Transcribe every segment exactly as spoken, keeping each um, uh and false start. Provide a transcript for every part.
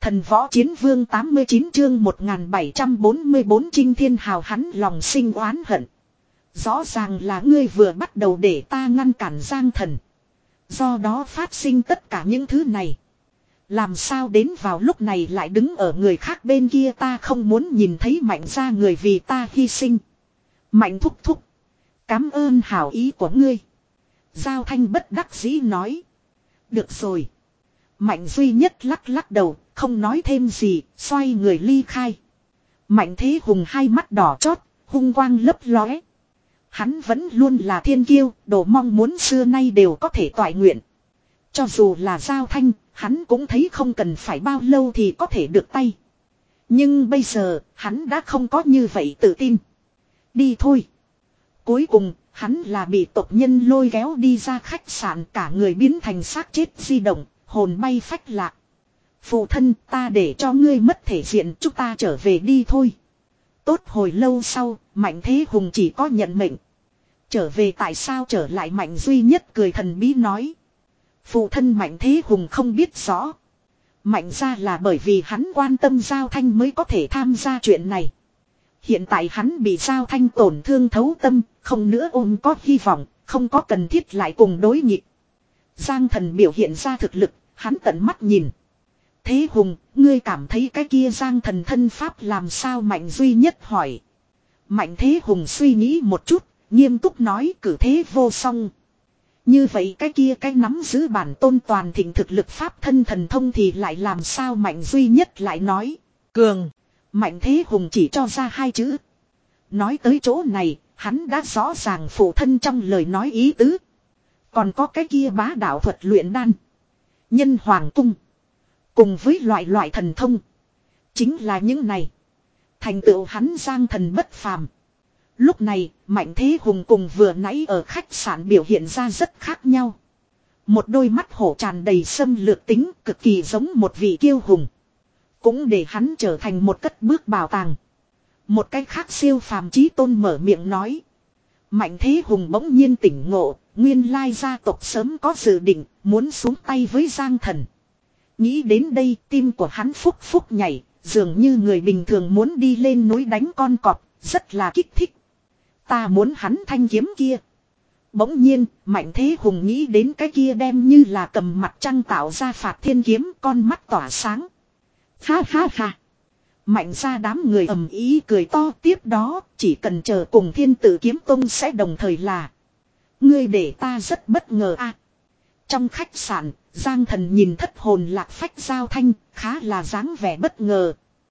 Thần võ chiến vương tám mươi chín chương một nghìn bảy trăm bốn mươi bốn Chinh Thiên Hào hắn lòng sinh oán hận. Rõ ràng là ngươi vừa bắt đầu để ta ngăn cản Giang Thần. Do đó phát sinh tất cả những thứ này. Làm sao đến vào lúc này lại đứng ở người khác bên kia, ta không muốn nhìn thấy Mạnh gia người vì ta hy sinh. Mạnh thúc thúc. Cám ơn hảo ý của ngươi. Giao Thanh bất đắc dĩ nói. Được rồi. Mạnh duy nhất lắc lắc đầu, không nói thêm gì, xoay người ly khai. Mạnh Thế Hùng hai mắt đỏ chót, hung quang lấp lóe. Hắn vẫn luôn là thiên kiêu, đồ mong muốn xưa nay đều có thể toại nguyện. Cho dù là Giao Thanh, hắn cũng thấy không cần phải bao lâu thì có thể được tay. Nhưng bây giờ, hắn đã không có như vậy tự tin. Đi thôi. Cuối cùng, hắn là bị tộc nhân lôi kéo đi ra khách sạn, cả người biến thành xác chết di động, hồn bay phách lạc. Phụ thân, ta để cho ngươi mất thể diện, chúng ta trở về đi thôi. Tốt hồi lâu sau, Mạnh Thế Hùng chỉ có nhận mệnh. Trở về tại sao trở lại Mạnh duy nhất cười thần bí nói. Phụ thân Mạnh Thế Hùng không biết rõ. Mạnh ra là bởi vì hắn quan tâm Giao Thanh mới có thể tham gia chuyện này. Hiện tại hắn bị Giao Thanh tổn thương thấu tâm, không nữa ôm có hy vọng, không có cần thiết lại cùng đối nghịch. Giang Thần biểu hiện ra thực lực, hắn tận mắt nhìn. Thế Hùng, ngươi cảm thấy cái kia Giang Thần thân pháp làm sao? Mạnh duy nhất hỏi. Mạnh Thế Hùng suy nghĩ một chút, nghiêm túc nói cử thế vô song. Như vậy cái kia cái nắm giữ bản tôn toàn thịnh thực lực pháp thân thần thông thì lại làm sao? Mạnh duy nhất lại nói. Cường. Mạnh Thế Hùng chỉ cho ra hai chữ. Nói tới chỗ này, hắn đã rõ ràng phụ thân trong lời nói ý tứ. Còn có cái kia bá đạo thuật luyện đan. Nhân hoàng cung. Cùng với loại loại thần thông. Chính là những này. Thành tựu hắn Giang Thần bất phàm. Lúc này, Mạnh Thế Hùng cùng vừa nãy ở khách sạn biểu hiện ra rất khác nhau. Một đôi mắt hổ tràn đầy xâm lược tính, cực kỳ giống một vị kiêu hùng. Cũng để hắn trở thành một cất bước bảo tàng. Một cái khác siêu phàm chí tôn mở miệng nói. Mạnh Thế Hùng bỗng nhiên tỉnh ngộ, nguyên lai gia tộc sớm có dự định, muốn xuống tay với Giang Thần. Nghĩ đến đây, tim của hắn phúc phúc nhảy, dường như người bình thường muốn đi lên núi đánh con cọp, rất là kích thích. Ta muốn hắn thanh kiếm kia. Bỗng nhiên, Mạnh Thế Hùng nghĩ đến cái kia đem như là cầm mặt trăng tạo ra phạt thiên kiếm, con mắt tỏa sáng. Ha ha ha. Mạnh ra đám người ầm ý cười to, tiếp đó chỉ cần chờ cùng Thiên Tử Kiếm Tông sẽ đồng thời là. Ngươi để ta rất bất ngờ a. Trong khách sạn, Giang Thần nhìn thất hồn lạc phách Giao Thanh, khá là dáng vẻ bất ngờ.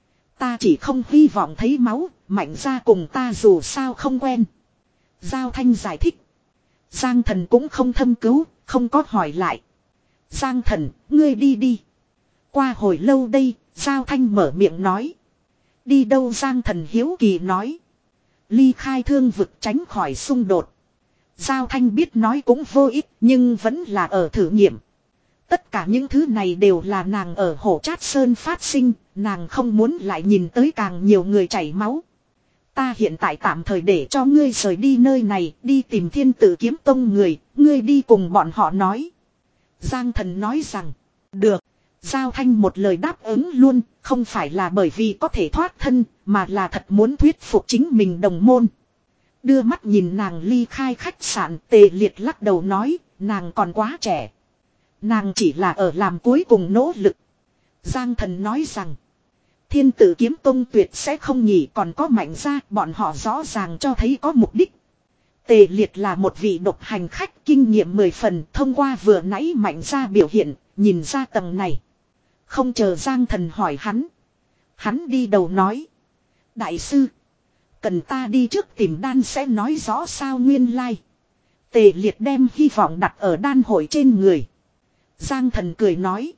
Ta chỉ không hy vọng thấy máu, Mạnh ra cùng ta dù sao không quen. Giao Thanh giải thích. Giang Thần cũng không thâm cứu, không có hỏi lại. Giang Thần, ngươi đi đi. Qua hồi lâu đây, Giao Thanh mở miệng nói. Đi đâu? Giang Thần hiếu kỳ nói. Ly khai thương vực, tránh khỏi xung đột. Giao Thanh biết nói cũng vô ích, nhưng vẫn là ở thử nghiệm. Tất cả những thứ này đều là nàng ở Hổ Trát Sơn phát sinh, nàng không muốn lại nhìn tới càng nhiều người chảy máu. Ta hiện tại tạm thời để cho ngươi rời đi nơi này, đi tìm Thiên Tử Kiếm Tông người, ngươi đi cùng bọn họ nói. Giang Thần nói rằng, được. Giao Thanh một lời đáp ứng luôn, không phải là bởi vì có thể thoát thân, mà là thật muốn thuyết phục chính mình đồng môn. Đưa mắt nhìn nàng ly khai khách sạn, Tề Liệt lắc đầu nói, nàng còn quá trẻ. Nàng chỉ là ở làm cuối cùng nỗ lực. Giang Thần nói rằng, Thiên Tử Kiếm Tông tuyệt sẽ không nghỉ, còn có Mạnh ra, bọn họ rõ ràng cho thấy có mục đích. Tề Liệt là một vị độc hành khách kinh nghiệm mười phần, thông qua vừa nãy Mạnh ra biểu hiện, nhìn ra tầng này. Không chờ Giang Thần hỏi hắn. Hắn đi đầu nói. Đại sư. Cần ta đi trước tìm đan sẽ nói rõ sao nguyên lai. Tề Liệt đem hy vọng đặt ở đan hội trên người. Giang Thần cười nói.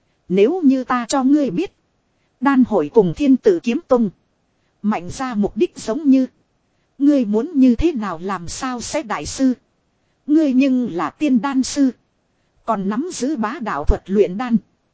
Nếu như ta cho ngươi biết. Đan hội cùng Thiên Tử Kiếm Tông. Mạnh ra mục đích giống như. Ngươi muốn như thế nào làm sao sẽ đại sư. Ngươi nhưng là tiên đan sư. Còn nắm giữ bá đạo thuật luyện đan.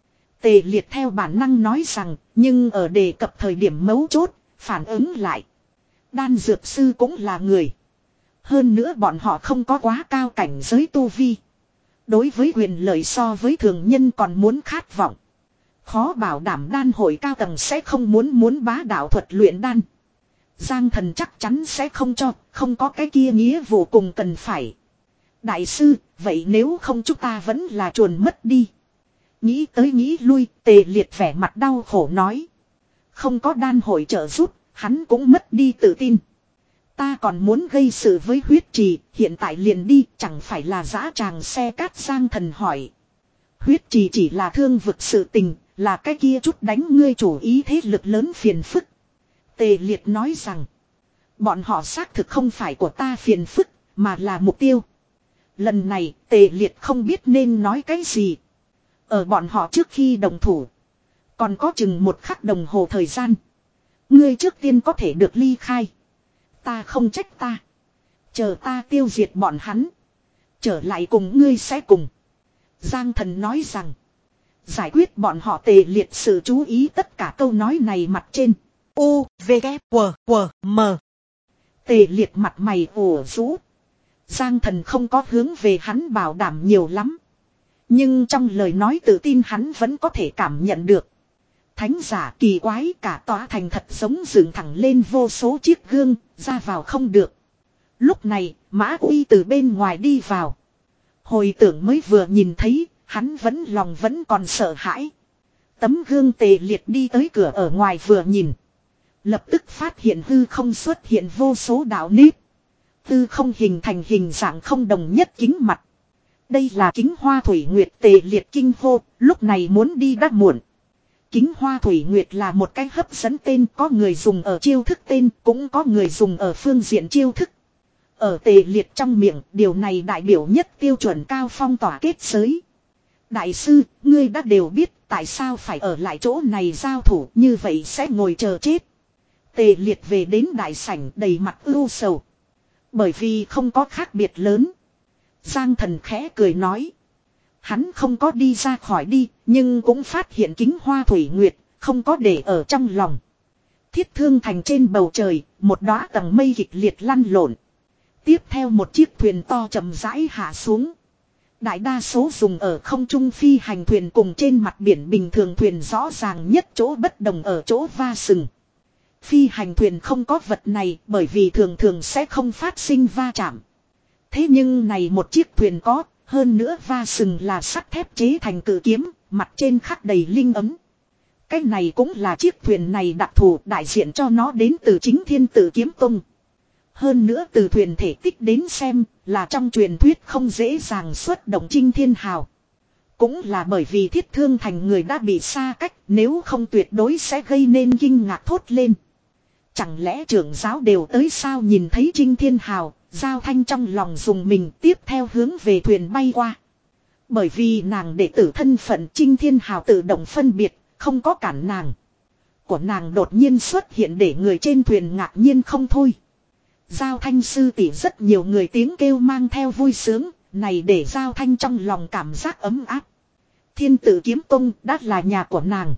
Tề Liệt theo bản năng nói rằng, nhưng ở đề cập thời điểm mấu chốt, phản ứng lại. Đan dược sư cũng là người. Hơn nữa bọn họ không có quá cao cảnh giới tu vi. Đối với quyền lợi so với thường nhân còn muốn khát vọng. Khó bảo đảm đan hội cao tầng sẽ không muốn muốn bá đạo thuật luyện đan. Giang thần chắc chắn sẽ không cho, không có cái kia nghĩa vụ cùng cần phải. Đại sư, vậy nếu không chúng ta vẫn là chuồn mất đi. Nghĩ tới nghĩ lui, Tề Liệt vẻ mặt đau khổ nói. Không có đan hội trợ giúp, hắn cũng mất đi tự tin. Ta còn muốn gây sự với huyết trì, hiện tại liền đi, chẳng phải là dã tràng xe cát. Giang thần hỏi. Huyết trì chỉ là thương vực sự tình, là cái kia chút đánh ngươi chủ ý thế lực lớn phiền phức. Tề Liệt nói rằng, bọn họ xác thực không phải của ta phiền phức, mà là mục tiêu. Lần này, Tề Liệt không biết nên nói cái gì. Ở bọn họ trước khi đồng thủ, còn có chừng một khắc đồng hồ thời gian. Ngươi trước tiên có thể được ly khai. Ta không trách ta. Chờ ta tiêu diệt bọn hắn. Trở lại cùng ngươi sẽ cùng. Giang thần nói rằng, giải quyết bọn họ. Tề Liệt sự chú ý tất cả câu nói này mặt trên. U, V, K, W, W, M. Tề Liệt mặt mày ủ rũ. Giang thần không có hướng về hắn bảo đảm nhiều lắm. Nhưng trong lời nói tự tin hắn vẫn có thể cảm nhận được. Thánh giả kỳ quái, cả tòa thành thật giống dựng thẳng lên vô số chiếc gương, ra vào không được. Lúc này, Mã Uy từ bên ngoài đi vào. Hồi tưởng mới vừa nhìn thấy, hắn vẫn lòng vẫn còn sợ hãi. Tấm gương. Tề Liệt đi tới cửa ở ngoài vừa nhìn. Lập tức phát hiện hư không xuất hiện vô số đạo nếp. Hư không hình thành hình dạng không đồng nhất kính mặt. Đây là kính hoa thủy nguyệt. Tề Liệt kinh hô, lúc này muốn đi đã muộn. Kính hoa thủy nguyệt là một cái hấp dẫn tên, có người dùng ở chiêu thức tên, cũng có người dùng ở phương diện chiêu thức. Ở Tề Liệt trong miệng, điều này đại biểu nhất tiêu chuẩn cao phong tỏa kết giới. Đại sư, ngươi đã đều biết, tại sao phải ở lại chỗ này giao thủ, như vậy sẽ ngồi chờ chết. Tề Liệt về đến đại sảnh đầy mặt ưu sầu. Bởi vì không có khác biệt lớn. Giang thần khẽ cười nói. Hắn không có đi ra khỏi đi, nhưng cũng phát hiện kính hoa thủy nguyệt, không có để ở trong lòng. Thiết thương thành trên bầu trời, một đóa tầng mây kịch liệt lăn lộn. Tiếp theo một chiếc thuyền to chậm rãi hạ xuống. Đại đa số dùng ở không trung phi hành thuyền cùng trên mặt biển bình thường thuyền rõ ràng nhất chỗ bất đồng ở chỗ va sừng. Phi hành thuyền không có vật này bởi vì thường thường sẽ không phát sinh va chạm. Thế nhưng này một chiếc thuyền có, hơn nữa va sừng là sắt thép chế thành cự kiếm, mặt trên khắc đầy linh ấm. Cái này cũng là chiếc thuyền này đặc thù, đại diện cho nó đến từ chính Thiên Tử Kiếm Tông. Hơn nữa từ thuyền thể tích đến xem, là trong truyền thuyết không dễ dàng xuất động chinh thiên hào. Cũng là bởi vì Thiết Thương Thành người đã bị xa cách, nếu không tuyệt đối sẽ gây nên kinh ngạc thốt lên. Chẳng lẽ trưởng giáo đều tới sao? Nhìn thấy Trinh Thiên Hào, Giao Thanh trong lòng dùng mình, tiếp theo hướng về thuyền bay qua. Bởi vì nàng đệ tử thân phận, Trinh Thiên Hào tự động phân biệt, không có cản nàng. Của nàng đột nhiên xuất hiện để người trên thuyền ngạc nhiên không thôi. Giao Thanh sư tỷ, rất nhiều người tiếng kêu mang theo vui sướng, này để Giao Thanh trong lòng cảm giác ấm áp. Thiên Tử Kiếm Tông đã là nhà của nàng.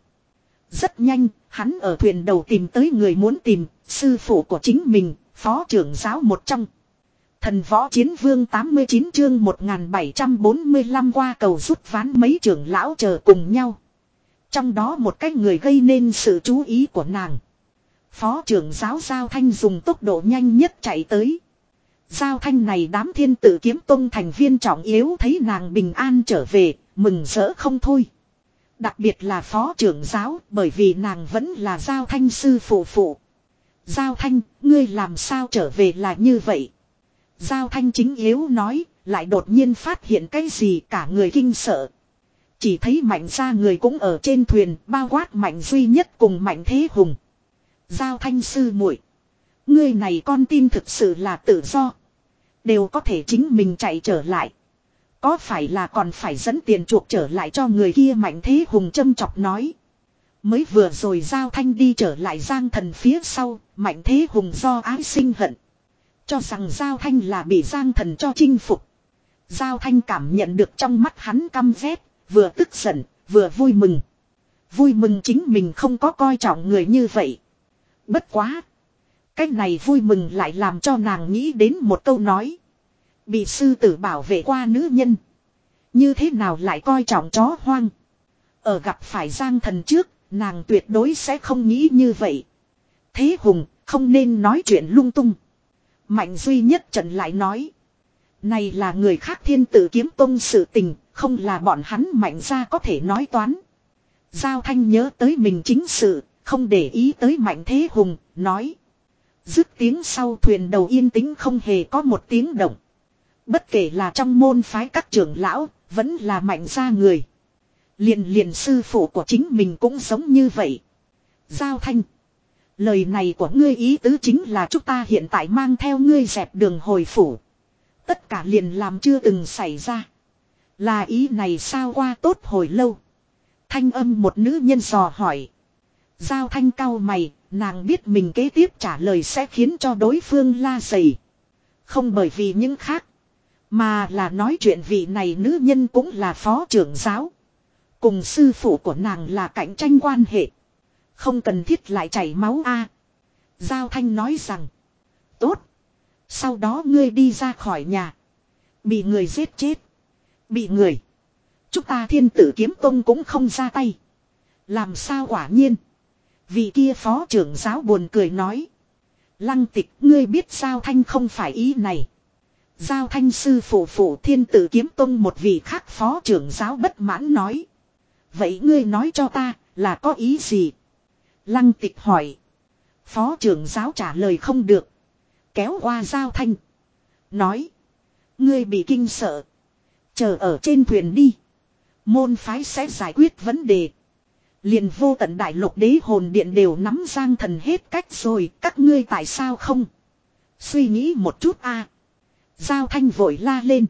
Rất nhanh, hắn ở thuyền đầu tìm tới người muốn tìm, sư phụ của chính mình, phó trưởng giáo một trong. Thần Võ Chiến Vương tám mươi chín chương một nghìn bảy trăm bốn mươi lăm qua cầu rút ván, mấy trưởng lão chờ cùng nhau. Trong đó một cái người gây nên sự chú ý của nàng. Phó trưởng giáo Giao Thanh dùng tốc độ nhanh nhất chạy tới. Giao Thanh này đám Thiên Tử Kiếm Tông thành viên trọng yếu thấy nàng bình an trở về, mừng rỡ không thôi. Đặc biệt là phó trưởng giáo, bởi vì nàng vẫn là Giao Thanh sư phụ phụ. Giao Thanh, ngươi làm sao trở về là như vậy? Giao Thanh chính yếu nói, lại đột nhiên phát hiện cái gì, cả người kinh sợ. Chỉ thấy Mạnh ra người cũng ở trên thuyền, bao quát Mạnh duy nhất cùng Mạnh Thế Hùng. Giao Thanh sư muội, ngươi này con tin thực sự là tự do. Đều có thể chính mình chạy trở lại. Có phải là còn phải dẫn tiền chuộc trở lại cho người kia? Mạnh Thế Hùng châm chọc nói. Mới vừa rồi Giao Thanh đi trở lại Giang Thần phía sau, Mạnh Thế Hùng do ái sinh hận. Cho rằng Giao Thanh là bị Giang Thần cho chinh phục. Giao Thanh cảm nhận được trong mắt hắn căm ghét, vừa tức giận, vừa vui mừng. Vui mừng chính mình không có coi trọng người như vậy. Bất quá. Cái này vui mừng lại làm cho nàng nghĩ đến một câu nói. Bị sư tử bảo vệ qua nữ nhân. Như thế nào lại coi trọng chó hoang. Ở gặp phải Giang Thần trước, nàng tuyệt đối sẽ không nghĩ như vậy. Thế Hùng, không nên nói chuyện lung tung. Mạnh duy nhất trận lại nói. Này là người khác Thiên Tử Kiếm Tông sự tình, không là bọn hắn Mạnh gia có thể nói toán. Giao Thanh nhớ tới mình chính sự, không để ý tới Mạnh Thế Hùng, nói. Dứt tiếng sau thuyền đầu yên tĩnh không hề có một tiếng động. Bất kể là trong môn phái các trưởng lão, vẫn là Mạnh gia người. Liền liền sư phụ của chính mình cũng giống như vậy. Giao Thanh. Lời này của ngươi ý tứ chính là chúng ta hiện tại mang theo ngươi dẹp đường hồi phủ. Tất cả liền làm chưa từng xảy ra. Là ý này sao qua tốt hồi lâu. Thanh âm một nữ nhân dò hỏi. Giao Thanh cau mày, nàng biết mình kế tiếp trả lời sẽ khiến cho đối phương la dày. Không bởi vì những khác. Mà là nói chuyện vị này nữ nhân cũng là phó trưởng giáo. Cùng sư phụ của nàng là cạnh tranh quan hệ. Không cần thiết lại chảy máu a. Giao Thanh nói rằng. Tốt. Sau đó ngươi đi ra khỏi nhà. Bị người giết chết. Bị người. Chúng ta Thiên Tử Kiếm Tông cũng không ra tay. Làm sao quả nhiên. Vị kia phó trưởng giáo buồn cười nói. Lăng Tịch ngươi biết Giao Thanh không phải ý này. Giao Thanh sư phụ phụ Thiên Tử Kiếm Tông một vị khác phó trưởng giáo bất mãn nói. Vậy ngươi nói cho ta là có ý gì? Lăng Tịch hỏi. Phó trưởng giáo trả lời không được. Kéo qua Giao Thanh. Nói. Ngươi bị kinh sợ. Chờ ở trên thuyền đi. Môn phái sẽ giải quyết vấn đề. Liền vô tận đại lục đế hồn điện đều nắm Giang Thần hết cách rồi. Các ngươi tại sao không? Suy nghĩ một chút a. Giao Thanh vội la lên.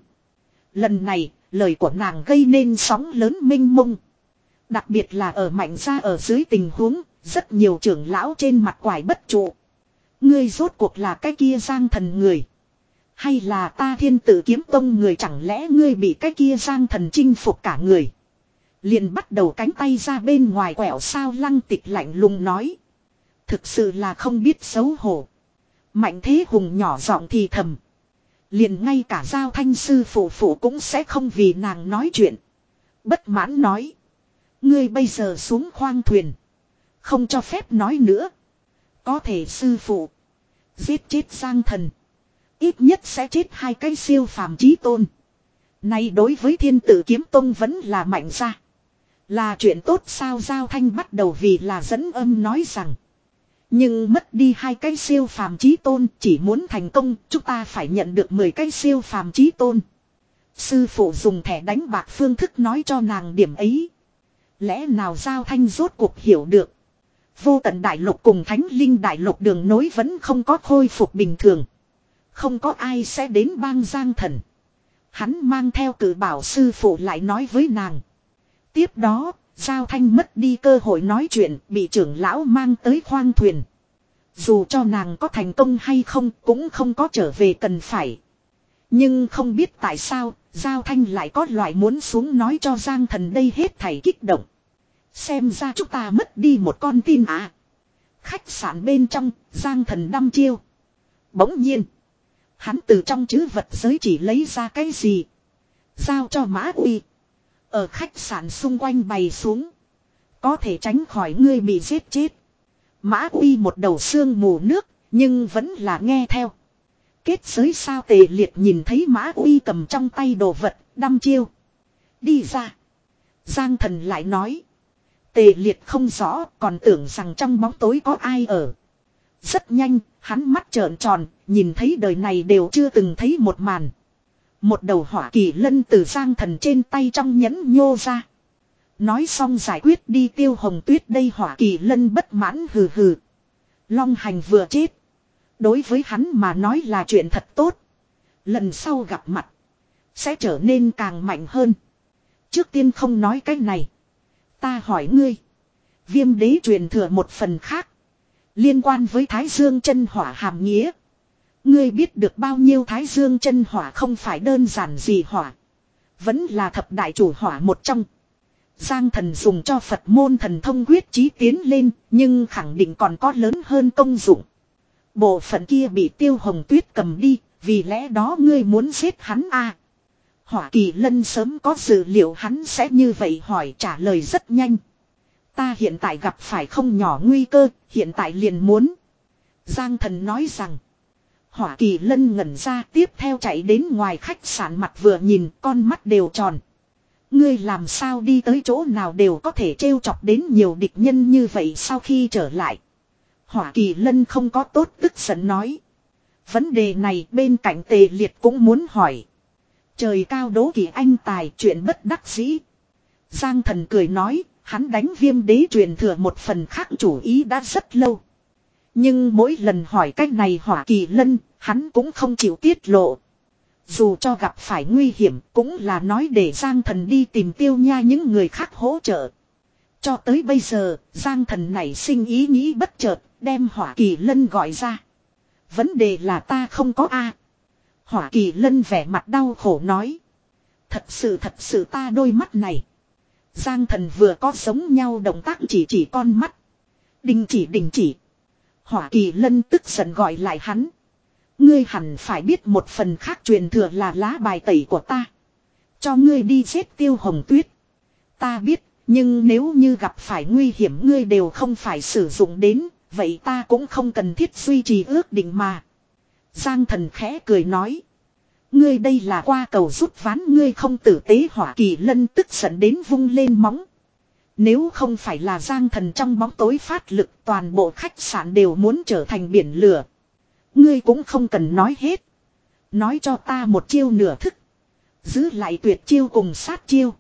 Lần này lời của nàng gây nên sóng lớn mênh mông. Đặc biệt là ở Mạnh gia ở dưới tình huống. Rất nhiều trưởng lão trên mặt quải bất trụ. Ngươi rốt cuộc là cái kia Giang Thần người. Hay là ta Thiên Tử Kiếm Tông người, chẳng lẽ ngươi bị cái kia Giang Thần chinh phục cả người. Liền bắt đầu cánh tay ra bên ngoài quẹo sao? Lăng Tịch lạnh lùng nói. Thực sự là không biết xấu hổ. Mạnh Thế Hùng nhỏ giọng thì thầm. Liền ngay cả Giao Thanh sư phụ phụ cũng sẽ không vì nàng nói chuyện. Bất mãn nói. Ngươi bây giờ xuống khoang thuyền. Không cho phép nói nữa. Có thể sư phụ. Giết chết Giang Thần. Ít nhất sẽ chết hai cái siêu phàm chí tôn. Này đối với Thiên Tử Kiếm Tông vẫn là Mạnh gia. Là chuyện tốt sao? Giao Thanh bắt đầu vì là dẫn âm nói rằng. Nhưng mất đi hai cái siêu phàm chí tôn, chỉ muốn thành công chúng ta phải nhận được mười cái siêu phàm chí tôn. Sư phụ dùng thẻ đánh bạc phương thức nói cho nàng điểm ấy. Lẽ nào Giao Thanh rốt cuộc hiểu được. Vô tận đại lục cùng Thánh Linh đại lục đường nối vẫn không có khôi phục bình thường. Không có ai sẽ đến bang Giang Thần. Hắn mang theo cử bảo sư phụ lại nói với nàng. Tiếp đó, Giao Thanh mất đi cơ hội nói chuyện, bị trưởng lão mang tới khoang thuyền. Dù cho nàng có thành công hay không cũng không có trở về cần phải. Nhưng không biết tại sao, Giao Thanh lại có loại muốn xuống nói cho Giang Thần đây hết thảy kích động. Xem ra chúng ta mất đi một con tin à. Khách sạn bên trong, Giang Thần đăm chiêu. Bỗng nhiên. Hắn từ trong trữ vật giới chỉ lấy ra cái gì. Giao cho Mã Uy. Ở khách sạn xung quanh bày xuống. Có thể tránh khỏi ngươi bị giết chết. Mã Uy một đầu xương mù nước. Nhưng vẫn là nghe theo. Kết giới sao? Tề Liệt nhìn thấy Mã Uy cầm trong tay đồ vật. Đăm chiêu. Đi ra. Giang Thần lại nói. Tề Liệt không rõ. Còn tưởng rằng trong bóng tối có ai ở. Rất nhanh. Hắn mắt trợn tròn. Nhìn thấy đời này đều chưa từng thấy một màn. Một đầu hỏa kỳ lân từ Giang Thần trên tay trong nhẫn nhô ra. Nói xong giải quyết đi Tiêu Hồng Tuyết. Đây hỏa kỳ lân bất mãn hừ hừ. Long Hành vừa chết. Đối với hắn mà nói là chuyện thật tốt. Lần sau gặp mặt. Sẽ trở nên càng mạnh hơn. Trước tiên không nói cái này. Ta hỏi ngươi. Viêm đế truyền thừa một phần khác. Liên quan với Thái Dương chân hỏa hàm nghĩa. Ngươi biết được bao nhiêu? Thái Dương chân hỏa không phải đơn giản gì hỏa. Vẫn là thập đại chủ hỏa một trong. Giang Thần dùng cho Phật môn thần thông quyết chí tiến lên. Nhưng khẳng định còn có lớn hơn công dụng. Bộ phận kia bị Tiêu Hồng Tuyết cầm đi. Vì lẽ đó ngươi muốn giết hắn à. Hỏa Kỳ Lân sớm có dự liệu hắn sẽ như vậy hỏi, trả lời rất nhanh. Ta hiện tại gặp phải không nhỏ nguy cơ, hiện tại liền muốn. Giang Thần nói rằng. Hỏa Kỳ Lân ngẩn ra, tiếp theo chạy đến ngoài khách sạn, mặt vừa nhìn con mắt đều tròn. Ngươi làm sao đi tới chỗ nào đều có thể trêu chọc đến nhiều địch nhân như vậy. Sau khi trở lại, Hỏa Kỳ Lân không có tốt tức giận nói. Vấn đề này bên cạnh Tề Liệt cũng muốn hỏi. Trời cao đố kỵ anh tài, chuyện bất đắc dĩ. Giang Thần cười nói, hắn đánh Viêm Đế truyền thừa một phần khác chủ ý đã rất lâu. Nhưng mỗi lần hỏi cách này Hỏa Kỳ Lân, hắn cũng không chịu tiết lộ. Dù cho gặp phải nguy hiểm cũng là nói để Giang Thần đi tìm Tiêu Nha những người khác hỗ trợ. Cho tới bây giờ, Giang Thần nảy sinh ý nghĩ bất chợt, đem Hỏa Kỳ Lân gọi ra. Vấn đề là ta không có A. Hỏa Kỳ Lân vẻ mặt đau khổ nói. Thật sự thật sự ta đôi mắt này. Giang Thần vừa có giống nhau động tác chỉ chỉ con mắt. Đình chỉ đình chỉ. Hỏa Kỳ Lân tức giận gọi lại hắn. Ngươi hẳn phải biết một phần khác truyền thừa là lá bài tẩy của ta. Cho ngươi đi giết Tiêu Hồng Tuyết. Ta biết, nhưng nếu như gặp phải nguy hiểm ngươi đều không phải sử dụng đến, vậy ta cũng không cần thiết duy trì ước định mà. Giang Thần khẽ cười nói. Ngươi đây là qua cầu rút ván, ngươi không tử tế. Hỏa Kỳ Lân tức giận đến vung lên móng. Nếu không phải là Giang Thần trong bóng tối phát lực, toàn bộ khách sạn đều muốn trở thành biển lửa. Ngươi cũng không cần nói hết. Nói cho ta một chiêu nửa thức. Giữ lại tuyệt chiêu cùng sát chiêu.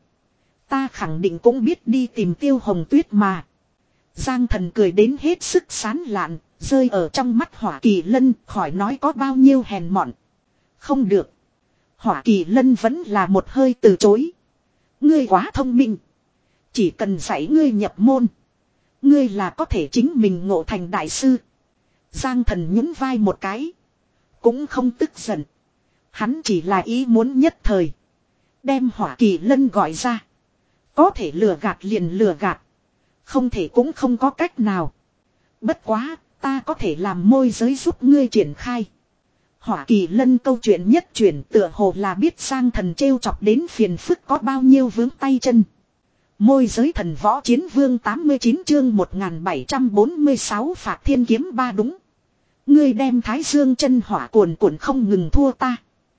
Ta khẳng định cũng biết đi tìm Tiêu Hồng Tuyết mà. Giang Thần cười đến hết sức sán lạn, rơi ở trong mắt Hỏa Kỳ Lân, khỏi nói có bao nhiêu hèn mọn. Không được. Hỏa Kỳ Lân vẫn là một hơi từ chối. Ngươi quá thông minh. Chỉ cần dạy ngươi nhập môn. Ngươi là có thể chính mình ngộ thành đại sư. Giang Thần nhún vai một cái. Cũng không tức giận. Hắn chỉ là ý muốn nhất thời. Đem Hỏa Kỳ Lân gọi ra. Có thể lừa gạt liền lừa gạt. Không thể cũng không có cách nào. Bất quá, ta có thể làm môi giới giúp ngươi triển khai. Hỏa Kỳ Lân câu chuyện nhất chuyển tựa hồ là biết Giang Thần trêu chọc đến phiền phức có bao nhiêu vướng tay chân. Môi giới thần võ chiến vương tám mươi chín chương một nghìn bảy trăm bốn mươi sáu phạt thiên kiếm ba đúng. Ngươi đem Thái Dương chân hỏa cuồn cuộn không ngừng thua ta.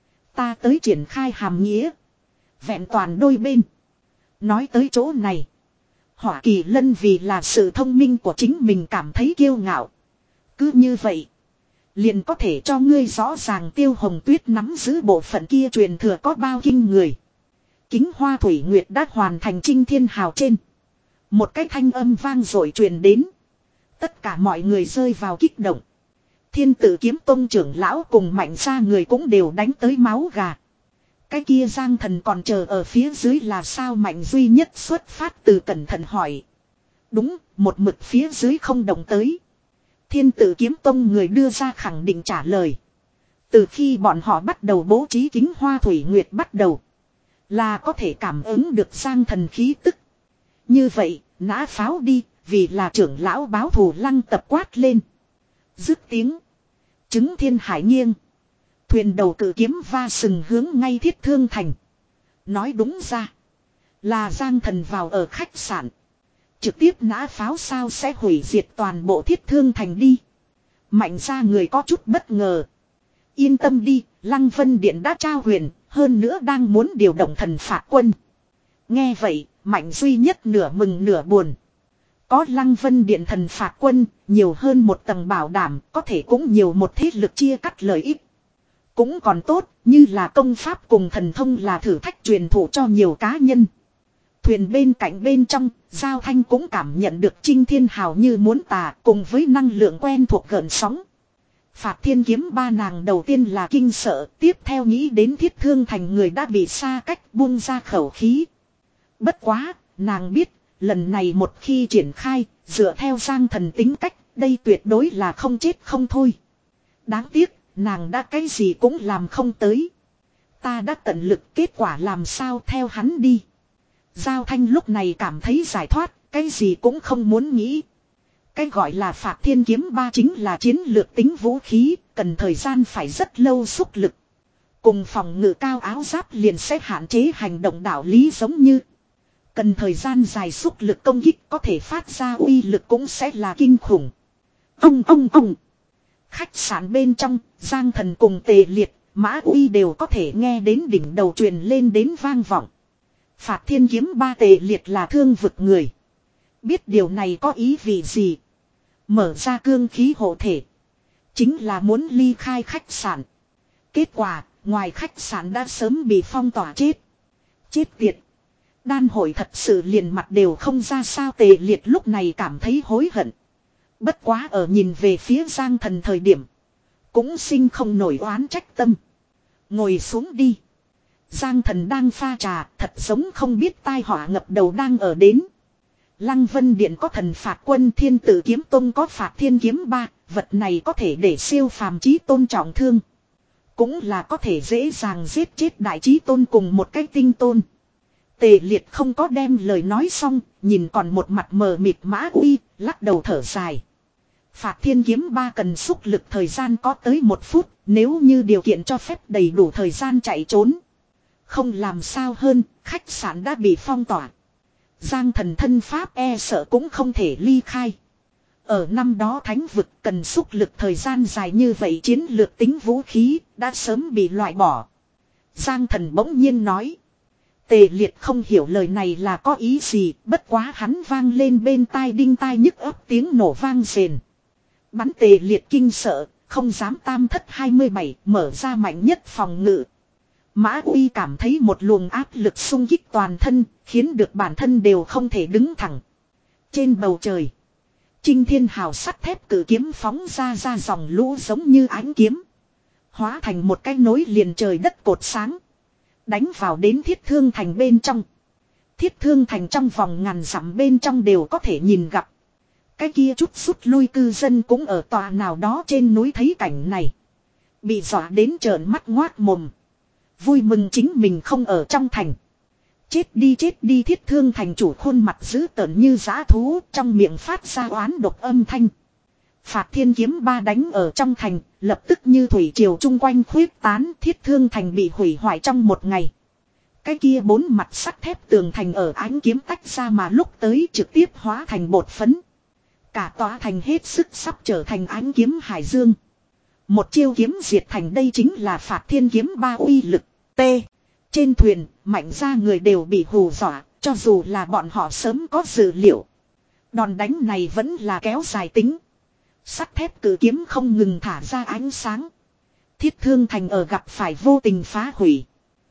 Ta tới triển khai hàm nghĩa. Vẹn toàn đôi bên. Nói tới chỗ này. Hỏa Kỳ Lân vì là sự thông minh của chính mình cảm thấy kiêu ngạo. Cứ như vậy. Liền có thể cho ngươi rõ ràng Tiêu Hồng Tuyết nắm giữ bộ phận kia truyền thừa có bao kinh người. Kính Hoa Thủy Nguyệt đã hoàn thành Trinh Thiên Hào trên. Một cái thanh âm vang dội truyền đến. Tất cả mọi người rơi vào kích động. Thiên Tử Kiếm Tông trưởng lão cùng Mạnh Gia người cũng đều đánh tới máu gà. Cái kia Giang Thần còn chờ ở phía dưới là sao? Mạnh duy nhất xuất phát từ cẩn thận hỏi. Đúng, một mực phía dưới không động tới. Thiên Tử Kiếm Tông người đưa ra khẳng định trả lời. Từ khi bọn họ bắt đầu bố trí Kính Hoa Thủy Nguyệt bắt đầu. Là có thể cảm ứng được Giang Thần khí tức. Như vậy, nã pháo đi, vì là trưởng lão báo thù Lăng Tập quát lên. Dứt tiếng. Chứng thiên hải nghiêng. Thuyền đầu cự kiếm va sừng hướng ngay Thiết Thương Thành. Nói đúng ra. Là Giang Thần vào ở khách sạn. Trực tiếp nã pháo sao sẽ hủy diệt toàn bộ Thiết Thương Thành đi. Mạnh ra người có chút bất ngờ. Yên tâm đi, Lăng Vân Điện đã trao huyền, hơn nữa đang muốn điều động thần phạt quân. Nghe vậy, Mạnh duy nhất nửa mừng nửa buồn. Có Lăng Vân Điện thần phạt quân, nhiều hơn một tầng bảo đảm, có thể cũng nhiều một thế lực chia cắt lợi ích. Cũng còn tốt, như là công pháp cùng thần thông là thử thách truyền thụ cho nhiều cá nhân. Thuyền bên cạnh bên trong, Giao Thanh cũng cảm nhận được Trinh Thiên Hào như muốn tà cùng với năng lượng quen thuộc gợn sóng. Phạt thiên kiếm ba nàng đầu tiên là kinh sợ, tiếp theo nghĩ đến Thiết Thương Thành người đã bị xa cách buông ra khẩu khí. Bất quá, nàng biết, lần này một khi triển khai, dựa theo Giang Thần tính cách, đây tuyệt đối là không chết không thôi. Đáng tiếc, nàng đã cái gì cũng làm không tới. Ta đã tận lực, kết quả làm sao theo hắn đi. Giao Thanh lúc này cảm thấy giải thoát, cái gì cũng không muốn nghĩ. Cái gọi là phạt thiên kiếm ba chính là chiến lược tính vũ khí, cần thời gian phải rất lâu xúc lực. Cùng phòng ngự cao áo giáp liền sẽ hạn chế hành động đạo lý giống như. Cần thời gian dài xúc lực công kích có thể phát ra uy lực cũng sẽ là kinh khủng. Ông ông ông. Khách sạn bên trong, Giang Thần cùng Tề Liệt, Mã Uy đều có thể nghe đến đỉnh đầu truyền lên đến vang vọng. Phạt Thiên Kiếm Ba Tề Liệt là thương vực người. Biết điều này có ý vị gì. Mở ra cương khí hộ thể. Chính là muốn ly khai khách sạn. Kết quả, ngoài khách sạn đã sớm bị phong tỏa chết. Chết tiệt. Đan hội thật sự liền mặt đều không ra sao. Tề Liệt lúc này cảm thấy hối hận. Bất quá ở nhìn về phía Giang Thần thời điểm. Cũng sinh không nổi oán trách tâm. Ngồi xuống đi. Giang Thần đang pha trà, thật giống không biết tai họa ngập đầu đang ở đến. Lăng Vân Điện có thần phạt quân, Thiên Tử Kiếm Tông có Phạt Thiên Kiếm Ba, vật này có thể để siêu phàm chí tôn trọng thương. Cũng là có thể dễ dàng giết chết đại chí tôn cùng một cái tinh tôn. Tề Liệt không có đem lời nói xong, nhìn còn một mặt mờ mịt Mã Uy, lắc đầu thở dài. Phạt Thiên Kiếm Ba cần xúc lực thời gian có tới một phút, nếu như điều kiện cho phép đầy đủ thời gian chạy trốn. Không làm sao hơn, khách sạn đã bị phong tỏa. Giang Thần thân pháp e sợ cũng không thể ly khai. Ở năm đó thánh vực cần xúc lực thời gian dài như vậy, chiến lược tính vũ khí đã sớm bị loại bỏ. Giang Thần bỗng nhiên nói. Tề Liệt không hiểu lời này là có ý gì, bất quá hắn vang lên bên tai đinh tai nhức ấp tiếng nổ vang rền. Bắn Tề Liệt kinh sợ, không dám tam thất hai mươi bảy, mở ra mạnh nhất phòng ngự. Mã Uy cảm thấy một luồng áp lực xung kích toàn thân, khiến được bản thân đều không thể đứng thẳng. Trên bầu trời, Trinh Thiên Hào sắt thép cử kiếm phóng ra ra dòng lũ giống như ánh kiếm. Hóa thành một cái nối liền trời đất cột sáng. Đánh vào đến Thiết Thương Thành bên trong. Thiết Thương Thành trong vòng ngàn dặm bên trong đều có thể nhìn gặp. Cái kia chút rút lui cư dân cũng ở tòa nào đó trên núi thấy cảnh này. Bị dọa đến trợn mắt ngoác mồm. Vui mừng chính mình không ở trong thành. Chết đi chết đi. Thiết Thương Thành chủ khuôn mặt dữ tợn như dã thú, trong miệng phát ra oán độc âm thanh. Phạt Thiên Kiếm Ba đánh ở trong thành, lập tức như thủy triều chung quanh khuyết tán. Thiết Thương Thành bị hủy hoại trong một ngày. Cái kia bốn mặt sắt thép tường thành ở ánh kiếm tách ra mà lúc tới trực tiếp hóa thành bột phấn. Cả tòa thành hết sức sắp trở thành ánh kiếm hải dương. Một chiêu kiếm diệt thành, đây chính là Phạt Thiên Kiếm Ba uy lực. T. Trên thuyền, mạnh ra người đều bị hù dọa, cho dù là bọn họ sớm có dự liệu. Đòn đánh này vẫn là kéo dài tính. Sắt thép cử kiếm không ngừng thả ra ánh sáng. Thiết Thương Thành ở gặp phải vô tình phá hủy.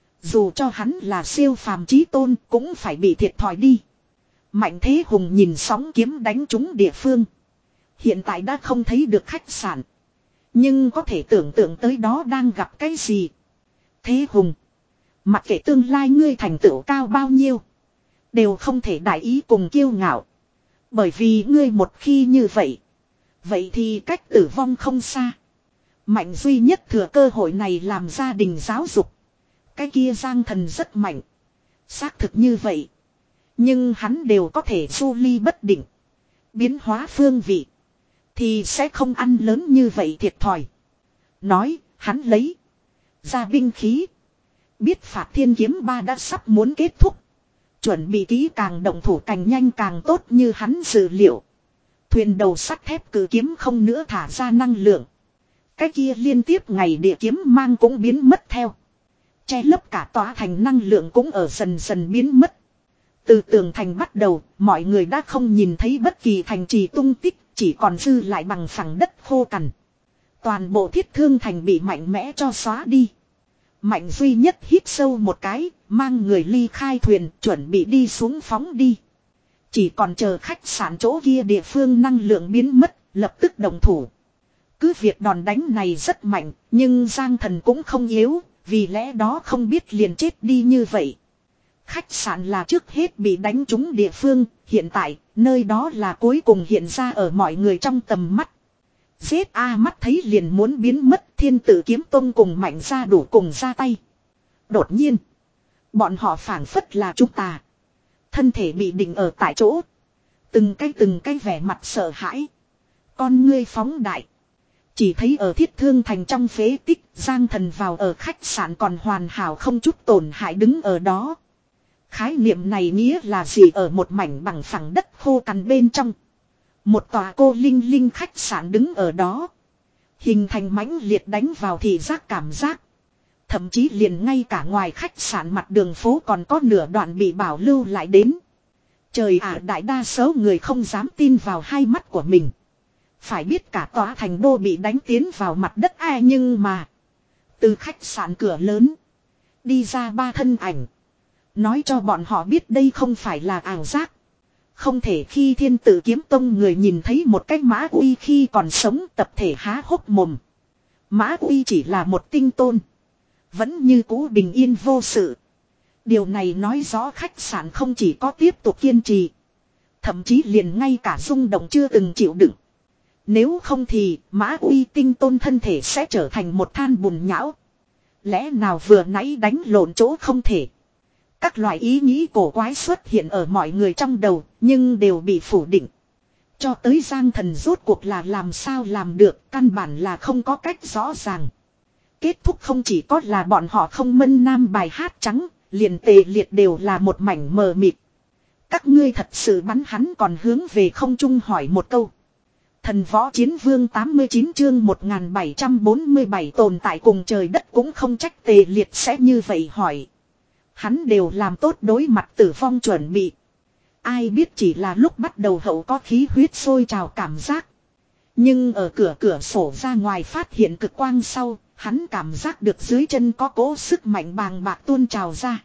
Dù cho hắn là siêu phàm chí tôn cũng phải bị thiệt thòi đi. Mạnh Thế Hùng nhìn sóng kiếm đánh trúng địa phương. Hiện tại đã không thấy được khách sạn. Nhưng có thể tưởng tượng tới đó đang gặp cái gì. Thế Hùng, mặc kệ tương lai ngươi thành tựu cao bao nhiêu, đều không thể đại ý cùng kiêu ngạo. Bởi vì ngươi một khi như vậy, vậy thì cách tử vong không xa. Mạnh duy nhất thừa cơ hội này làm gia đình giáo dục. Cái kia Giang Thần rất mạnh. Xác thực như vậy. Nhưng hắn đều có thể du ly bất định. Biến hóa phương vị. Thì sẽ không ăn lớn như vậy thiệt thòi. Nói, hắn lấy ra binh khí. Biết Phạt Thiên Kiếm Ba đã sắp muốn kết thúc. Chuẩn bị kỹ càng động thủ càng nhanh càng tốt như hắn dự liệu. Thuyền đầu sắt thép cử kiếm không nữa thả ra năng lượng. Cái kia liên tiếp ngày địa kiếm mang cũng biến mất theo. Che lấp cả tòa thành năng lượng cũng ở dần dần biến mất. Từ tường thành bắt đầu, mọi người đã không nhìn thấy bất kỳ thành trì tung tích, chỉ còn dư lại bằng phẳng đất khô cằn. Toàn bộ Thiết Thương Thành bị mạnh mẽ cho xóa đi. Mạnh duy nhất hít sâu một cái, mang người ly khai thuyền, chuẩn bị đi xuống phóng đi. Chỉ còn chờ khách sạn chỗ kia địa phương năng lượng biến mất, lập tức đồng thủ. Cứ việc đòn đánh này rất mạnh, nhưng Giang Thần cũng không yếu, vì lẽ đó không biết liền chết đi như vậy. Khách sạn là trước hết bị đánh trúng địa phương, hiện tại, nơi đó là cuối cùng hiện ra ở mọi người trong tầm mắt. Giết A mắt thấy liền muốn biến mất, Thiên Tử Kiếm Tông cùng mạnh ra đủ cùng ra tay. Đột nhiên, bọn họ phảng phất là chúng ta. Thân thể bị định ở tại chỗ. Từng cái từng cái vẻ mặt sợ hãi. Con ngươi phóng đại. Chỉ thấy ở Thiết Thương Thành trong phế tích, Giang Thần vào ở khách sạn còn hoàn hảo không chút tổn hại đứng ở đó. Khái niệm này nghĩa là gì? Ở một mảnh bằng phẳng đất khô cằn bên trong. Một tòa cô linh linh khách sạn đứng ở đó. Hình thành mãnh liệt đánh vào thị giác cảm giác. Thậm chí liền ngay cả ngoài khách sạn mặt đường phố còn có nửa đoạn bị bảo lưu lại đến. Trời ạ, đại đa số người không dám tin vào hai mắt của mình. Phải biết cả tòa thành đô bị đánh tiến vào mặt đất ai, nhưng mà từ khách sạn cửa lớn đi ra ba thân ảnh. Nói cho bọn họ biết đây không phải là ảo giác. Không thể. Khi Thiên Tử Kiếm Tông người nhìn thấy một cái Mã Uy khi còn sống, tập thể há hốc mồm. Mã Uy chỉ là một tinh tôn, vẫn như cũ bình yên vô sự. Điều này nói rõ khách sạn không chỉ có tiếp tục kiên trì, thậm chí liền ngay cả rung động chưa từng chịu đựng. Nếu không thì Mã Uy tinh tôn thân thể sẽ trở thành một than bùn nhão. Lẽ nào vừa nãy đánh lộn chỗ không thể? Các loại ý nghĩ cổ quái xuất hiện ở mọi người trong đầu, nhưng đều bị phủ định. Cho tới Giang Thần rốt cuộc là làm sao làm được, căn bản là không có cách rõ ràng. Kết thúc không chỉ có là bọn họ không mân nam bài hát trắng, liền Tề Liệt đều là một mảnh mờ mịt. Các ngươi thật sự bắn hắn? Còn hướng về không trung hỏi một câu. Thần Võ Chiến Vương tám mươi chín chương một nghìn bảy trăm bốn mươi bảy tồn tại cùng trời đất cũng không trách Tề Liệt sẽ như vậy hỏi. Hắn đều làm tốt đối mặt tử vong chuẩn bị. Ai biết chỉ là lúc bắt đầu hậu có khí huyết sôi trào cảm giác. Nhưng ở cửa cửa sổ ra ngoài phát hiện cực quang sau, hắn cảm giác được dưới chân có cỗ sức mạnh bàng bạc tuôn trào ra.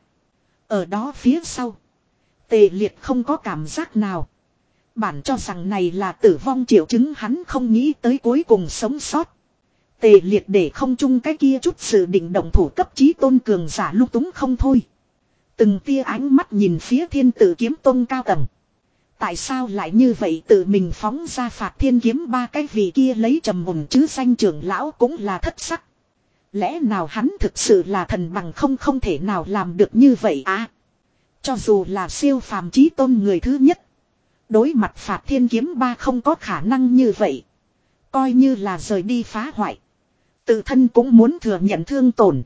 Ở đó phía sau, Tề Liệt không có cảm giác nào. Bản cho rằng này là tử vong triệu chứng, hắn không nghĩ tới cuối cùng sống sót. Tề Liệt để không chung cái kia chút sự định động thủ cấp chí tôn cường giả lúc túng không thôi. Từng tia ánh mắt nhìn phía Thiên Tử Kiếm Tông cao tầng. Tại sao lại như vậy? Tự mình phóng ra phạt thiên kiếm ba cái vị kia lấy trầm mùng chứ danh trưởng lão cũng là thất sắc. Lẽ nào hắn thực sự là thần bằng không không thể nào làm được như vậy à? Cho dù là siêu phàm chí tôn người thứ nhất, đối mặt phạt thiên kiếm ba không có khả năng như vậy. Coi như là rời đi phá hoại, tự thân cũng muốn thừa nhận thương tổn.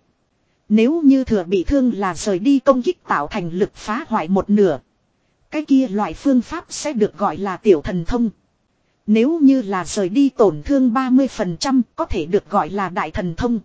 Nếu như thừa bị thương là rời đi công kích tạo thành lực phá hoại một nửa, cái kia loại phương pháp sẽ được gọi là tiểu thần thông. Nếu như là rời đi tổn thương ba mươi phần trăm có thể được gọi là đại thần thông.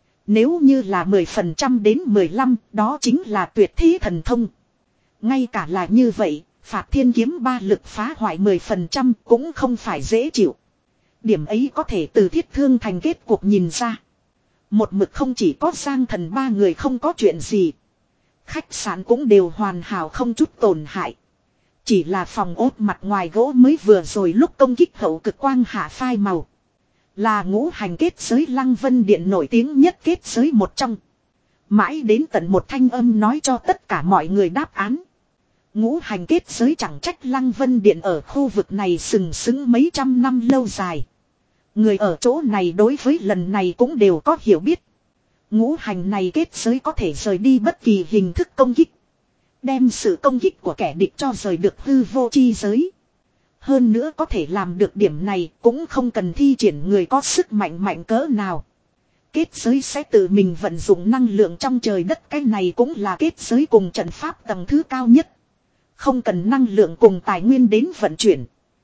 Nếu như là mười phần trăm đến mười lăm, đó chính là tuyệt thế thần thông. Ngay cả là như vậy, phạt thiên kiếm ba lực phá hoại mười phần trăm cũng không phải dễ chịu. Điểm ấy có thể từ Thiết Thương Thành kết cuộc nhìn ra. Một mực không chỉ có Giang Thần ba người không có chuyện gì. Khách sạn cũng đều hoàn hảo không chút tổn hại. Chỉ là phòng ốt mặt ngoài gỗ mới vừa rồi lúc công kích hậu cực quang hạ phai màu. Là ngũ hành kết giới Lăng Vân Điện nổi tiếng nhất kết giới một trong. Mãi đến tận một thanh âm nói cho tất cả mọi người đáp án. Ngũ hành kết giới chẳng trách Lăng Vân Điện ở khu vực này sừng sững mấy trăm năm lâu dài. Người ở chỗ này đối với lần này cũng đều có hiểu biết. Ngũ hành này kết giới có thể rời đi bất kỳ hình thức công kích. Đem sự công kích của kẻ địch cho rời được hư vô chi giới. Hơn nữa có thể làm được điểm này cũng không cần thi triển người có sức mạnh mạnh cỡ nào. Kết giới sẽ tự mình vận dụng năng lượng trong trời đất, cái này cũng là kết giới cùng trận pháp tầng thứ cao nhất. Không cần năng lượng cùng tài nguyên đến vận chuyển,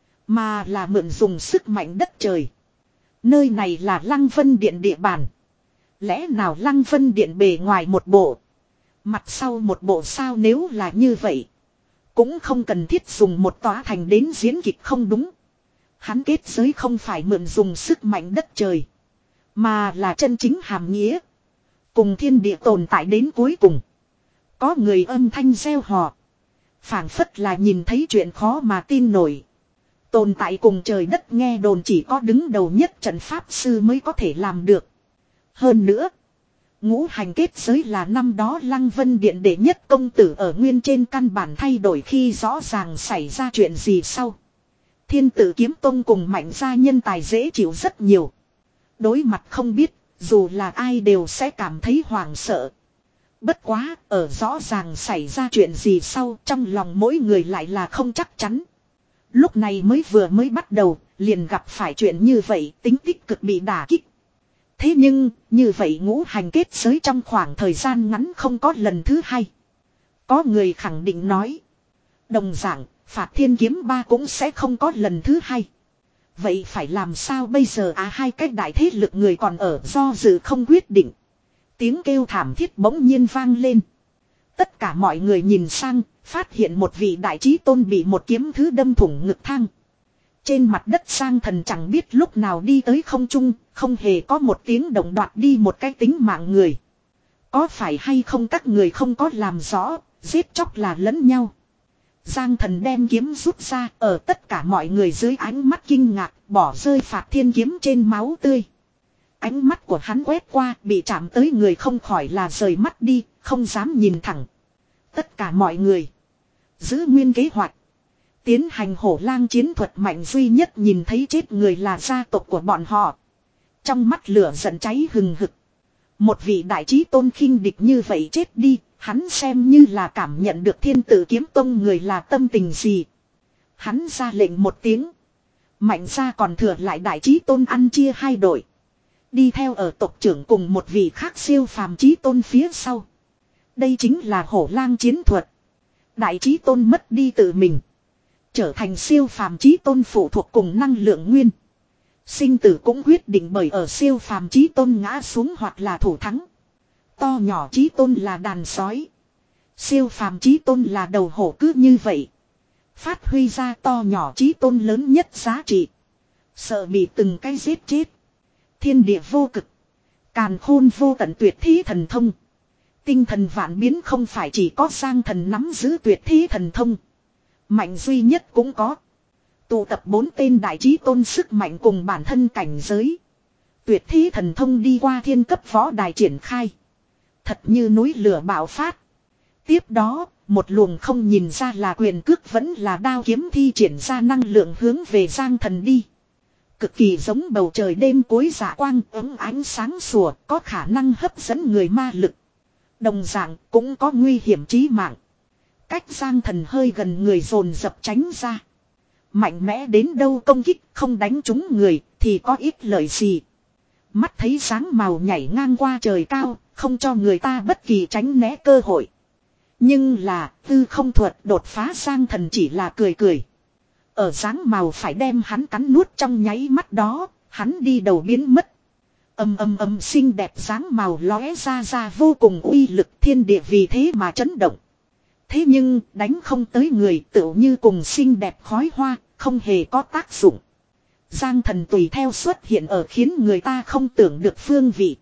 mà là mượn dùng sức mạnh đất trời. Nơi này là Lăng Vân Điện địa bàn. Lẽ nào Lăng Vân Điện bề ngoài một bộ, mặt sau một bộ sao? Nếu là như vậy, cũng không cần thiết dùng một tòa thành đến diễn kịch không đúng. Hắn kết giới không phải mượn dùng sức mạnh đất trời, mà là chân chính hàm nghĩa. Cùng thiên địa tồn tại đến cuối cùng. Có người âm thanh reo hò, phảng phất là nhìn thấy chuyện khó mà tin nổi. Tồn tại cùng trời đất nghe đồn chỉ có đứng đầu nhất trận pháp sư mới có thể làm được. Hơn nữa, ngũ hành kết giới là năm đó Lăng Vân Điện đệ nhất công tử ở nguyên trên căn bản thay đổi khi rõ ràng xảy ra chuyện gì sau. Thiên Tử Kiếm Tông cùng mạnh gia nhân tài dễ chịu rất nhiều. Đối mặt không biết, dù là ai đều sẽ cảm thấy hoảng sợ. Bất quá, ở rõ ràng xảy ra chuyện gì sau, trong lòng mỗi người lại là không chắc chắn. Lúc này mới vừa mới bắt đầu, liền gặp phải chuyện như vậy, tính tích cực bị đả kích. Thế nhưng, như vậy ngũ hành kết giới trong khoảng thời gian ngắn không có lần thứ hai. Có người khẳng định nói. Đồng dạng, phạt thiên kiếm ba cũng sẽ không có lần thứ hai. Vậy phải làm sao bây giờ à, hai cái đại thế lực người còn ở do dự không quyết định. Tiếng kêu thảm thiết bỗng nhiên vang lên. Tất cả mọi người nhìn sang, phát hiện một vị đại chí tôn bị một kiếm thứ đâm thủng ngực thang. Trên mặt đất sang thần chẳng biết lúc nào đi tới không trung, không hề có một tiếng động đoạt đi một cái tính mạng người. Có phải hay không các người không có làm rõ, giết chóc là lẫn nhau. Giang thần đem kiếm rút ra, ở tất cả mọi người dưới ánh mắt kinh ngạc, bỏ rơi phạt thiên kiếm trên máu tươi. Ánh mắt của hắn quét qua, bị chạm tới người không khỏi là rời mắt đi, không dám nhìn thẳng. Tất cả mọi người giữ nguyên kế hoạch, tiến hành hổ lang chiến thuật mạnh, duy nhất nhìn thấy chết người là gia tộc của bọn họ. Trong mắt lửa giận cháy hừng hực. Một vị đại chí tôn khinh địch như vậy chết đi, hắn xem như là cảm nhận được Thiên Tử Kiếm Tông người là tâm tình gì. Hắn ra lệnh một tiếng. Mạnh ra còn thừa lại đại chí tôn ăn chia hai đội. Đi theo ở tộc trưởng cùng một vị khác siêu phàm chí tôn phía sau. Đây chính là hổ lang chiến thuật. Đại chí tôn mất đi tự mình, trở thành siêu phàm chí tôn phụ thuộc cùng năng lượng nguyên. Sinh tử cũng quyết định bởi ở siêu phàm chí tôn ngã xuống hoặc là thủ thắng. To nhỏ chí tôn là đàn sói, siêu phàm chí tôn là đầu hổ, cứ như vậy phát huy ra to nhỏ chí tôn lớn nhất giá trị. Sợ bị từng cái giết chết. Thiên địa vô cực, càn khôn vô tận tuyệt thế thần thông. Tinh thần vạn biến không phải chỉ có Giang thần nắm giữ tuyệt thế thần thông. Mạnh duy nhất cũng có. Tụ tập bốn tên đại chí tôn sức mạnh cùng bản thân cảnh giới. Tuyệt thế thần thông đi qua thiên cấp võ đài triển khai. Thật như núi lửa bạo phát. Tiếp đó, một luồng không nhìn ra là quyền cước vẫn là đao kiếm thi triển ra năng lượng hướng về Giang thần đi. Cực kỳ giống bầu trời đêm cuối dạ quang, ấm ánh sáng sủa, có khả năng hấp dẫn người ma lực. Đồng dạng cũng có nguy hiểm chí mạng. Cách Giang thần hơi gần người dồn dập tránh ra. Mạnh mẽ đến đâu công kích không đánh trúng người thì có ít lợi gì. Mắt thấy sáng màu nhảy ngang qua trời cao, không cho người ta bất kỳ tránh né cơ hội. Nhưng là tư không thuật đột phá, Giang thần chỉ là cười cười. Ở sáng màu phải đem hắn cắn nuốt trong nháy mắt đó, hắn đi đầu biến mất. Âm âm âm, xinh đẹp dáng màu lóe ra ra vô cùng uy lực, thiên địa vì thế mà chấn động. Thế nhưng đánh không tới người, tựu như cùng xinh đẹp khói hoa, không hề có tác dụng. Giang thần tùy theo xuất hiện ở khiến người ta không tưởng được phương vị.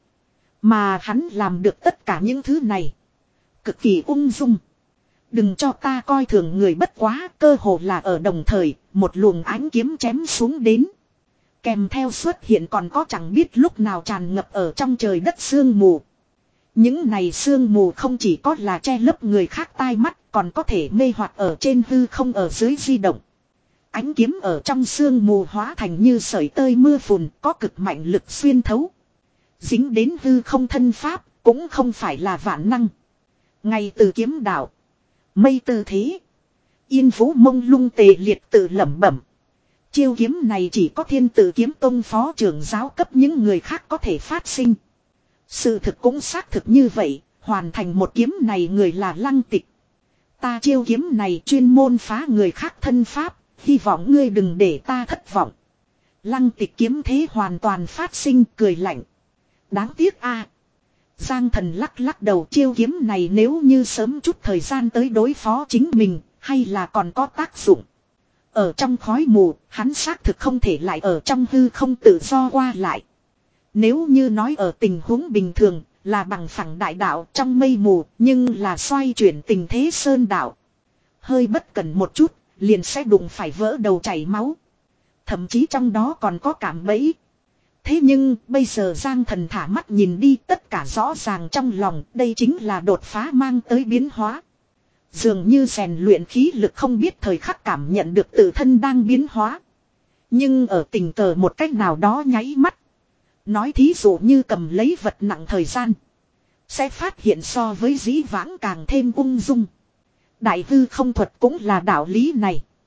Mà hắn làm được tất cả những thứ này cực kỳ ung dung. Đừng cho ta coi thường người, bất quá cơ hồ là ở đồng thời, một luồng ánh kiếm chém xuống đến. Kèm theo xuất hiện còn có chẳng biết lúc nào tràn ngập ở trong trời đất sương mù. Những này sương mù không chỉ có là che lấp người khác tai mắt, còn có thể mê hoặc ở trên hư không ở dưới di động. Ánh kiếm ở trong sương mù hóa thành như sợi tơi mưa phùn, có cực mạnh lực xuyên thấu. Dính đến hư không thân pháp, cũng không phải là vạn năng. Ngay từ kiếm đạo, mây tư thế, yên vũ mông lung tề liệt tự lẩm bẩm. Chiêu kiếm này chỉ có Thiên Tử Kiếm Tông phó trưởng giáo cấp những người khác có thể phát sinh. Sự thực cũng xác thực như vậy, hoàn thành một kiếm này người là Lăng Tịch. Ta chiêu kiếm này chuyên môn phá người khác thân pháp, hy vọng ngươi đừng để ta thất vọng. Lăng Tịch kiếm thế hoàn toàn phát sinh, cười lạnh. Đáng tiếc a. Giang thần lắc lắc đầu, chiêu kiếm này nếu như sớm chút thời gian tới đối phó chính mình, hay là còn có tác dụng. Ở trong khói mù, hắn xác thực không thể lại ở trong hư không tự do qua lại. Nếu như nói ở tình huống bình thường, là bằng phẳng đại đạo trong mây mù, nhưng là xoay chuyển tình thế sơn đạo. Hơi bất cẩn một chút, liền sẽ đụng phải vỡ đầu chảy máu. Thậm chí trong đó còn có cảm bẫy. Thế nhưng, bây giờ Giang thần thả mắt nhìn đi, tất cả rõ ràng trong lòng, đây chính là đột phá mang tới biến hóa. Dường như rèn luyện khí lực không biết thời khắc cảm nhận được tự thân đang biến hóa. Nhưng ở tình cờ một cách nào đó nháy mắt. Nói thí dụ như cầm lấy vật nặng thời gian. Sẽ phát hiện so với dĩ vãng càng thêm ung dung. Đại hư không thuật cũng là đạo lý này.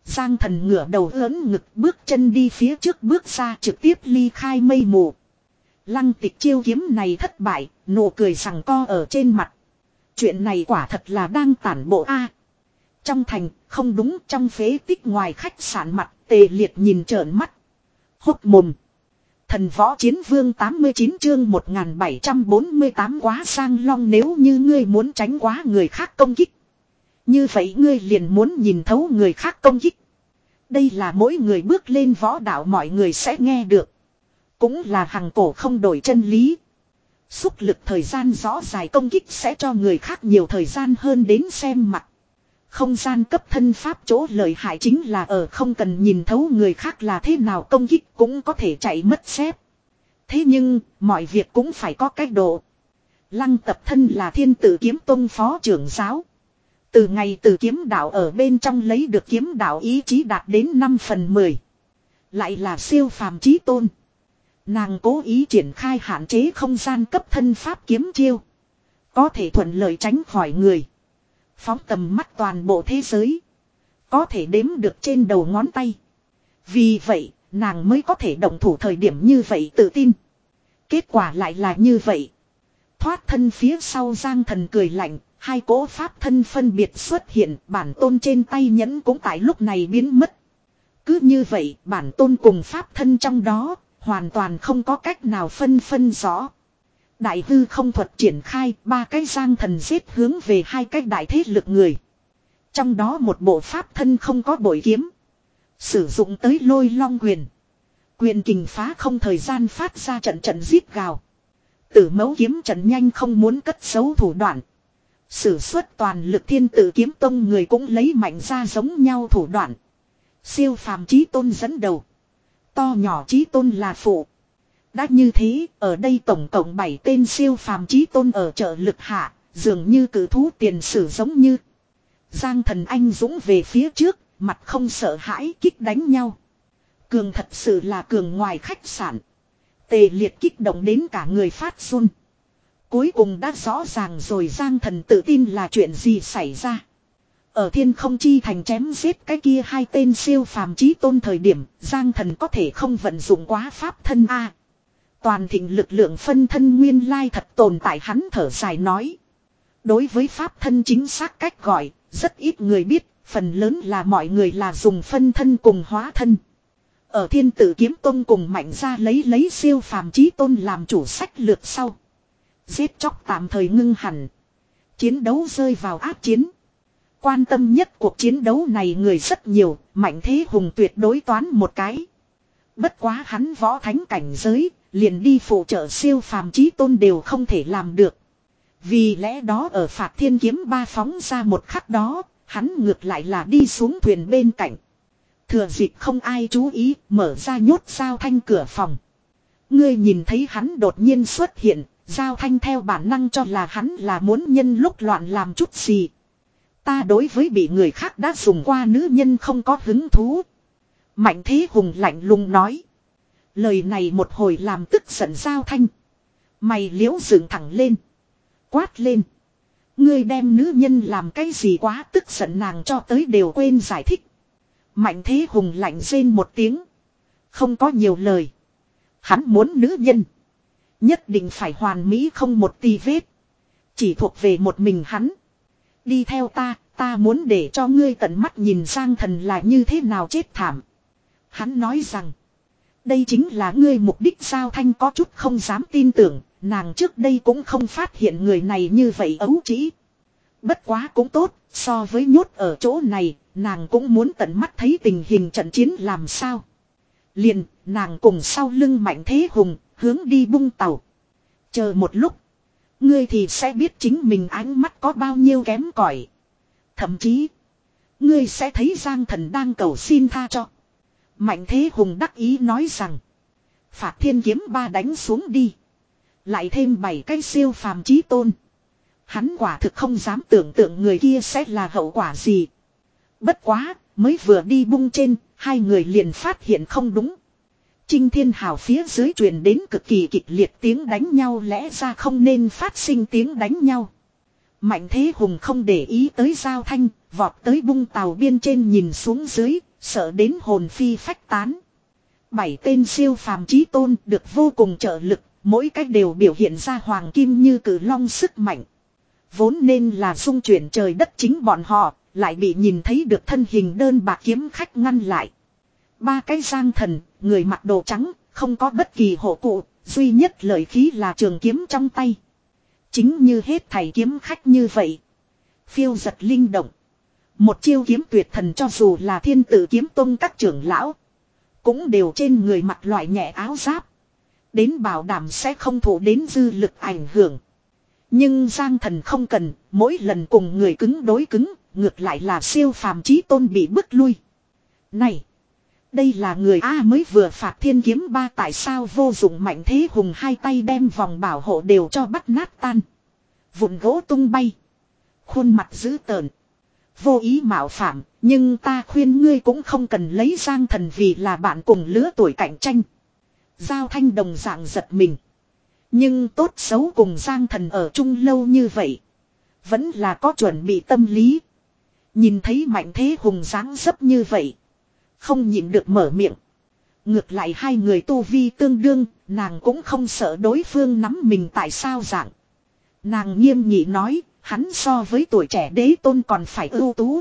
Giang Thần ngửa đầu ớn ngực bước chân đi phía trước bước ra trực tiếp ly khai mây mù. Lăng Tịch chiêu kiếm này thất bại, nụ cười rằng co ở trên mặt. Chuyện này quả thật là đang tản bộ a. Trong thành, không đúng, trong phế tích ngoài khách sạn mặt, Tề Liệt nhìn trợn mắt. Hốc mồm. Thần võ chiến vương tám mươi chín chương một nghìn bảy trăm bốn mươi tám quá sang long, nếu như ngươi muốn tránh quá người khác công kích. Như vậy ngươi liền muốn nhìn thấu người khác công kích. Đây là mỗi người bước lên võ đạo mọi người sẽ nghe được. Cũng là hằng cổ không đổi chân lý. Xúc lực thời gian rõ dài công kích sẽ cho người khác nhiều thời gian hơn đến xem mặt. Không gian cấp thân pháp chỗ lợi hại chính là ở không cần nhìn thấu người khác là thế nào công kích cũng có thể chạy mất xếp. Thế nhưng, mọi việc cũng phải có cách độ. Lăng Tập thân là Thiên Tử Kiếm Tông phó trưởng giáo. Từ ngày từ kiếm đạo ở bên trong lấy được kiếm đạo ý chí đạt đến năm phần mười. Lại là siêu phàm chí tôn. Nàng cố ý triển khai hạn chế không gian cấp thân pháp kiếm chiêu. Có thể thuận lợi tránh khỏi người. Phóng tầm mắt toàn bộ thế giới. Có thể đếm được trên đầu ngón tay. Vì vậy, nàng mới có thể động thủ thời điểm như vậy tự tin. Kết quả lại là như vậy. Thoát thân phía sau Giang Thần cười lạnh. Hai cỗ pháp thân phân biệt xuất hiện, bản tôn trên tay nhẫn cũng tại lúc này biến mất. Cứ như vậy, bản tôn cùng pháp thân trong đó, hoàn toàn không có cách nào phân phân rõ. Đại hư không thuật triển khai, ba cái Giang Thần giết hướng về hai cái đại thế lực người. Trong đó một bộ pháp thân không có bội kiếm. Sử dụng tới lôi long quyền. Quyền kình phá không thời gian phát ra trận trận giết gào. Tử mẫu kiếm trận nhanh không muốn cất giấu thủ đoạn. Sử xuất toàn lực Thiên Tử Kiếm Tông người cũng lấy mạnh ra giống nhau thủ đoạn. Siêu phàm chí tôn dẫn đầu. To nhỏ chí tôn là phụ. Đã như thế, ở đây tổng cộng bảy tên siêu phàm chí tôn ở trợ lực hạ, dường như cử thú tiền sử giống như. Giang Thần anh dũng về phía trước, mặt không sợ hãi kích đánh nhau. Cường thật sự là cường ngoài khách sạn. Tề Liệt kích động đến cả người phát run. Cuối cùng đã rõ ràng rồi Giang Thần tự tin là chuyện gì xảy ra. Ở Thiên Không Chi Thành chém giết cái kia hai tên siêu phàm chí tôn thời điểm, Giang Thần có thể không vận dụng quá pháp thân a. Toàn thịnh lực lượng phân thân nguyên lai thật tồn tại, hắn thở dài nói. Đối với pháp thân chính xác cách gọi, rất ít người biết, phần lớn là mọi người là dùng phân thân cùng hóa thân. Ở Thiên Tử Kiếm Tông cùng mạnh ra lấy lấy siêu phàm chí tôn làm chủ sách lược sau. Giết chóc tạm thời ngưng hẳn. Chiến đấu rơi vào ác chiến. Quan tâm nhất cuộc chiến đấu này người rất nhiều, Mạnh Thế Hùng tuyệt đối toán một cái. Bất quá hắn võ thánh cảnh giới, liền đi phụ trợ siêu phàm chí tôn đều không thể làm được. Vì lẽ đó ở Phạt Thiên Kiếm ba phóng ra một khắc đó, hắn ngược lại là đi xuống thuyền bên cạnh. Thừa dịp không ai chú ý, mở ra nhốt Giao Thanh cửa phòng. Ngươi nhìn thấy hắn đột nhiên xuất hiện, Giao Thanh theo bản năng cho là hắn là muốn nhân lúc loạn làm chút gì. Ta đối với bị người khác đã dùng qua nữ nhân không có hứng thú. Mạnh Thế Hùng lạnh lùng nói. Lời này một hồi làm tức giận Giao Thanh. Mày liễu dựng thẳng lên. Quát lên. Ngươi đem nữ nhân làm cái gì quá tức giận, nàng cho tới đều quên giải thích. Mạnh Thế Hùng lạnh rên một tiếng. Không có nhiều lời. Hắn muốn nữ nhân. Nhất định phải hoàn mỹ không một tì vết. Chỉ thuộc về một mình hắn. Đi theo ta, ta muốn để cho ngươi tận mắt nhìn Giang Thần là như thế nào chết thảm. Hắn nói rằng. Đây chính là ngươi mục đích. Giao Thanh có chút không dám tin tưởng. Nàng trước đây cũng không phát hiện người này như vậy ấu trĩ. Bất quá cũng tốt, so với nhốt ở chỗ này, nàng cũng muốn tận mắt thấy tình hình trận chiến làm sao. Liền, nàng cùng sau lưng Mạnh Thế Hùng, hướng đi bung tàu. Chờ một lúc, ngươi thì sẽ biết chính mình ánh mắt có bao nhiêu kém cỏi. Thậm chí, ngươi sẽ thấy Giang Thần đang cầu xin tha cho. Mạnh Thế Hùng đắc ý nói rằng, Phạt Thiên Kiếm ba đánh xuống đi. Lại thêm bảy cái siêu phàm chí tôn. Hắn quả thực không dám tưởng tượng người kia sẽ là hậu quả gì. Bất quá, mới vừa đi bung trên, hai người liền phát hiện không đúng. Trinh Thiên Hào phía dưới truyền đến cực kỳ kịch liệt tiếng đánh nhau, lẽ ra không nên phát sinh tiếng đánh nhau. Mạnh Thế Hùng không để ý tới Giao Thanh, vọt tới bung tàu biên trên nhìn xuống dưới, sợ đến hồn phi phách tán. Bảy tên siêu phàm chí tôn được vô cùng trợ lực, mỗi cách đều biểu hiện ra hoàng kim như cử long sức mạnh. Vốn nên là dung chuyển trời đất chính bọn họ, lại bị nhìn thấy được thân hình đơn bạc kiếm khách ngăn lại. Ba cái giang thần, người mặc đồ trắng, không có bất kỳ hộ cụ, duy nhất lợi khí là trường kiếm trong tay. Chính như hết thầy kiếm khách như vậy. Phiêu giật linh động. Một chiêu kiếm tuyệt thần cho dù là thiên tử kiếm tông các trưởng lão. Cũng đều trên người mặc loại nhẹ áo giáp. Đến bảo đảm sẽ không thụ đến dư lực ảnh hưởng. Nhưng Giang Thần không cần, mỗi lần cùng người cứng đối cứng, ngược lại là siêu phàm chí tôn bị bức lui. Này! Đây là người A mới vừa phạt thiên kiếm ba tại sao vô dụng mạnh thế hùng hai tay đem vòng bảo hộ đều cho bắt nát tan. Vụn gỗ tung bay. Khuôn mặt dữ tợn. Vô ý mạo phạm, nhưng ta khuyên ngươi cũng không cần lấy Giang Thần vì là bạn cùng lứa tuổi cạnh tranh. Giao Thanh đồng dạng giật mình. Nhưng tốt xấu cùng Giang Thần ở chung lâu như vậy. Vẫn là có chuẩn bị tâm lý. Nhìn thấy mạnh thế hùng dáng dấp như vậy. Không nhịn được mở miệng. Ngược lại hai người tu vi tương đương, nàng cũng không sợ đối phương nắm mình tại sao dạng. Nàng nghiêm nghị nói, hắn so với tuổi trẻ đế tôn còn phải ưu tú.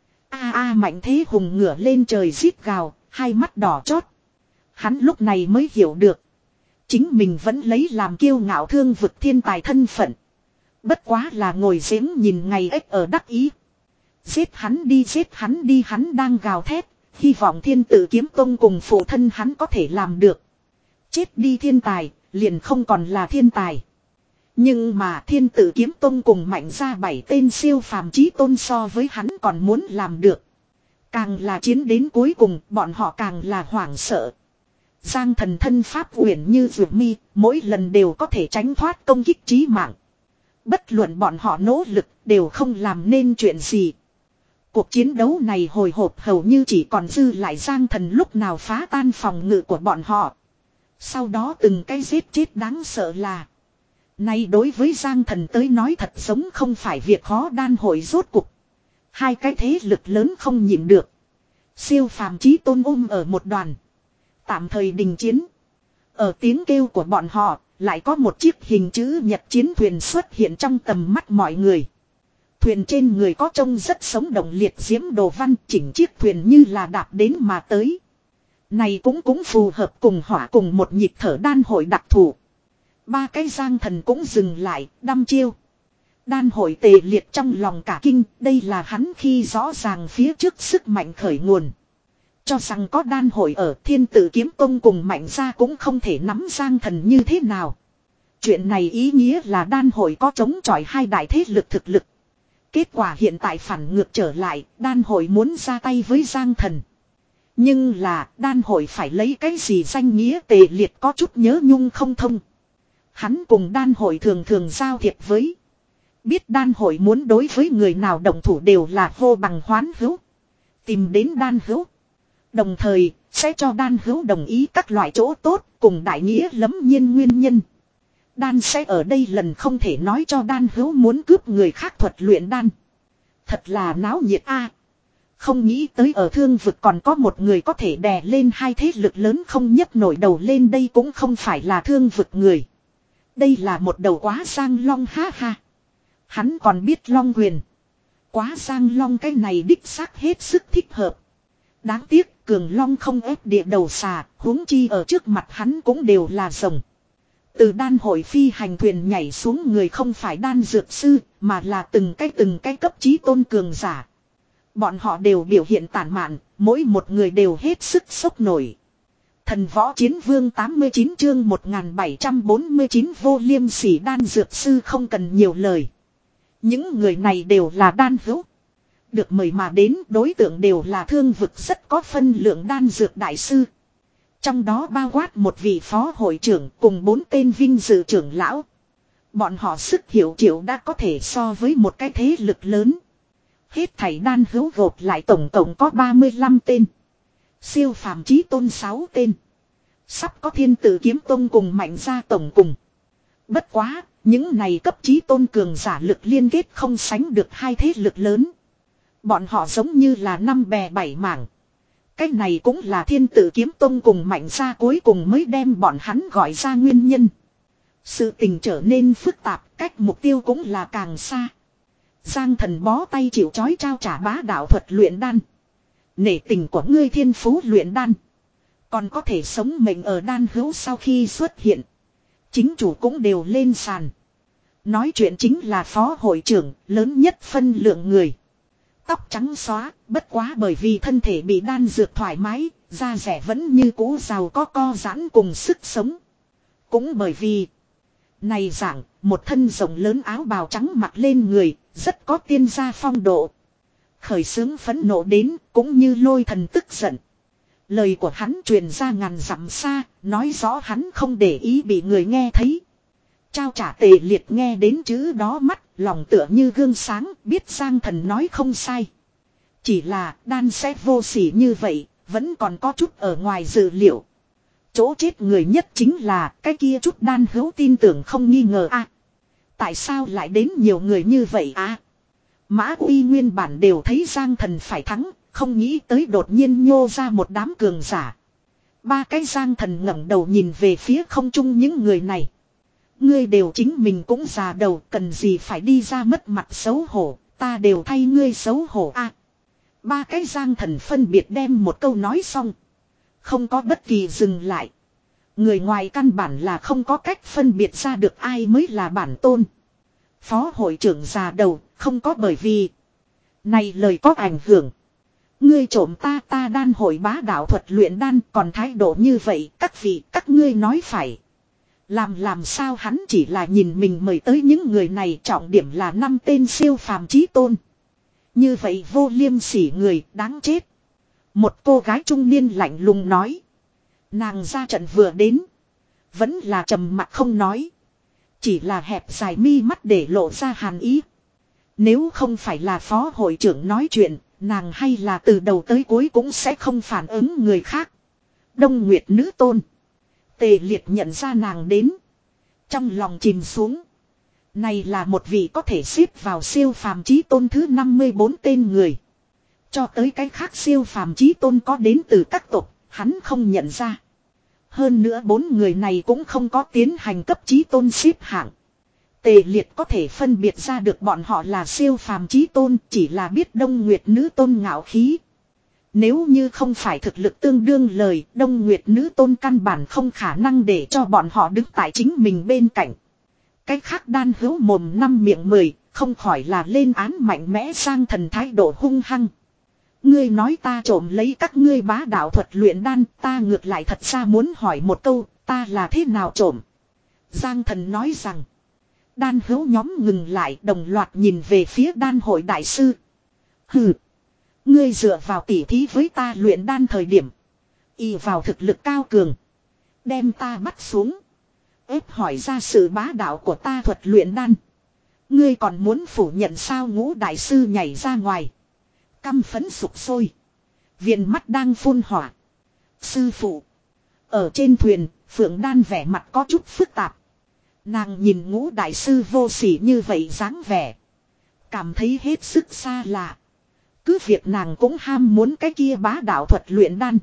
A a mạnh thế hùng ngửa lên trời rít gào, hai mắt đỏ chót. Hắn lúc này mới hiểu được. Chính mình vẫn lấy làm kiêu ngạo thương vực thiên tài thân phận. Bất quá là ngồi giếng nhìn ngày ếch ở đắc ý. Giết hắn đi giết hắn đi hắn đang gào thét. Hy vọng thiên tử kiếm tông cùng phụ thân hắn có thể làm được. Chết đi thiên tài, liền không còn là thiên tài. Nhưng mà thiên tử kiếm tông cùng mạnh ra bảy tên siêu phàm chí tôn so với hắn còn muốn làm được. Càng là chiến đến cuối cùng, bọn họ càng là hoảng sợ. Giang Thần thân pháp uyển như dược mi, mỗi lần đều có thể tránh thoát công kích chí mạng. Bất luận bọn họ nỗ lực, đều không làm nên chuyện gì. Cuộc chiến đấu này hồi hộp hầu như chỉ còn dư lại Giang Thần lúc nào phá tan phòng ngự của bọn họ. Sau đó từng cái giết chết đáng sợ là. Nay đối với Giang Thần tới nói thật giống không phải việc khó đan hội rốt cuộc. Hai cái thế lực lớn không nhịn được. Siêu phàm chí tôn ôm ở một đoàn. Tạm thời đình chiến. Ở tiếng kêu của bọn họ, lại có một chiếc hình chữ nhật chiến thuyền xuất hiện trong tầm mắt mọi người. Thuyền trên người có trông rất sống động liệt diễm đồ văn, chỉnh chiếc thuyền như là đạp đến mà tới. Này cũng cũng phù hợp cùng hỏa cùng một nhịp thở đan hội đặc thù. Ba cái Giang Thần cũng dừng lại, đăm chiêu. Đan hội tề liệt trong lòng cả kinh, đây là hắn khi rõ ràng phía trước sức mạnh khởi nguồn. Cho rằng có đan hội ở thiên tử kiếm tông cùng mạnh ra cũng không thể nắm Giang Thần như thế nào. Chuyện này ý nghĩa là đan hội có chống chọi hai đại thế lực thực lực. Kết quả hiện tại phản ngược trở lại, đan hội muốn ra tay với Giang Thần. Nhưng là, đan hội phải lấy cái gì danh nghĩa tề liệt có chút nhớ nhung không thông. Hắn cùng đan hội thường thường giao thiệp với. Biết đan hội muốn đối với người nào đồng thủ đều là hô bằng hoán hữu. Tìm đến đan hữu. Đồng thời, sẽ cho đan hữu đồng ý các loại chỗ tốt cùng đại nghĩa lẫm nhiên nguyên nhân. Đan sẽ ở đây lần không thể nói cho đan hữu muốn cướp người khác thuật luyện đan. Thật là náo nhiệt a. Không nghĩ tới ở thương vực còn có một người có thể đè lên hai thế lực lớn không nhấc nổi đầu lên, đây cũng không phải là thương vực người. Đây là một đầu quá sang long ha ha. Hắn còn biết long quyền. Quá sang long cái này đích xác hết sức thích hợp. Đáng tiếc cường long không ép địa đầu xà, huống chi ở trước mặt hắn cũng đều là rồng. Từ đan hội phi hành thuyền nhảy xuống người không phải đan dược sư, mà là từng cái từng cái cấp chí tôn cường giả. Bọn họ đều biểu hiện tản mạn, mỗi một người đều hết sức sốc nổi. Thần võ chiến vương tám mươi chín chương một nghìn bảy trăm bốn mươi chín vô liêm sỉ đan dược sư không cần nhiều lời. Những người này đều là đan hữu. Được mời mà đến đối tượng đều là thương vực rất có phân lượng đan dược đại sư. Trong đó bao quát một vị phó hội trưởng cùng bốn tên vinh dự trưởng lão. Bọn họ sức hiểu triệu đã có thể so với một cái thế lực lớn. Hết thảy đan hữu gộp lại tổng cộng có ba mươi lăm tên. Siêu phàm chí tôn sáu tên. Sắp có thiên tử kiếm tôn cùng mạnh ra tổng cùng. Bất quá, những này cấp chí tôn cường giả lực liên kết không sánh được hai thế lực lớn. Bọn họ giống như là năm bè bảy mảng. Cái này cũng là Thiên Tử Kiếm Tông cùng Mạnh gia cuối cùng mới đem bọn hắn gọi ra nguyên nhân. Sự tình trở nên phức tạp, cách mục tiêu cũng là càng xa. Giang Thần bó tay chịu trói trao trả bá đạo thuật luyện đan. Nể tình của ngươi thiên phú luyện đan. Còn có thể sống mệnh ở đan hữu sau khi xuất hiện. Chính chủ cũng đều lên sàn. Nói chuyện chính là phó hội trưởng, lớn nhất phân lượng người. Tóc trắng xóa, bất quá bởi vì thân thể bị đan dược thoải mái, da rẻ vẫn như cũ giàu có co giãn cùng sức sống. Cũng bởi vì này dạng, một thân rộng lớn áo bào trắng mặc lên người, rất có tiên gia phong độ. Khởi xướng phẫn nộ đến, cũng như lôi thần tức giận. Lời của hắn truyền ra ngàn dặm xa, nói rõ hắn không để ý bị người nghe thấy. Trao trả Tề Liệt nghe đến chữ đó mắt, lòng tựa như gương sáng, biết Giang Thần nói không sai. Chỉ là đan sẽ vô sỉ như vậy, vẫn còn có chút ở ngoài dự liệu. Chỗ chết người nhất chính là cái kia chút đan hữu tin tưởng không nghi ngờ a. À, tại sao lại đến nhiều người như vậy à? Mã Uy nguyên bản đều thấy Giang Thần phải thắng, không nghĩ tới đột nhiên nhô ra một đám cường giả. Ba cái Giang Thần ngẩng đầu nhìn về phía không trung những người này. Ngươi đều chính mình cũng già đầu, cần gì phải đi ra mất mặt xấu hổ, ta đều thay ngươi xấu hổ a. À, ba cái Giang Thần phân biệt đem một câu nói xong. Không có bất kỳ dừng lại. Người ngoài căn bản là không có cách phân biệt ra được ai mới là bản tôn. Phó hội trưởng già đầu, không có bởi vì này lời có ảnh hưởng. Ngươi trộm ta ta đan hội bá đạo thuật luyện đan, còn thái độ như vậy, các vị, các ngươi nói phải. Làm làm sao hắn chỉ là nhìn mình mời tới những người này, trọng điểm là năm tên siêu phàm chí tôn. Như vậy vô liêm sỉ người, đáng chết. Một cô gái trung niên lạnh lùng nói. Nàng ra trận vừa đến, vẫn là trầm mặc không nói. Chỉ là hẹp dài mi mắt để lộ ra hàn ý. Nếu không phải là phó hội trưởng nói chuyện, nàng hay là từ đầu tới cuối cũng sẽ không phản ứng người khác. Đông Nguyệt nữ tôn. Tề Liệt nhận ra nàng đến. Trong lòng chìm xuống. Này là một vị có thể xếp vào siêu phàm chí tôn thứ năm mươi bốn tên người. Cho tới cái khác siêu phàm chí tôn có đến từ các tộc, hắn không nhận ra. Hơn nữa bốn người này cũng không có tiến hành cấp chí tôn xếp hạng. Tề Liệt có thể phân biệt ra được bọn họ là siêu phàm chí tôn, chỉ là biết Đông Nguyệt nữ tôn ngạo khí. Nếu như không phải thực lực tương đương lời, Đông Nguyệt nữ tôn căn bản không khả năng để cho bọn họ đứng tại chính mình bên cạnh. Cái khác đan hữu mồm năm miệng mười, không khỏi là lên án mạnh mẽ sang thần thái độ hung hăng. Ngươi nói ta trộm lấy các ngươi bá đạo thuật luyện đan, ta ngược lại thật ra muốn hỏi một câu, ta là thế nào trộm? Giang Thần nói rằng, đan hữu nhóm ngừng lại đồng loạt nhìn về phía đan hội đại sư. Hừ, ngươi dựa vào tỉ thí với ta luyện đan thời điểm, y vào thực lực cao cường, đem ta bắt xuống, ép hỏi ra sự bá đạo của ta thuật luyện đan. Ngươi còn muốn phủ nhận sao? Ngũ đại sư nhảy ra ngoài, căm phẫn sục sôi, viền mắt đang phun hỏa. Sư phụ, ở trên thuyền, Phượng Đan vẻ mặt có chút phức tạp. Nàng nhìn Ngũ đại sư vô sỉ như vậy dáng vẻ, cảm thấy hết sức xa lạ. Cứ việc nàng cũng ham muốn cái kia bá đạo thuật luyện đan.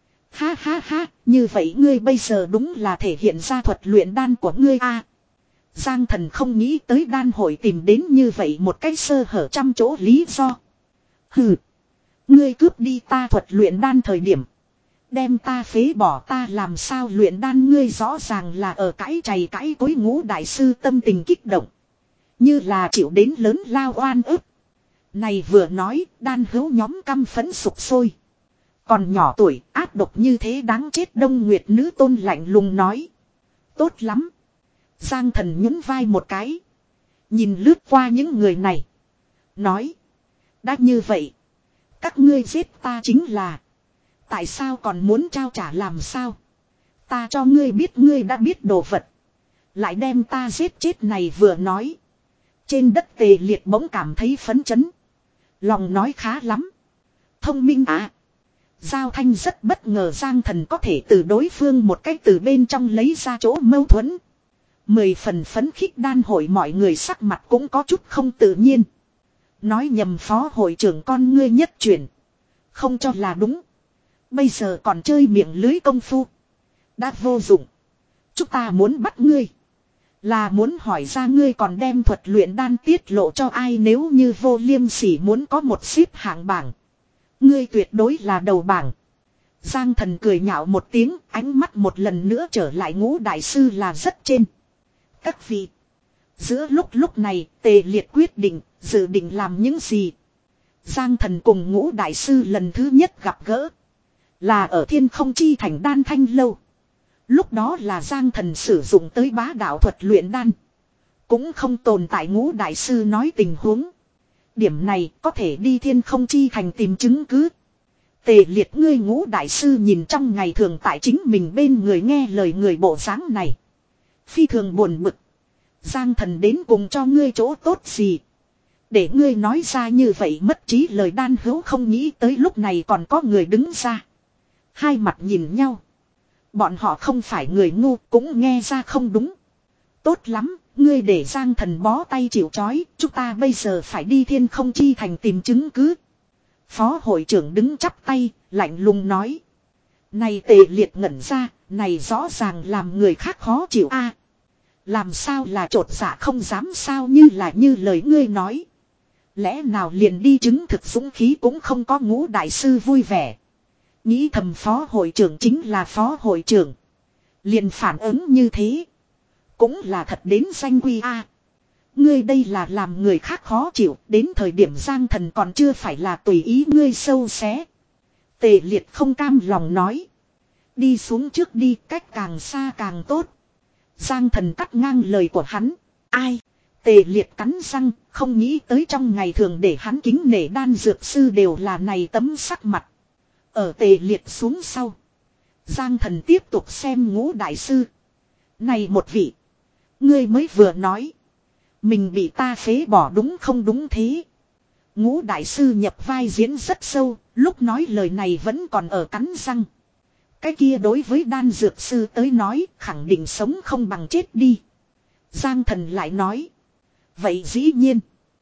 Ha ha ha, như vậy ngươi bây giờ đúng là thể hiện ra thuật luyện đan của ngươi a. À, Giang Thần không nghĩ tới đan hội tìm đến như vậy một cách sơ hở trăm chỗ lý do. Hừ, ngươi cướp đi ta thuật luyện đan thời điểm, đem ta phế bỏ, ta làm sao luyện đan? Ngươi rõ ràng là ở cãi chày cãi cối. Ngũ đại sư tâm tình kích động, như là chịu đến lớn lao oan ức. Này vừa nói, đan hữu nhóm căm phẫn sục sôi. Còn nhỏ tuổi, ác độc như thế đáng chết. Đông Nguyệt nữ tôn lạnh lùng nói. Tốt lắm. Giang Thần nhún vai một cái, nhìn lướt qua những người này, nói. Đã như vậy, các ngươi giết ta chính là. Tại sao còn muốn trao trả làm sao? Ta cho ngươi biết ngươi đã biết đồ vật, lại đem ta giết chết. Này vừa nói, trên đất Tề Liệt bỗng cảm thấy phấn chấn. Lòng nói khá lắm. Thông minh à. Giao Thanh rất bất ngờ Giang Thần có thể từ đối phương một cách từ bên trong lấy ra chỗ mâu thuẫn. Mười phần phấn khích. Đan hội mọi người sắc mặt cũng có chút không tự nhiên. Nói nhầm phó hội trưởng con ngươi nhất chuyển, không cho là đúng. Bây giờ còn chơi miệng lưới công phu. Đã vô dụng. Chúng ta muốn bắt ngươi. Là muốn hỏi ra ngươi còn đem thuật luyện đan tiết lộ cho ai, nếu như Vô Liêm Sỉ muốn có một xếp hạng bảng. Ngươi tuyệt đối là đầu bảng. Giang Thần cười nhạo một tiếng, ánh mắt một lần nữa trở lại Ngũ đại sư là rất trên. Các vị. Giữa lúc lúc này, Tề Liệt quyết định, dự định làm những gì. Giang Thần cùng Ngũ đại sư lần thứ nhất gặp gỡ. Là ở Thiên Không Chi Thành Đan Thanh Lâu. Lúc đó là Giang Thần sử dụng tới bá đạo thuật luyện đan. Cũng không tồn tại Ngũ đại sư nói tình huống. Điểm này có thể đi Thiên Không Chi Thành tìm chứng cứ. Tề Liệt ngươi Ngũ đại sư nhìn trong ngày thường tại chính mình bên người nghe lời người bộ dáng này. Phi thường buồn bực. Giang Thần đến cùng cho ngươi chỗ tốt gì. Để ngươi nói ra như vậy mất trí lời đan hữu không nghĩ tới lúc này còn có người đứng ra. Hai mặt nhìn nhau. Bọn họ không phải người ngu cũng nghe ra không đúng. Tốt lắm, ngươi để Giang Thần bó tay chịu trói, chúng ta bây giờ phải đi Thiên Không Chi Thành tìm chứng cứ. Phó hội trưởng đứng chắp tay, lạnh lùng nói. Này Tề Liệt ngẩn ra, này rõ ràng làm người khác khó chịu a. Làm sao là trột dạ không dám sao như là như lời ngươi nói. Lẽ nào liền đi chứng thực dũng khí cũng không có. Ngũ đại sư vui vẻ. Nghĩ thầm phó hội trưởng chính là phó hội trưởng. Liền phản ứng như thế. Cũng là thật đến danh quy a. Ngươi đây là làm người khác khó chịu. Đến thời điểm Giang Thần còn chưa phải là tùy ý ngươi sâu xé. Tề Liệt không cam lòng nói. Đi xuống trước đi, cách càng xa càng tốt. Giang Thần cắt ngang lời của hắn. Ai? Tề Liệt cắn răng, không nghĩ tới trong ngày thường để hắn kính nể đan dược sư đều là này tấm sắc mặt. Ở Tề Liệt xuống sau. Giang Thần tiếp tục xem Ngũ đại sư. Này một vị. Ngươi mới vừa nói. Mình bị ta phế bỏ đúng không đúng thế. Ngũ đại sư nhập vai diễn rất sâu. Lúc nói lời này vẫn còn ở cắn răng. Cái kia đối với đan dược sư tới nói khẳng định sống không bằng chết đi. Giang Thần lại nói. Vậy dĩ nhiên.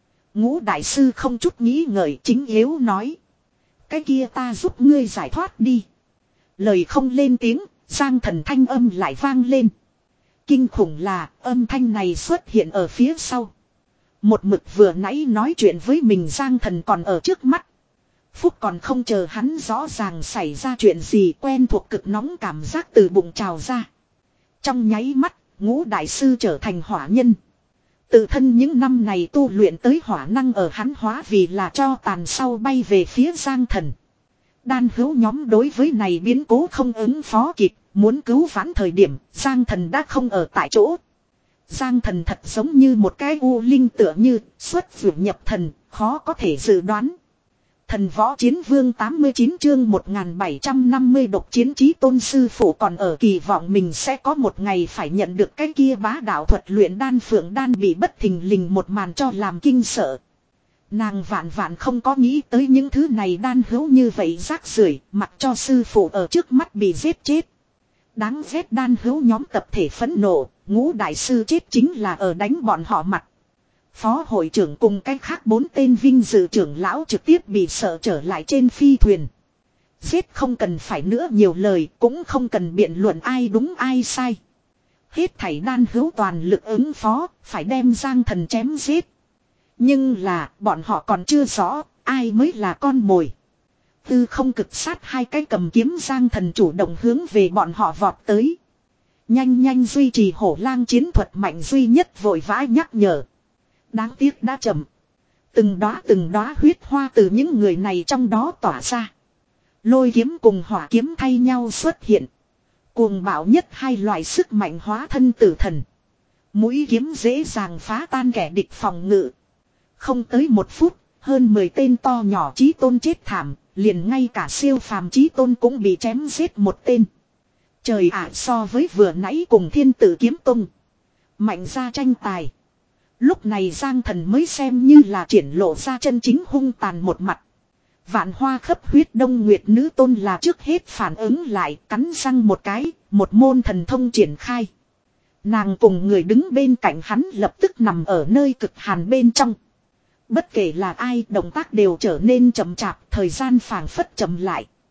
Ngũ đại sư không chút nghĩ ngợi chính yếu nói. Cái kia ta giúp ngươi giải thoát đi. Lời không lên tiếng, Giang Thần thanh âm lại vang lên. Kinh khủng là âm thanh này xuất hiện ở phía sau. Một mực vừa nãy nói chuyện với mình Giang Thần còn ở trước mắt. Phúc còn không chờ hắn rõ ràng xảy ra chuyện gì, quen thuộc cực nóng cảm giác từ bụng trào ra. Trong nháy mắt, Ngũ đại sư trở thành hỏa nhân. Tự thân những năm này tu luyện tới hỏa năng ở hắn hóa vì là cho tàn sau bay về phía Giang Thần. Đan hữu nhóm đối với này biến cố không ứng phó kịp, muốn cứu vãn thời điểm, Giang Thần đã không ở tại chỗ. Giang Thần thật giống như một cái u linh tựa như, xuất vượt nhập thần, khó có thể dự đoán. Thần võ chiến vương tám mươi chín chương một nghìn bảy trăm năm mươi độc chiến chí tôn sư phụ còn ở kỳ vọng mình sẽ có một ngày phải nhận được cái kia bá đạo thuật luyện đan phượng đan bị bất thình lình một màn cho làm kinh sợ. Nàng vạn vạn không có nghĩ tới những thứ này đan hữu như vậy rác rưởi, mặc cho sư phụ ở trước mắt bị giết chết. Đáng ghét đan hữu nhóm tập thể phẫn nộ, Ngũ đại sư chết chính là ở đánh bọn họ mặt. Phó hội trưởng cùng cách khác bốn tên vinh dự trưởng lão trực tiếp bị sợ trở lại trên phi thuyền. Giết không cần phải nữa nhiều lời, cũng không cần biện luận ai đúng ai sai. Hết thảy đan hữu toàn lực ứng phó, phải đem Giang Thần chém giết. Nhưng là, bọn họ còn chưa rõ, ai mới là con mồi. Tư không cực sát hai cái cầm kiếm Giang Thần chủ động hướng về bọn họ vọt tới. Nhanh nhanh duy trì hổ lang chiến thuật mạnh duy nhất vội vã nhắc nhở. Đáng tiếc đã chậm. Từng đóa từng đóa huyết hoa từ những người này trong đó tỏa ra. Lôi kiếm cùng hỏa kiếm thay nhau xuất hiện. Cuồng bạo nhất hai loại sức mạnh hóa thân tử thần. Mũi kiếm dễ dàng phá tan kẻ địch phòng ngự. Không tới một phút, hơn mười tên to nhỏ chí tôn chết thảm, liền ngay cả siêu phàm chí tôn cũng bị chém giết một tên. Trời ạ, so với vừa nãy cùng thiên tử kiếm tung. Mạnh ra tranh tài. Lúc này Giang Thần mới xem như là triển lộ ra chân chính hung tàn một mặt. Vạn hoa khắp huyết đông nguyệt nữ tôn là trước hết phản ứng lại, cắn răng một cái, một môn thần thông triển khai. Nàng cùng người đứng bên cạnh hắn lập tức nằm ở nơi cực hàn bên trong. Bất kể là ai, động tác đều trở nên chậm chạp, thời gian phảng phất chậm lại.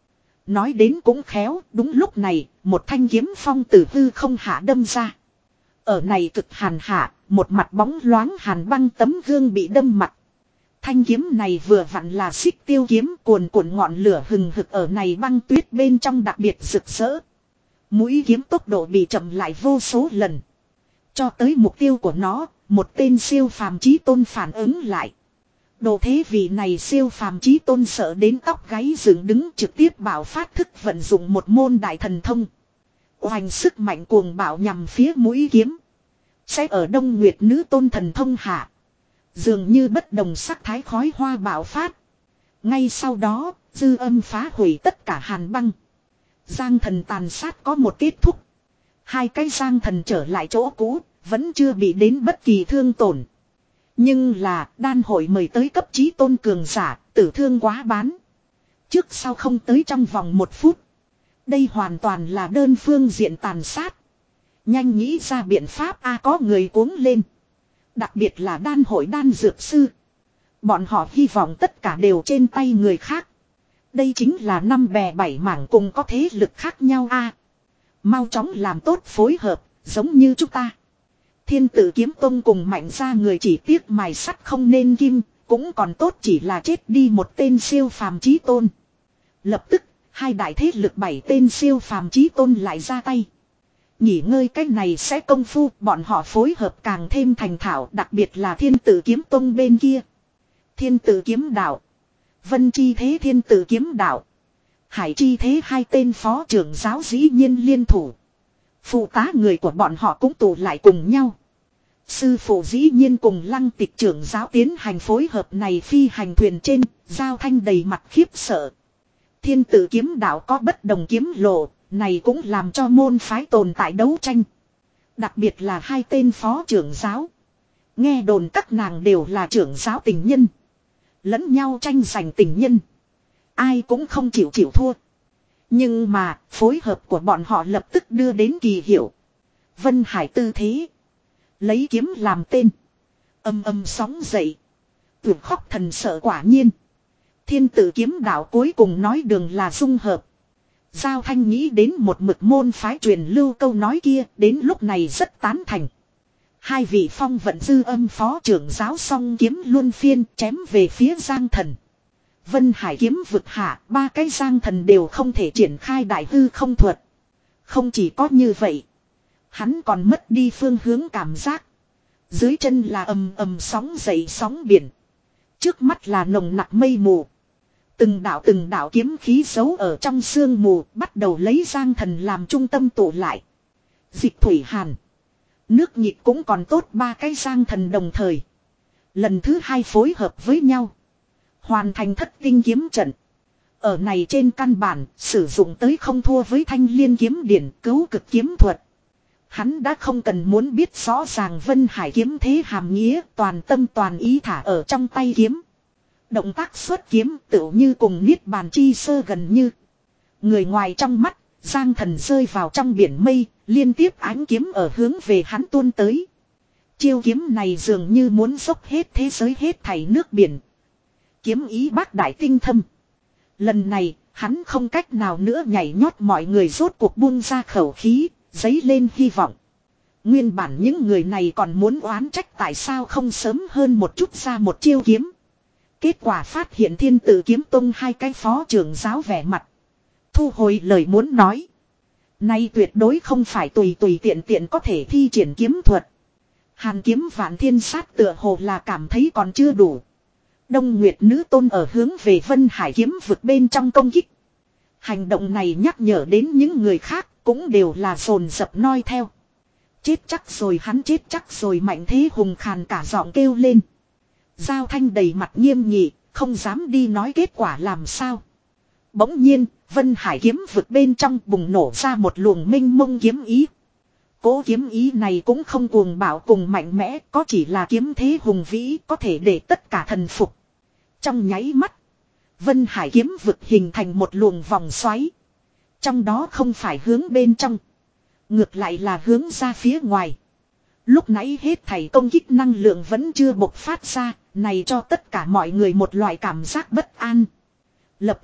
Nói đến cũng khéo, đúng lúc này, một thanh kiếm phong từ hư không hạ đâm ra. Ở này cực hàn hạ, một mặt bóng loáng hàn băng tấm gương bị đâm mặt. Thanh kiếm này vừa vặn là xích tiêu kiếm, cuồn cuộn ngọn lửa hừng hực ở này băng tuyết bên trong đặc biệt rực rỡ. Mũi kiếm tốc độ bị chậm lại vô số lần. Cho tới mục tiêu của nó, một tên siêu phàm chí tôn phản ứng lại. Đồ thế vị này siêu phàm chí tôn sợ đến tóc gáy dựng đứng, trực tiếp bảo phát thức vận dụng một môn đại thần thông. Hoành sức mạnh cuồng bạo nhằm phía mũi kiếm. Sẽ ở Đông Nguyệt nữ tôn thần thông hạ. Dường như bất đồng sắc thái khói hoa bạo phát. Ngay sau đó, dư âm phá hủy tất cả hàn băng. Giang thần tàn sát có một kết thúc. Hai cái giang thần trở lại chỗ cũ, vẫn chưa bị đến bất kỳ thương tổn. Nhưng là đan hội mời tới cấp chí tôn cường giả, tử thương quá bán. Trước sau không tới trong vòng một phút. Đây hoàn toàn là đơn phương diện tàn sát. Nhanh nghĩ ra biện pháp a có người cuống lên. Đặc biệt là đan hội đan dược sư. Bọn họ hy vọng tất cả đều trên tay người khác. Đây chính là năm bè bảy mảng cùng có thế lực khác nhau a. Mau chóng làm tốt phối hợp, giống như chúng ta. Thiên tử kiếm tông cùng mạnh ra người chỉ tiếc mài sắt không nên kim, cũng còn tốt chỉ là chết đi một tên siêu phàm chí tôn. Lập tức, hai đại thế lực bảy tên siêu phàm chí tôn lại ra tay. Nghỉ ngơi cách này sẽ công phu, bọn họ phối hợp càng thêm thành thạo, đặc biệt là thiên tử kiếm tông bên kia. Thiên tử kiếm đạo, Vân chi thế thiên tử kiếm đạo, Hải chi thế hai tên phó trưởng giáo dĩ nhiên liên thủ. Phụ tá người của bọn họ cũng tụ lại cùng nhau. Sư phụ dĩ nhiên cùng Lăng Tịch trưởng giáo tiến hành phối hợp này phi hành thuyền trên, Giao Thanh đầy mặt khiếp sợ. Thiên tử kiếm đạo có bất đồng kiếm lộ, này cũng làm cho môn phái tồn tại đấu tranh. Đặc biệt là hai tên phó trưởng giáo. Nghe đồn các nàng đều là trưởng giáo tình nhân. Lẫn nhau tranh giành tình nhân. Ai cũng không chịu chịu thua. Nhưng mà, phối hợp của bọn họ lập tức đưa đến kỳ hiệu. Vân Hải tư thế. Lấy kiếm làm tên. Âm âm sóng dậy. Tuyệt khóc thần sợ quả nhiên. Thiên tử kiếm đạo cuối cùng nói đường là dung hợp. Giao Thanh nghĩ đến một mực môn phái truyền lưu câu nói kia, đến lúc này rất tán thành. Hai vị phong vận dư âm phó trưởng giáo song kiếm luân phiên chém về phía Giang Thần. Vân Hải kiếm vực hạ, ba cái Giang Thần đều không thể triển khai đại hư không thuật. Không chỉ có như vậy, hắn còn mất đi phương hướng cảm giác. Dưới chân là ầm ầm sóng dậy sóng biển. Trước mắt là nồng nặc mây mù. Từng đạo từng đạo kiếm khí giấu ở trong sương mù, bắt đầu lấy Giang Thần làm trung tâm tụ lại. Dịch thủy hàn, nước nhịp cũng còn tốt, ba cái Giang Thần đồng thời. Lần thứ hai phối hợp với nhau. Hoàn thành thất tinh kiếm trận. Ở này trên căn bản, sử dụng tới không thua với thanh liên kiếm điển cứu cực kiếm thuật. Hắn đã không cần muốn biết rõ ràng Vân Hải kiếm thế hàm nghĩa, toàn tâm toàn ý thả ở trong tay kiếm. Động tác xuất kiếm tựu như cùng niết bàn chi sơ gần như. Người ngoài trong mắt, Giang Thần rơi vào trong biển mây, liên tiếp ánh kiếm ở hướng về hắn tuôn tới. Chiêu kiếm này dường như muốn dốc hết thế giới hết thảy nước biển. Kiếm ý bác đại tinh thâm. Lần này, hắn không cách nào nữa nhảy nhót, mọi người rốt cuộc buông ra khẩu khí, dấy lên hy vọng. Nguyên bản những người này còn muốn oán trách tại sao không sớm hơn một chút ra một chiêu kiếm. Kết quả phát hiện thiên tử kiếm tông hai cái phó trưởng giáo vẻ mặt. Thu hồi lời muốn nói. Nay tuyệt đối không phải tùy tùy tiện tiện có thể thi triển kiếm thuật. Hàn kiếm vạn thiên sát tựa hồ là cảm thấy còn chưa đủ. Đông Nguyệt nữ tôn ở hướng về Vân Hải kiếm vực bên trong công kích. Hành động này nhắc nhở đến những người khác cũng đều là dồn dập noi theo. Chết chắc rồi, hắn chết chắc rồi, Mạnh Thế Hùng khàn cả giọng kêu lên. Giao Thanh đầy mặt nghiêm nghị, không dám đi nói kết quả làm sao. Bỗng nhiên, Vân Hải kiếm vực bên trong bùng nổ ra một luồng minh mông kiếm ý. Cố kiếm ý này cũng không cuồng bạo cùng mạnh mẽ, có chỉ là kiếm thế hùng vĩ, có thể để tất cả thần phục. Trong nháy mắt, Vân Hải kiếm vực hình thành một luồng vòng xoáy. Trong đó không phải hướng bên trong, ngược lại là hướng ra phía ngoài. Lúc nãy hết thảy công kích năng lượng vẫn chưa bộc phát ra, này cho tất cả mọi người một loại cảm giác bất an. Lập tức,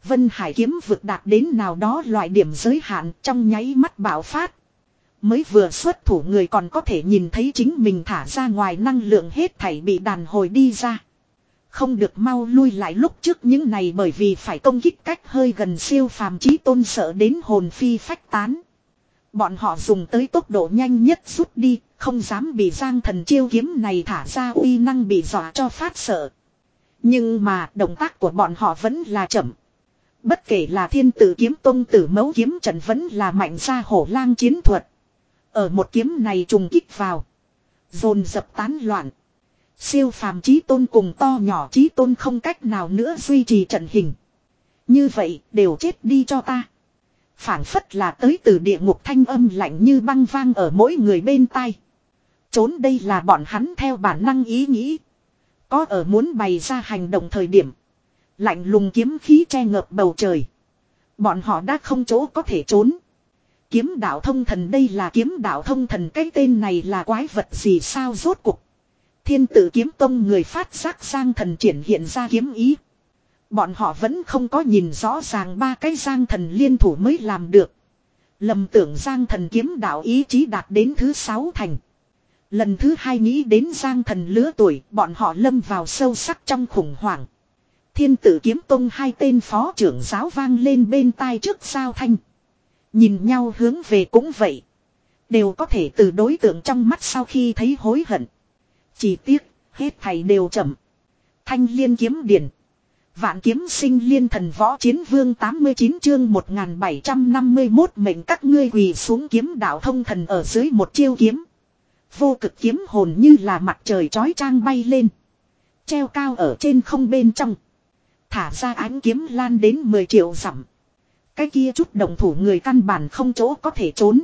Vân Hải kiếm vực đạt đến nào đó loại điểm giới hạn trong nháy mắt bạo phát. Mới vừa xuất thủ người còn có thể nhìn thấy chính mình thả ra ngoài năng lượng hết thảy bị đàn hồi đi ra. Không được mau lui lại lúc trước những này bởi vì phải công kích cách hơi gần siêu phàm chí tôn sợ đến hồn phi phách tán. Bọn họ dùng tới tốc độ nhanh nhất rút đi, không dám bị Giang Thần chiêu kiếm này thả ra uy năng bị dọa cho phát sợ. Nhưng mà động tác của bọn họ vẫn là chậm. Bất kể là thiên tử kiếm tông tử mẫu kiếm trận vẫn là mạnh ra hổ lang chiến thuật. Ở một kiếm này trùng kích vào. Dồn dập tán loạn. Siêu phàm chí tôn cùng to nhỏ chí tôn không cách nào nữa duy trì trận hình. Như vậy đều chết đi cho ta. Phảng phất là tới từ địa ngục thanh âm lạnh như băng vang ở mỗi người bên tai. Trốn đây là bọn hắn theo bản năng ý nghĩ. Có ở muốn bày ra hành động thời điểm. Lạnh lùng kiếm khí che ngợp bầu trời. Bọn họ đã không chỗ có thể trốn. Kiếm đạo thông thần đây là kiếm đạo thông thần cái tên này là quái vật gì sao rốt cuộc. Thiên tử kiếm tông người phát giác Giang Thần triển hiện ra kiếm ý. Bọn họ vẫn không có nhìn rõ ràng ba cái Giang Thần liên thủ mới làm được. Lầm tưởng Giang Thần kiếm đạo ý chí đạt đến thứ sáu thành. Lần thứ hai nghĩ đến Giang Thần lứa tuổi, bọn họ lâm vào sâu sắc trong khủng hoảng. Thiên tử kiếm tông hai tên phó trưởng giáo vang lên bên tai trước sao thanh. Nhìn nhau hướng về cũng vậy. Đều có thể từ đối tượng trong mắt sau khi thấy hối hận. Chỉ tiếc, hết thầy đều chậm. Thanh liên kiếm điển. Vạn kiếm sinh liên thần võ chiến vương tám mươi chín chương một nghìn bảy trăm năm mươi mốt mệnh các ngươi quỳ xuống kiếm đạo thông thần ở dưới một chiêu kiếm. Vô cực kiếm hồn như là mặt trời chói chang bay lên. Treo cao ở trên không bên trong. Thả ra ánh kiếm lan đến mười triệu dặm. Cái kia chút động thủ người căn bản không chỗ có thể trốn.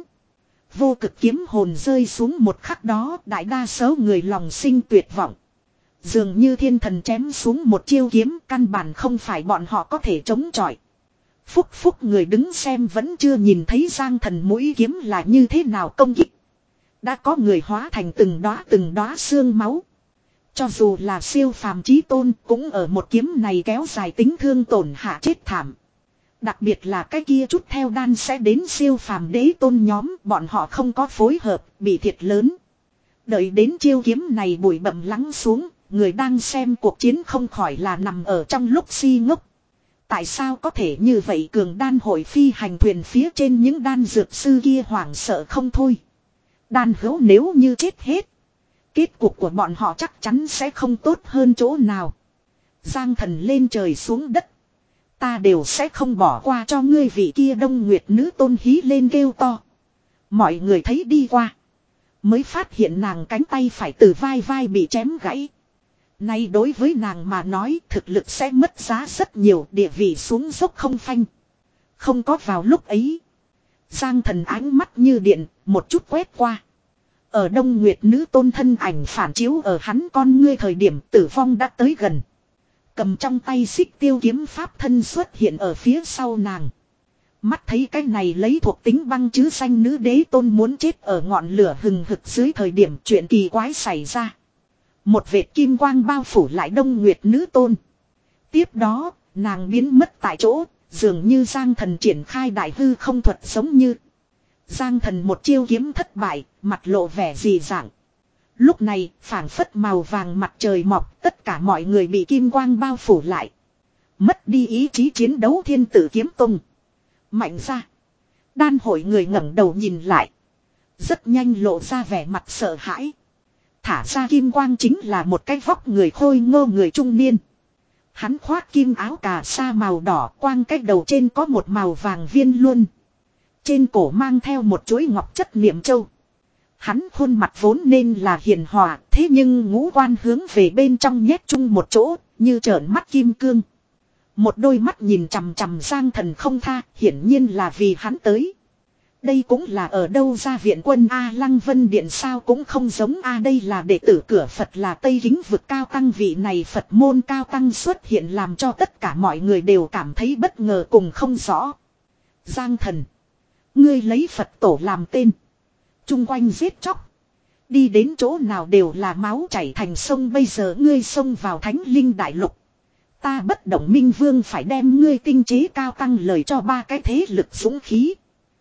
Vô cực kiếm hồn rơi xuống một khắc đó đại đa số người lòng sinh tuyệt vọng. Dường như thiên thần chém xuống một chiêu kiếm căn bản không phải bọn họ có thể chống chọi. Phúc phúc người đứng xem vẫn chưa nhìn thấy Giang Thần mũi kiếm là như thế nào công kích. Đã có người hóa thành từng đóa từng đóa xương máu. Cho dù là siêu phàm chí tôn cũng ở một kiếm này kéo dài tính thương tổn hạ chết thảm. Đặc biệt là cái kia chút theo đan sẽ đến siêu phàm đế tôn nhóm bọn họ không có phối hợp bị thiệt lớn. Đợi đến chiêu kiếm này bụi bặm lắng xuống, người đang xem cuộc chiến không khỏi là nằm ở trong lúc si ngốc. Tại sao có thể như vậy cường đan hội phi hành thuyền phía trên những đan dược sư kia hoảng sợ không thôi. Đan hữu nếu như chết hết. Kết cục của bọn họ chắc chắn sẽ không tốt hơn chỗ nào. Giang Thần lên trời xuống đất. Ta đều sẽ không bỏ qua cho ngươi vị kia Đông Nguyệt nữ tôn hí lên kêu to. Mọi người thấy đi qua. Mới phát hiện nàng cánh tay phải từ vai vai bị chém gãy. Nay đối với nàng mà nói thực lực sẽ mất giá rất nhiều địa vị xuống dốc không phanh. Không có vào lúc ấy. Giang Thần ánh mắt như điện một chút quét qua. Ở Đông Nguyệt nữ tôn thân ảnh phản chiếu ở hắn con ngươi thời điểm tử vong đã tới gần. Cầm trong tay xích tiêu kiếm pháp thân xuất hiện ở phía sau nàng. Mắt thấy cái này lấy thuộc tính băng chứ xanh nữ đế tôn muốn chết ở ngọn lửa hừng hực dưới thời điểm chuyện kỳ quái xảy ra. Một vệt kim quang bao phủ lại Đông Nguyệt nữ tôn. Tiếp đó, nàng biến mất tại chỗ, dường như Giang Thần triển khai đại hư không thuật giống như. Giang Thần một chiêu kiếm thất bại, mặt lộ vẻ dị dạng. Lúc này, phảng phất màu vàng mặt trời mọc, tất cả mọi người bị kim quang bao phủ lại. Mất đi ý chí chiến đấu thiên tử kiếm tông. Mạnh ra. Đan hội người ngẩng đầu nhìn lại. Rất nhanh lộ ra vẻ mặt sợ hãi. Thả ra kim quang chính là một cái vóc người khôi ngô người trung niên. Hắn khoác kim áo cà sa màu đỏ, quang cái đầu trên có một màu vàng viên luôn. Trên cổ mang theo một chuỗi ngọc chất niệm châu. Hắn khuôn mặt vốn nên là hiền hòa, thế nhưng ngũ quan hướng về bên trong nhét chung một chỗ, như trợn mắt kim cương. Một đôi mắt nhìn chằm chằm Giang Thần không tha, hiển nhiên là vì hắn tới. Đây cũng là ở đâu ra viện quân A Lăng Vân Điện sao cũng không giống A đây là đệ tử cửa Phật là Tây Kính vực cao tăng vị này Phật môn cao tăng xuất hiện làm cho tất cả mọi người đều cảm thấy bất ngờ cùng không rõ. Giang Thần. Ngươi lấy Phật tổ làm tên. Trung quanh giết chóc. Đi đến chỗ nào đều là máu chảy thành sông bây giờ ngươi xông vào thánh linh đại lục. Ta bất động minh vương phải đem ngươi tinh chế cao tăng lời cho ba cái thế lực dũng khí.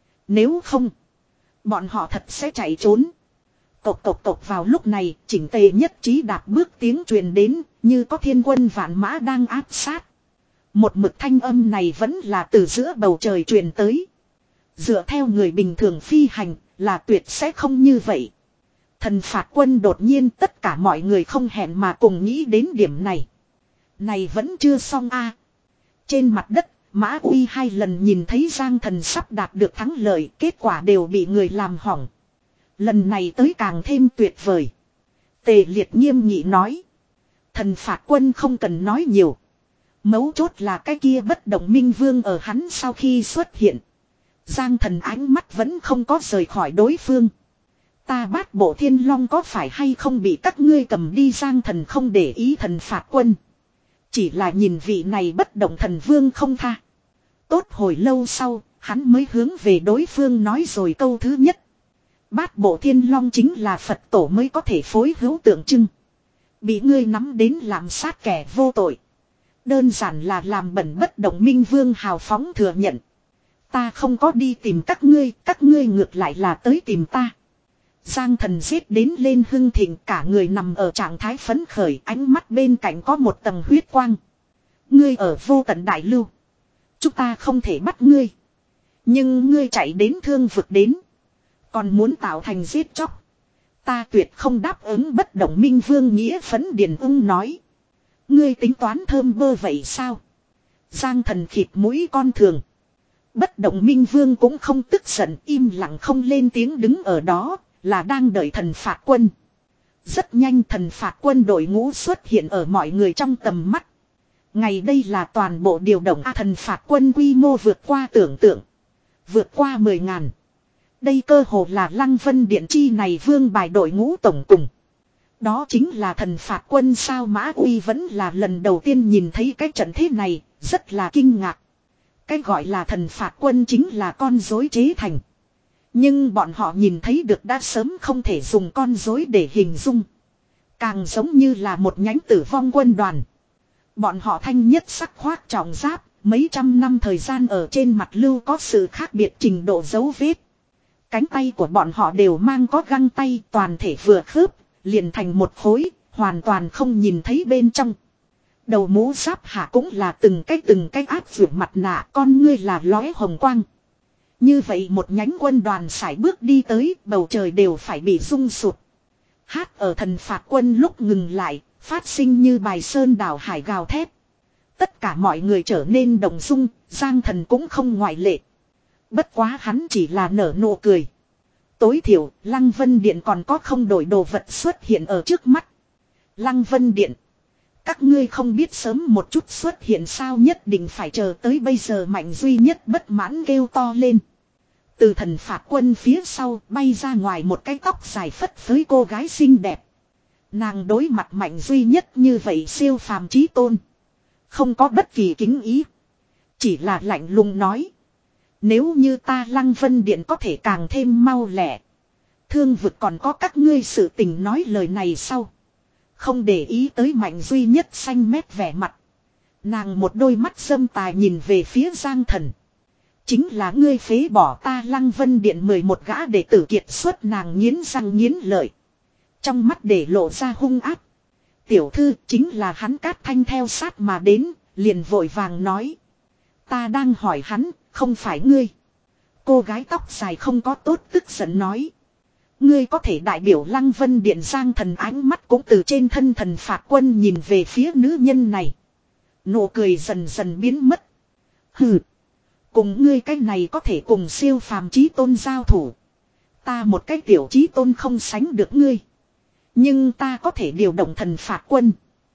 Nếu không, bọn họ thật sẽ chạy trốn. Cộc cộc cộc vào lúc này, chỉnh tề nhất trí đạp bước tiếng truyền đến, như có thiên quân vạn mã đang áp sát. Một mực thanh âm này vẫn là từ giữa bầu trời truyền tới. Dựa theo người bình thường phi hành, là tuyệt sẽ không như vậy. Thần phạt quân đột nhiên tất cả mọi người không hẹn mà cùng nghĩ đến điểm này. Này vẫn chưa xong a. Trên mặt đất, Mã Uy hai lần nhìn thấy Giang Thần sắp đạt được thắng lợi, kết quả đều bị người làm hỏng. Lần này tới càng thêm tuyệt vời. Tề Liệt nghiêm nghị nói. Thần phạt quân không cần nói nhiều. Mấu chốt là cái kia bất động minh vương ở hắn sau khi xuất hiện. Giang Thần ánh mắt vẫn không có rời khỏi đối phương. Ta bát bộ thiên long có phải hay không bị các ngươi cầm đi? Giang Thần không để ý thần phạt quân. Chỉ là nhìn vị này bất động thần vương không tha. Tốt hồi lâu sau, hắn mới hướng về đối phương nói rồi câu thứ nhất. Bát bộ thiên long chính là Phật tổ mới có thể phối hữu tượng trưng. Bị ngươi nắm đến làm sát kẻ vô tội. Đơn giản là làm bẩn bất động minh vương hào phóng thừa nhận. Ta không có đi tìm các ngươi, các ngươi ngược lại là tới tìm ta. Giang Thần giết đến lên hưng thịnh, cả người nằm ở trạng thái phấn khởi, ánh mắt bên cạnh có một tầng huyết quang. Ngươi ở vô tận đại lưu. Chúng ta không thể bắt ngươi. Nhưng ngươi chạy đến thương vực đến. Còn muốn tạo thành giết chóc. Ta tuyệt không đáp ứng. Bất động minh vương nghĩa phấn điền ung nói. Ngươi tính toán thơm bơ vậy sao? Giang Thần khịt mũi con thường. Bất động minh vương cũng không tức giận, im lặng không lên tiếng đứng ở đó, là đang đợi thần phạt quân. Rất nhanh thần phạt quân đội ngũ xuất hiện ở mọi người trong tầm mắt. Ngày đây là toàn bộ điều động A, thần phạt quân quy mô vượt qua tưởng tượng. Vượt qua mười ngàn. Đây cơ hồ là Lăng Vân Điện chi này vương bài đội ngũ tổng cùng. Đó chính là thần phạt quân sao? Mã Uy vẫn là lần đầu tiên nhìn thấy cái trận thế này, rất là kinh ngạc. Cái gọi là thần phạt quân chính là con rối chế thành. Nhưng bọn họ nhìn thấy được đã sớm không thể dùng con rối để hình dung. Càng giống như là một nhánh tử vong quân đoàn. Bọn họ thanh nhất sắc khoác trọng giáp, mấy trăm năm thời gian ở trên mặt lưu có sự khác biệt trình độ dấu vết. Cánh tay của bọn họ đều mang có găng tay, toàn thể vừa khớp, liền thành một khối, hoàn toàn không nhìn thấy bên trong. Đầu mũ giáp hạ cũng là từng cái từng cái áp dụng mặt nạ, con ngươi là lóe hồng quang. Như vậy một nhánh quân đoàn sải bước đi tới, bầu trời đều phải bị rung sụt. Hát ở thần phạt quân lúc ngừng lại, phát sinh như bài sơn đảo hải gào thét. Tất cả mọi người trở nên đồng dung, Giang Thần cũng không ngoại lệ. Bất quá hắn chỉ là nở nụ cười. Tối thiểu, Lăng Vân Điện còn có không đổi đồ vật xuất hiện ở trước mắt. Lăng Vân Điện. Các ngươi không biết sớm một chút xuất hiện sao? Nhất định phải chờ tới bây giờ. Mạnh duy nhất bất mãn kêu to lên. Từ thần phạt quân phía sau bay ra ngoài một cái tóc dài phất phới cô gái xinh đẹp. Nàng đối mặt Mạnh duy nhất như vậy siêu phàm chí tôn. Không có bất kỳ kính ý. Chỉ là lạnh lùng nói. Nếu như ta Lăng Vân Điện có thể càng thêm mau lẹ. Thương vực còn có các ngươi sự tình. Nói lời này sau. Không để ý tới Mạnh duy nhất xanh mét vẻ mặt. Nàng một đôi mắt dâm tài nhìn về phía Giang Thần. Chính là ngươi phế bỏ ta Lăng Vân Điện mười một gã đệ tử kiệt xuất. Nàng nghiến răng nghiến lợi. Trong mắt để lộ ra hung ác. Tiểu thư chính là hắn. Cát Thanh theo sát mà đến, liền vội vàng nói. Ta đang hỏi hắn, không phải ngươi. Cô gái tóc dài không có tốt tức giận nói. Ngươi có thể đại biểu Lăng Vân Điện. Giang Thần ánh mắt cũng từ trên thân thần phạt quân nhìn về phía nữ nhân này. Nụ cười dần dần biến mất. Hừ. Cùng ngươi cái này có thể cùng siêu phàm chí tôn giao thủ. Ta một cái tiểu chí tôn không sánh được ngươi. Nhưng ta có thể điều động thần phạt quân.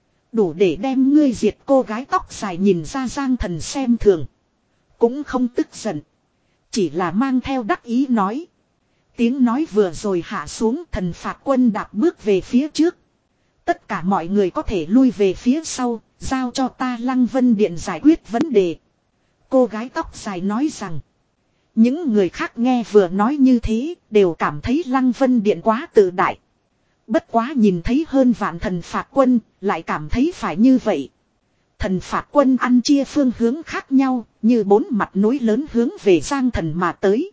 Đủ để đem ngươi diệt. Cô gái tóc dài nhìn ra Giang Thần xem thường. Cũng không tức giận. Chỉ là mang theo đắc ý nói. Tiếng nói vừa rồi hạ xuống, thần phạt quân đạp bước về phía trước. Tất cả mọi người có thể lui về phía sau, giao cho ta Lăng Vân Điện giải quyết vấn đề. Cô gái tóc dài nói rằng. Những người khác nghe vừa nói như thế, đều cảm thấy Lăng Vân Điện quá tự đại. Bất quá nhìn thấy hơn vạn thần phạt quân, lại cảm thấy phải như vậy. Thần phạt quân ăn chia phương hướng khác nhau, như bốn mặt núi lớn hướng về Giang Thần mà tới.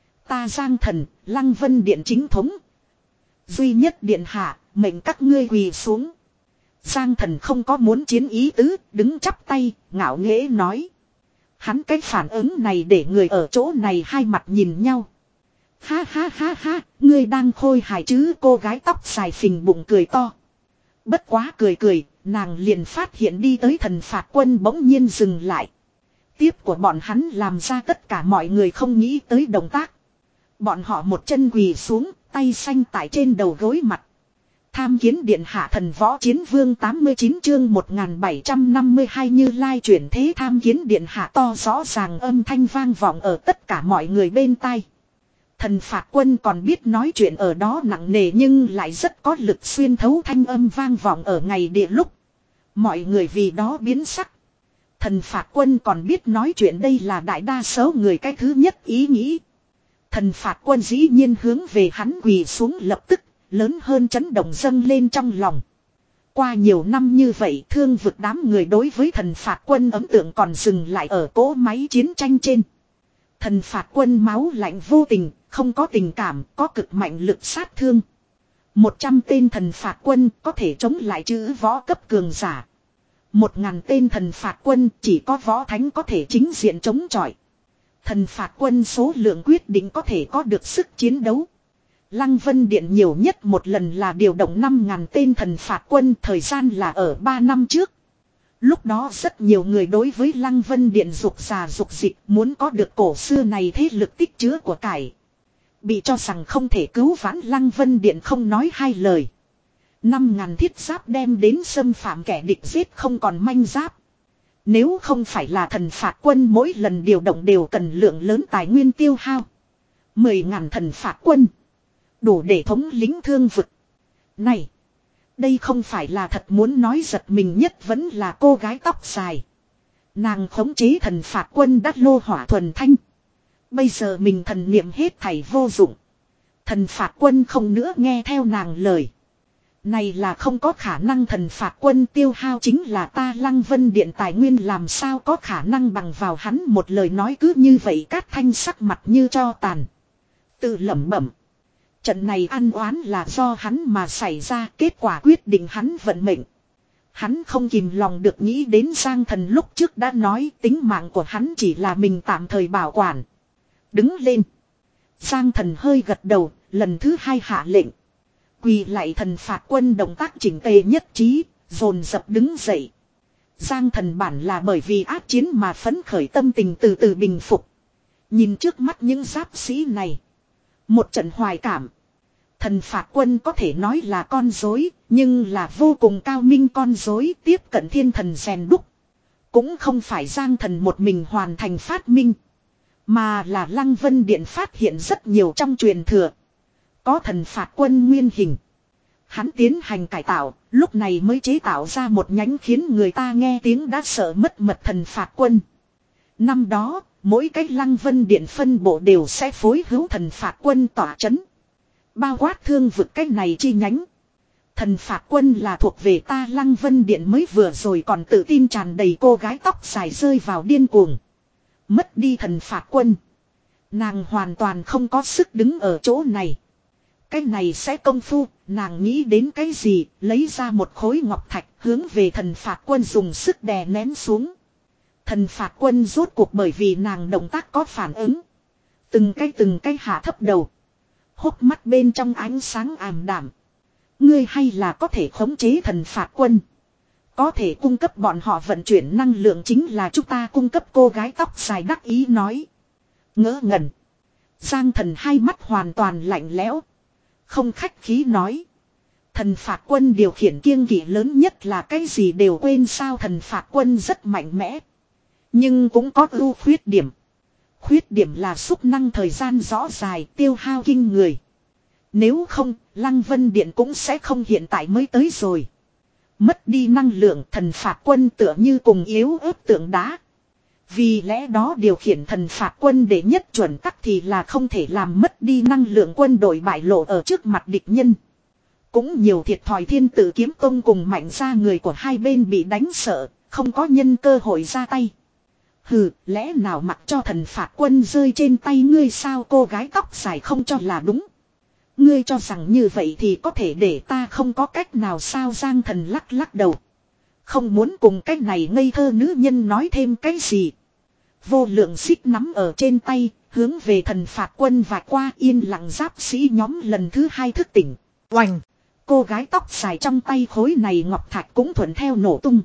Ta Giang Thần, Lăng Vân Điện chính thống. Duy nhất điện hạ, mệnh các ngươi quỳ xuống. Giang Thần không có muốn chiến ý tứ, đứng chắp tay, ngạo nghễ nói. Hắn cái phản ứng này để người ở chỗ này hai mặt nhìn nhau. Ha ha ha ha, ngươi đang khôi hài chứ, cô gái tóc dài phình bụng cười to. Bất quá cười cười, nàng liền phát hiện đi tới thần phạt quân bỗng nhiên dừng lại. Tiếp của bọn hắn làm ra tất cả mọi người không nghĩ tới động tác. Bọn họ một chân quỳ xuống, tay xanh tại trên đầu gối mặt. Tham kiến điện hạ thần võ chiến vương tám mươi chín chương một nghìn bảy trăm năm mươi hai Như Lai chuyển thế tham kiến điện hạ to rõ ràng âm thanh vang vọng ở tất cả mọi người bên tai. Thần phạt quân còn biết nói chuyện ở đó nặng nề nhưng lại rất có lực xuyên thấu thanh âm vang vọng ở ngày địa lúc. Mọi người vì đó biến sắc. Thần phạt quân còn biết nói chuyện đây là đại đa số người cái thứ nhất ý nghĩ. Thần phạt quân dĩ nhiên hướng về hắn quỳ xuống lập tức, lớn hơn chấn động dâng lên trong lòng. Qua nhiều năm như vậy thương vực đám người đối với thần phạt quân ấn tượng còn dừng lại ở cỗ máy chiến tranh trên. Thần phạt quân máu lạnh vô tình, không có tình cảm, có cực mạnh lực sát thương. Một trăm tên thần phạt quân có thể chống lại chữ võ cấp cường giả. Một ngàn tên thần phạt quân chỉ có võ thánh có thể chính diện chống chọi. Thần phạt quân số lượng quyết định có thể có được sức chiến đấu. Lăng Vân Điện nhiều nhất một lần là điều động năm ngàn tên thần phạt quân, thời gian là ở ba năm trước. Lúc đó rất nhiều người đối với Lăng Vân Điện dục già dục dịch muốn có được cổ xưa này thế lực tích chứa của cải. Bị cho rằng không thể cứu vãn Lăng Vân Điện không nói hai lời. Năm ngàn thiết giáp đem đến xâm phạm kẻ địch giết không còn manh giáp. Nếu không phải là thần phạt quân mỗi lần điều động đều cần lượng lớn tài nguyên tiêu hao. Mười ngàn thần phạt quân. Đủ để thống lĩnh thương vực. Này. Đây không phải là thật muốn nói giật mình nhất vẫn là cô gái tóc dài. Nàng khống chế thần phạt quân đắt lô hỏa thuần thanh. Bây giờ mình thần niệm hết thảy vô dụng. Thần phạt quân không nữa nghe theo nàng lời. Này là không có khả năng thần phạt quân tiêu hao chính là ta Lăng Vân Điện tài nguyên làm sao có khả năng bằng vào hắn một lời nói cứ như vậy Cát Thanh sắc mặt như cho tàn. Tự lẩm bẩm. Trận này ăn oán là do hắn mà xảy ra kết quả quyết định hắn vận mệnh. Hắn không kìm lòng được nghĩ đến Giang Thần lúc trước đã nói tính mạng của hắn chỉ là mình tạm thời bảo quản. Đứng lên. Giang Thần hơi gật đầu, lần thứ hai hạ lệnh. Quỳ lại thần phạt quân động tác chỉnh tề nhất trí, dồn dập đứng dậy. Giang Thần bản là bởi vì ác chiến mà phấn khởi tâm tình từ từ bình phục. Nhìn trước mắt những giáp sĩ này. Một trận hoài cảm. Thần phạt quân có thể nói là con rối, nhưng là vô cùng cao minh con rối tiếp cận thiên thần rèn đúc. Cũng không phải Giang Thần một mình hoàn thành phát minh. Mà là Lăng Vân Điện phát hiện rất nhiều trong truyền thừa. Có thần phạt quân nguyên hình. Hắn tiến hành cải tạo, lúc này mới chế tạo ra một nhánh khiến người ta nghe tiếng đã sợ mất mật thần phạt quân. Năm đó, mỗi cái Lăng Vân Điện phân bộ đều sẽ phối hữu thần phạt quân tỏa chấn. Bao quát thương vực cái này chi nhánh. Thần phạt quân là thuộc về ta Lăng Vân Điện mới vừa rồi còn tự tin tràn đầy cô gái tóc dài rơi vào điên cuồng. Mất đi thần phạt quân. Nàng hoàn toàn không có sức đứng ở chỗ này. Cái này sẽ công phu, nàng nghĩ đến cái gì, lấy ra một khối ngọc thạch hướng về thần phạt quân dùng sức đè nén xuống. Thần phạt quân rốt cuộc bởi vì nàng động tác có phản ứng. Từng cái từng cái hạ thấp đầu. Hốc mắt bên trong ánh sáng ảm đạm. Ngươi hay là có thể khống chế thần phạt quân. Có thể cung cấp bọn họ vận chuyển năng lượng chính là chúng ta cung cấp cô gái tóc dài đắc ý nói. Ngỡ ngẩn. Giang Thần hai mắt hoàn toàn lạnh lẽo. Không khách khí nói. Thần phạt quân điều khiển kiêng kỵ lớn nhất là cái gì đều quên sao thần phạt quân rất mạnh mẽ. Nhưng cũng có ưu khuyết điểm. Khuyết điểm là xúc năng thời gian rõ dài tiêu hao kinh người. Nếu không, Lăng Vân Điện cũng sẽ không hiện tại mới tới rồi. Mất đi năng lượng thần phạt quân tựa như cùng yếu ớt tượng đá. Vì lẽ đó điều khiển thần phạt quân để nhất chuẩn tắc thì là không thể làm mất đi năng lượng quân đội bại lộ ở trước mặt địch nhân. Cũng nhiều thiệt thòi Thiên Tử Kiếm Tông cùng mạnh ra người của hai bên bị đánh sợ, không có nhân cơ hội ra tay. Hừ, lẽ nào mặc cho thần phạt quân rơi trên tay ngươi sao? Cô gái tóc dài không cho là đúng. Ngươi cho rằng như vậy thì có thể để ta không có cách nào sao? Giang Thần lắc lắc đầu. Không muốn cùng cái này ngây thơ nữ nhân nói thêm cái gì. Vô lượng xích nắm ở trên tay, hướng về thần phạt quân và qua. Yên lặng giáp sĩ nhóm lần thứ hai thức tỉnh. Oành! Cô gái tóc dài trong tay khối này ngọc thạch cũng thuận theo nổ tung.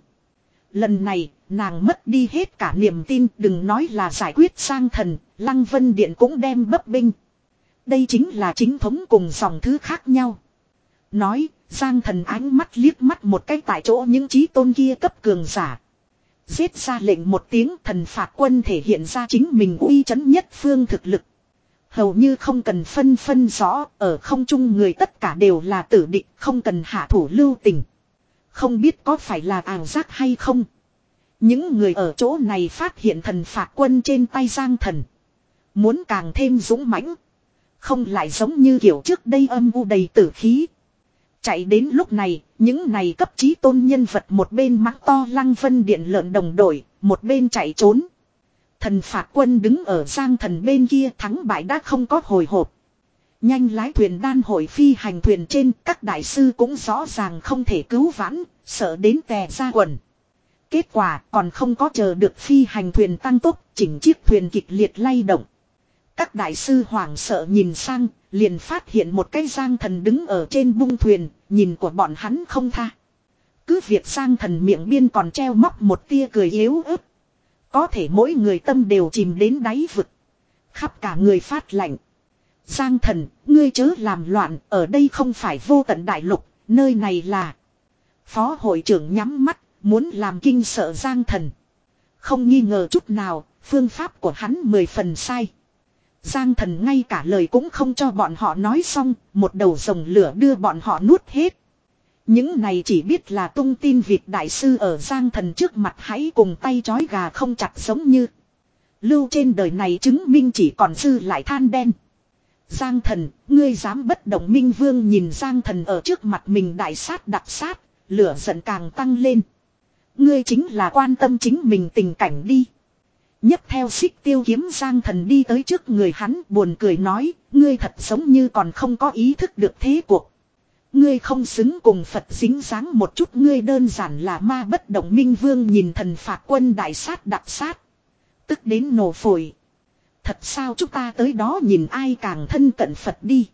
Lần này, nàng mất đi hết cả niềm tin, đừng nói là giải quyết Giang Thần, Lăng Vân Điện cũng đem bấp bênh. Đây chính là chính thống cùng dòng thứ khác nhau. Nói, Giang Thần ánh mắt liếc mắt một cái tại chỗ những chí tôn kia cấp cường giả. Giết ra lệnh một tiếng, thần phạt quân thể hiện ra chính mình uy chấn nhất phương thực lực. Hầu như không cần phân phân rõ, ở không trung người tất cả đều là tử địch, không cần hạ thủ lưu tình. Không biết có phải là ảo giác hay không. Những người ở chỗ này phát hiện thần phạt quân trên tay Giang Thần. Muốn càng thêm dũng mãnh. Không lại giống như kiểu trước đây âm u đầy tử khí. Chạy đến lúc này, những này cấp chí tôn nhân vật một bên mắng to Lăng Vân Điện lợn đồng đội, một bên chạy trốn. Thần phạt quân đứng ở Giang Thần bên kia, thắng bại đã không có hồi hộp. Nhanh lái thuyền đan hội phi hành thuyền trên, các đại sư cũng rõ ràng không thể cứu vãn, sợ đến tè ra quần. Kết quả còn không có chờ được phi hành thuyền tăng tốc, chỉnh chiếc thuyền kịch liệt lay động. Các đại sư hoảng sợ nhìn sang, liền phát hiện một cái Giang Thần đứng ở trên bung thuyền, nhìn của bọn hắn không tha. Cứ việc Giang Thần miệng biên còn treo móc một tia cười yếu ớt. Có thể mỗi người tâm đều chìm đến đáy vực. Khắp cả người phát lạnh. Giang Thần, ngươi chớ làm loạn, ở đây không phải vô tận đại lục, nơi này là... Phó hội trưởng nhắm mắt, muốn làm kinh sợ Giang Thần. Không nghi ngờ chút nào, phương pháp của hắn mười phần sai. Giang Thần ngay cả lời cũng không cho bọn họ nói xong, một đầu rồng lửa đưa bọn họ nuốt hết. Những này chỉ biết là tung tin việc đại sư ở Giang Thần trước mặt hãy cùng tay chói gà không chặt giống như. Lưu trên đời này chứng minh chỉ còn dư lại than đen. Giang Thần, ngươi dám bất động? Minh Vương nhìn Giang Thần ở trước mặt mình đại sát đặc sát, lửa giận càng tăng lên. Ngươi chính là quan tâm chính mình tình cảnh đi. Nhấc theo xích tiêu kiếm Giang Thần đi tới trước người hắn, buồn cười nói, ngươi thật giống như còn không có ý thức được thế cuộc. Ngươi không xứng cùng Phật dính dáng một chút, ngươi đơn giản là ma bất động. Minh Vương nhìn thần phạt quân đại sát đặc sát, tức đến nổ phổi. Thật sao, chúng ta tới đó nhìn ai càng thân cận Phật đi.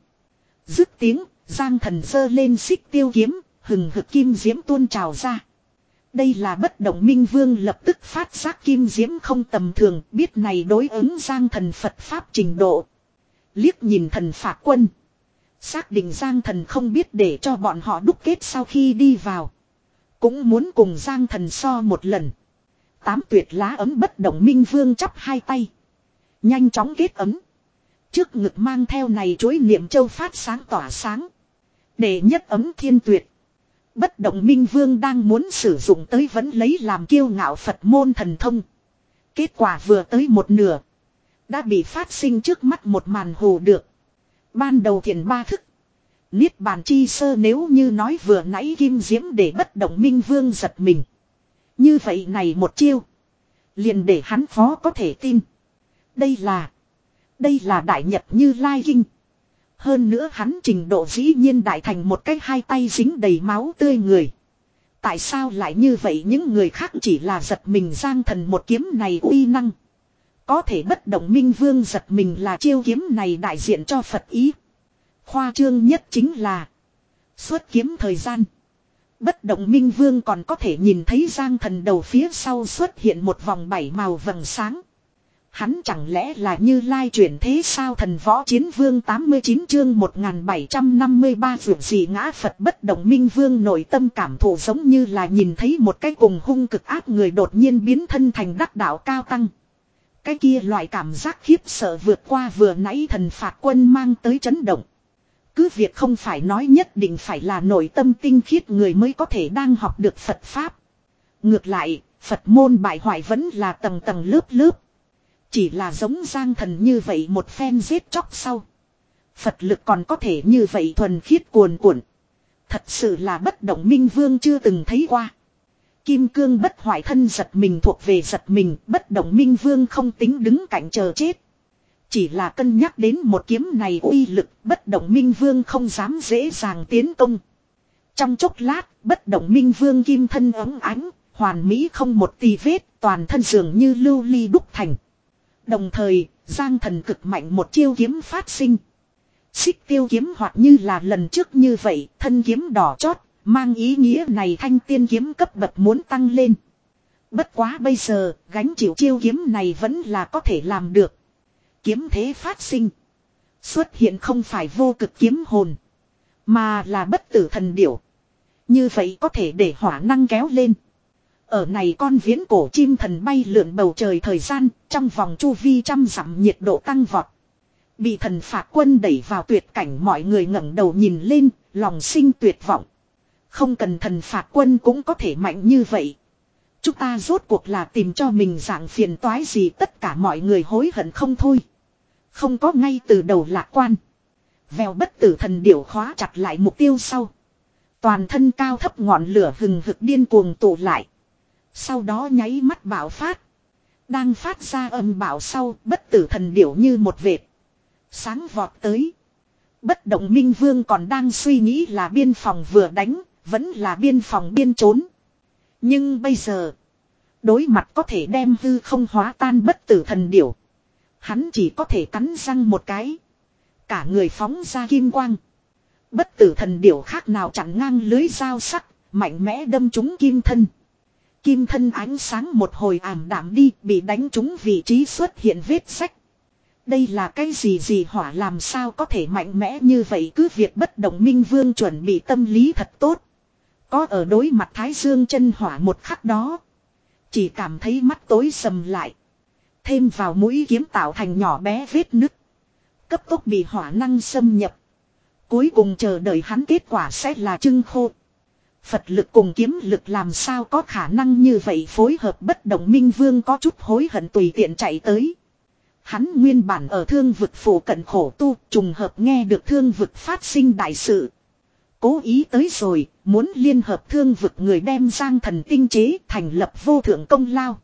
Dứt tiếng, Giang Thần giơ lên xích tiêu kiếm, hừng hực kim diễm tuôn trào ra. Đây là bất động. Minh Vương lập tức phát giác kim diễm không tầm thường, biết này đối ứng Giang Thần Phật Pháp trình độ. Liếc nhìn thần phạt quân. Xác định Giang Thần không biết để cho bọn họ đúc kết sau khi đi vào. Cũng muốn cùng Giang Thần so một lần. Tám tuyệt lá ấm bất động. Minh Vương chắp hai tay. Nhanh chóng kết ấm. Trước ngực mang theo này chuỗi niệm châu phát sáng tỏa sáng. Để nhất ấm thiên tuyệt. Bất động. Minh Vương đang muốn sử dụng tới vẫn lấy làm kiêu ngạo Phật môn thần thông. Kết quả vừa tới một nửa. Đã bị phát sinh trước mắt một màn hù được. Ban đầu thiền ba thức. Niết bàn chi sơ, nếu như nói vừa nãy kim diễm để bất động Minh Vương giật mình. Như vậy này một chiêu. Liền để hắn khó có thể tin. Đây là. Đây là Đại Nhật Như Lai Kinh. Hơn nữa hắn trình độ dĩ nhiên đại thành một cái hai tay dính đầy máu tươi người. Tại sao lại như vậy? Những người khác chỉ là giật mình Giang Thần một kiếm này uy năng. Có thể bất động Minh Vương giật mình là chiêu kiếm này đại diện cho Phật ý. Khoa trương nhất chính là xuất kiếm thời gian. Bất động Minh Vương còn có thể nhìn thấy Giang Thần đầu phía sau xuất hiện một vòng bảy màu vầng sáng. Hắn chẳng lẽ là Như Lai chuyển thế sao? Thần Võ Chiến Vương tám mươi chín chương một nghìn bảy trăm năm mươi ba vượt gì ngã Phật. Bất động Minh Vương nội tâm cảm thụ giống như là nhìn thấy một cái cùng hung cực ác người đột nhiên biến thân thành đắc đạo cao tăng. Cái kia loại cảm giác khiếp sợ vượt qua vừa nãy thần phạt quân mang tới chấn động. Cứ việc không phải nói nhất định phải là nội tâm tinh khiết người mới có thể đang học được Phật Pháp. Ngược lại, Phật môn bại hoại vẫn là tầng tầng lớp lớp. Chỉ là giống Giang Thần như vậy một phen giết chóc sau. Phật lực còn có thể như vậy thuần khiết cuồn cuộn. Thật sự là bất động Minh Vương chưa từng thấy qua. Kim cương bất hoại thân giật mình thuộc về giật mình, bất động minh vương không tính đứng cạnh chờ chết. Chỉ là cân nhắc đến một kiếm này uy lực, bất động minh vương không dám dễ dàng tiến công. Trong chốc lát, bất động minh vương kim thân ấm ánh, hoàn mỹ không một tì vết, toàn thân dường như lưu ly đúc thành. Đồng thời, Giang Thần cực mạnh một chiêu kiếm phát sinh. Xích tiêu kiếm hoặc như là lần trước như vậy, thân kiếm đỏ chót, mang ý nghĩa này thanh tiên kiếm cấp bậc muốn tăng lên. Bất quá bây giờ, gánh chịu chiêu kiếm này vẫn là có thể làm được. Kiếm thế phát sinh. Xuất hiện không phải vô cực kiếm hồn, mà là bất tử thần điểu. Như vậy có thể để hỏa năng kéo lên. Ở này con viễn cổ chim thần bay lượn bầu trời thời gian, trong vòng chu vi trăm dặm nhiệt độ tăng vọt. Bị thần phạt quân đẩy vào tuyệt cảnh, mọi người ngẩng đầu nhìn lên, lòng sinh tuyệt vọng. Không cần thần phạt quân cũng có thể mạnh như vậy. Chúng ta rốt cuộc là tìm cho mình dạng phiền toái gì, tất cả mọi người hối hận không thôi. Không có ngay từ đầu lạc quan. Vèo bất tử thần điểu khóa chặt lại mục tiêu sau. Toàn thân cao thấp ngọn lửa hừng hực điên cuồng tụ lại. Sau đó nháy mắt bạo phát. Đang phát ra âm bạo sau, bất tử thần điểu như một vệt sáng vọt tới. Bất động minh vương còn đang suy nghĩ là biên phòng vừa đánh, vẫn là biên phòng biên trốn. Nhưng bây giờ, đối mặt có thể đem hư không hóa tan bất tử thần điểu, hắn chỉ có thể cắn răng một cái. Cả người phóng ra kim quang. Bất tử thần điểu khác nào chặn ngang lưới dao sắc, mạnh mẽ đâm trúng kim thân. Kim thân ánh sáng một hồi ảm đạm đi, bị đánh trúng vị trí xuất hiện vết sách. Đây là cái gì gì hỏa, làm sao có thể mạnh mẽ như vậy, cứ việc bất động minh vương chuẩn bị tâm lý thật tốt. Có ở đối mặt thái dương chân hỏa một khắc đó, chỉ cảm thấy mắt tối sầm lại. Thêm vào mũi kiếm tạo thành nhỏ bé vết nứt, cấp tốc bị hỏa năng xâm nhập. Cuối cùng chờ đợi hắn kết quả sẽ là trưng khô. Phật lực cùng kiếm lực làm sao có khả năng như vậy phối hợp, bất động minh vương có chút hối hận tùy tiện chạy tới. Hắn nguyên bản ở thương vực phủ cận khổ tu, trùng hợp nghe được thương vực phát sinh đại sự. Cố ý tới rồi, muốn liên hợp thương vực người đem Giang Thần tinh chế thành lập vô thượng công lao.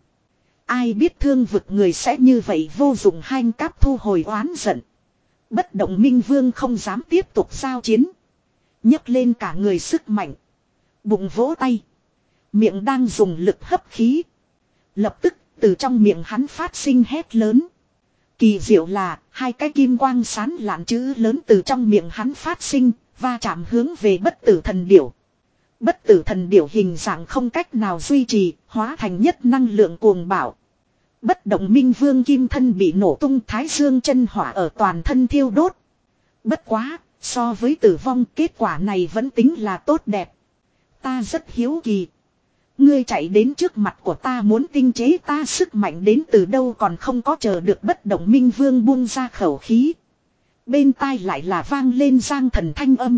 Ai biết thương vực người sẽ như vậy vô dụng, hanh cáp thu hồi oán giận. Bất động minh vương không dám tiếp tục giao chiến. Nhấc lên cả người sức mạnh. Bụng vỗ tay. Miệng đang dùng lực hấp khí. Lập tức từ trong miệng hắn phát sinh hét lớn. Kỳ diệu là hai cái kim quang sán lạn chữ lớn từ trong miệng hắn phát sinh, va chạm hướng về bất tử thần điểu. Bất tử thần điểu hình dạng không cách nào duy trì, hóa thành nhất năng lượng cuồng bạo. Bất động minh vương kim thân bị nổ tung, thái dương chân hỏa ở toàn thân thiêu đốt. Bất quá, so với tử vong kết quả này vẫn tính là tốt đẹp. Ta rất hiếu kỳ. Ngươi chạy đến trước mặt của ta muốn tinh chế ta, sức mạnh đến từ đâu, còn không có chờ được bất động minh vương buông ra khẩu khí. Bên tai lại là vang lên Giang Thần thanh âm.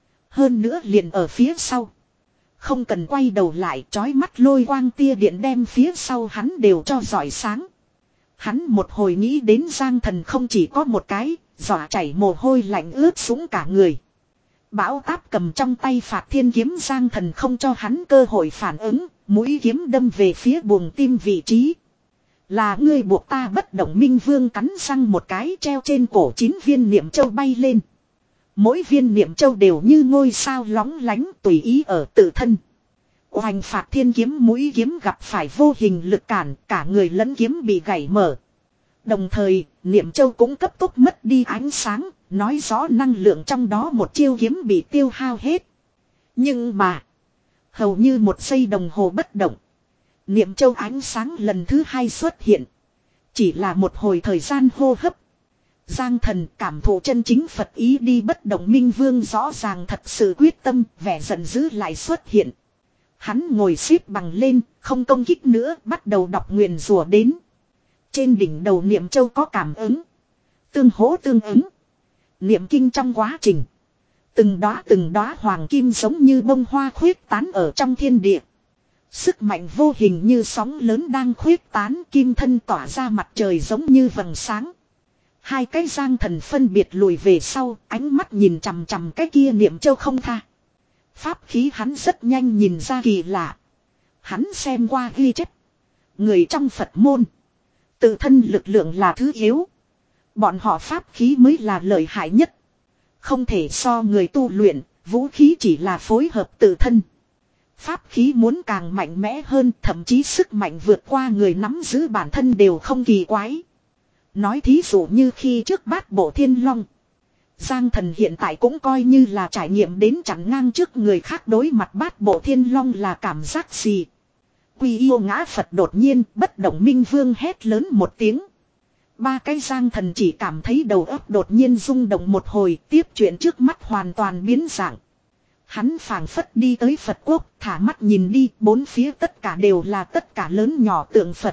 Hơn nữa liền ở phía sau. Không cần quay đầu lại, chói mắt lôi quang tia điện đem phía sau hắn đều cho rọi sáng. Hắn một hồi nghĩ đến Giang Thần không chỉ có một cái, dọa chảy mồ hôi lạnh ướt sũng cả người. Bão táp cầm trong tay phạt thiên kiếm, Giang Thần không cho hắn cơ hội phản ứng, mũi kiếm đâm về phía buồng tim vị trí. Là ngươi buộc ta, bất động minh vương cắn răng một cái, treo trên cổ chín viên niệm châu bay lên. Mỗi viên niệm châu đều như ngôi sao lóng lánh tùy ý ở tự thân. Oanh phạt thiên kiếm mũi kiếm gặp phải vô hình lực cản, cả người lẫn kiếm bị gãy mở. Đồng thời, niệm châu cũng cấp tốc mất đi ánh sáng, nói rõ năng lượng trong đó một chiêu kiếm bị tiêu hao hết. Nhưng mà, hầu như một giây đồng hồ bất động, niệm châu ánh sáng lần thứ hai xuất hiện. Chỉ là một hồi thời gian hô hấp. Giang Thần cảm thụ chân chính Phật ý đi, bất động minh vương rõ ràng thật sự quyết tâm, vẻ giận dữ lại xuất hiện. Hắn ngồi xếp bằng lên, không công kích nữa, bắt đầu đọc nguyền rủa đến. Trên đỉnh đầu niệm châu có cảm ứng. Tương hỗ tương ứng. Niệm kinh trong quá trình. Từng đóa từng đóa hoàng kim giống như bông hoa khuyết tán ở trong thiên địa. Sức mạnh vô hình như sóng lớn đang khuyết tán, kim thân tỏa ra mặt trời giống như vầng sáng. Hai cái Giang Thần phân biệt lùi về sau, ánh mắt nhìn chằm chằm cái kia niệm châu không tha. Pháp khí hắn rất nhanh nhìn ra kỳ lạ. Hắn xem qua ghi chép. Người trong Phật môn. Tự thân lực lượng là thứ yếu. Bọn họ pháp khí mới là lợi hại nhất. Không thể so người tu luyện, vũ khí chỉ là phối hợp tự thân. Pháp khí muốn càng mạnh mẽ hơn, thậm chí sức mạnh vượt qua người nắm giữ bản thân đều không kỳ quái. Nói thí dụ như khi trước bát bộ thiên long. Giang Thần hiện tại cũng coi như là trải nghiệm đến chắn ngang trước người khác đối mặt bát bộ thiên long là cảm giác gì. Quy yêu ngã Phật đột nhiên bất động minh vương hét lớn một tiếng. Ba cái Giang Thần chỉ cảm thấy đầu óc đột nhiên rung động một hồi, tiếp chuyện trước mắt hoàn toàn biến dạng. Hắn phảng phất đi tới Phật quốc, thả mắt nhìn đi, bốn phía tất cả đều là tất cả lớn nhỏ tượng Phật.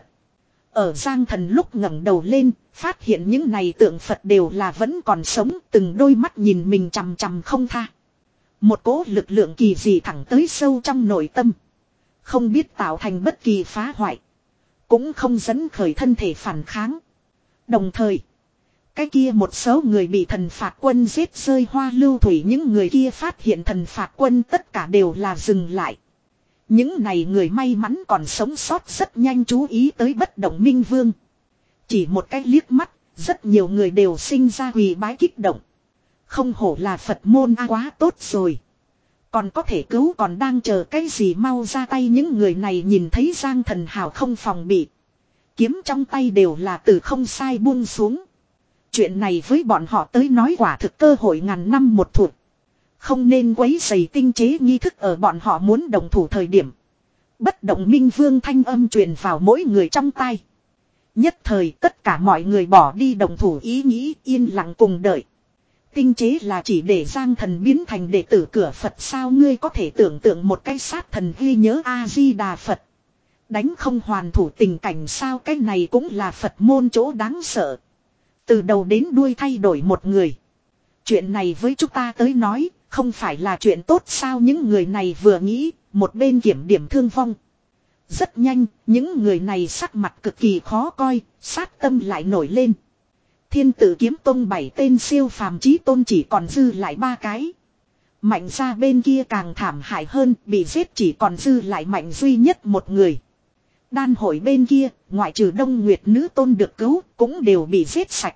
Ở Giang Thần lúc ngẩng đầu lên, phát hiện những này tượng Phật đều là vẫn còn sống, từng đôi mắt nhìn mình chằm chằm không tha. Một cỗ lực lượng kỳ dị thẳng tới sâu trong nội tâm. Không biết tạo thành bất kỳ phá hoại. Cũng không dẫn khởi thân thể phản kháng. Đồng thời, cái kia một số người bị thần phạt quân giết rơi hoa lưu thủy, những người kia phát hiện thần phạt quân tất cả đều là dừng lại. Những này người may mắn còn sống sót rất nhanh chú ý tới bất động minh vương. Chỉ một cái liếc mắt, rất nhiều người đều sinh ra quỳ bái kích động. Không hổ là Phật môn a, quá tốt rồi. Còn có thể cứu, còn đang chờ cái gì, mau ra tay. Những người này nhìn thấy Giang Thần hào không phòng bị. Kiếm trong tay đều là từ không sai buông xuống. Chuyện này với bọn họ tới nói quả thực cơ hội ngàn năm một thụt. Không nên quấy rầy tinh chế nghi thức ở bọn họ muốn đồng thủ thời điểm. Bất động minh vương thanh âm truyền vào mỗi người trong tai. Nhất thời tất cả mọi người bỏ đi đồng thủ ý nghĩ, yên lặng cùng đợi. Tinh chế là chỉ để Giang Thần biến thành đệ tử cửa Phật sao? Ngươi có thể tưởng tượng một cái sát thần ghi nhớ A-di-đà Phật. Đánh không hoàn thủ tình cảnh sao? Cái này cũng là Phật môn chỗ đáng sợ. Từ đầu đến đuôi thay đổi một người. Chuyện này với chúng ta tới nói, không phải là chuyện tốt sao? Những người này vừa nghĩ, một bên kiểm điểm thương vong. Rất nhanh, những người này sắc mặt cực kỳ khó coi, sát tâm lại nổi lên. Thiên Tử Kiếm Tông bảy tên siêu phàm chí tôn chỉ còn dư lại ba cái. Mạnh ra bên kia càng thảm hại hơn, bị giết chỉ còn dư lại Mạnh duy nhất một người. Đan hội bên kia, ngoại trừ Đông Nguyệt nữ tôn được cứu, cũng đều bị giết sạch.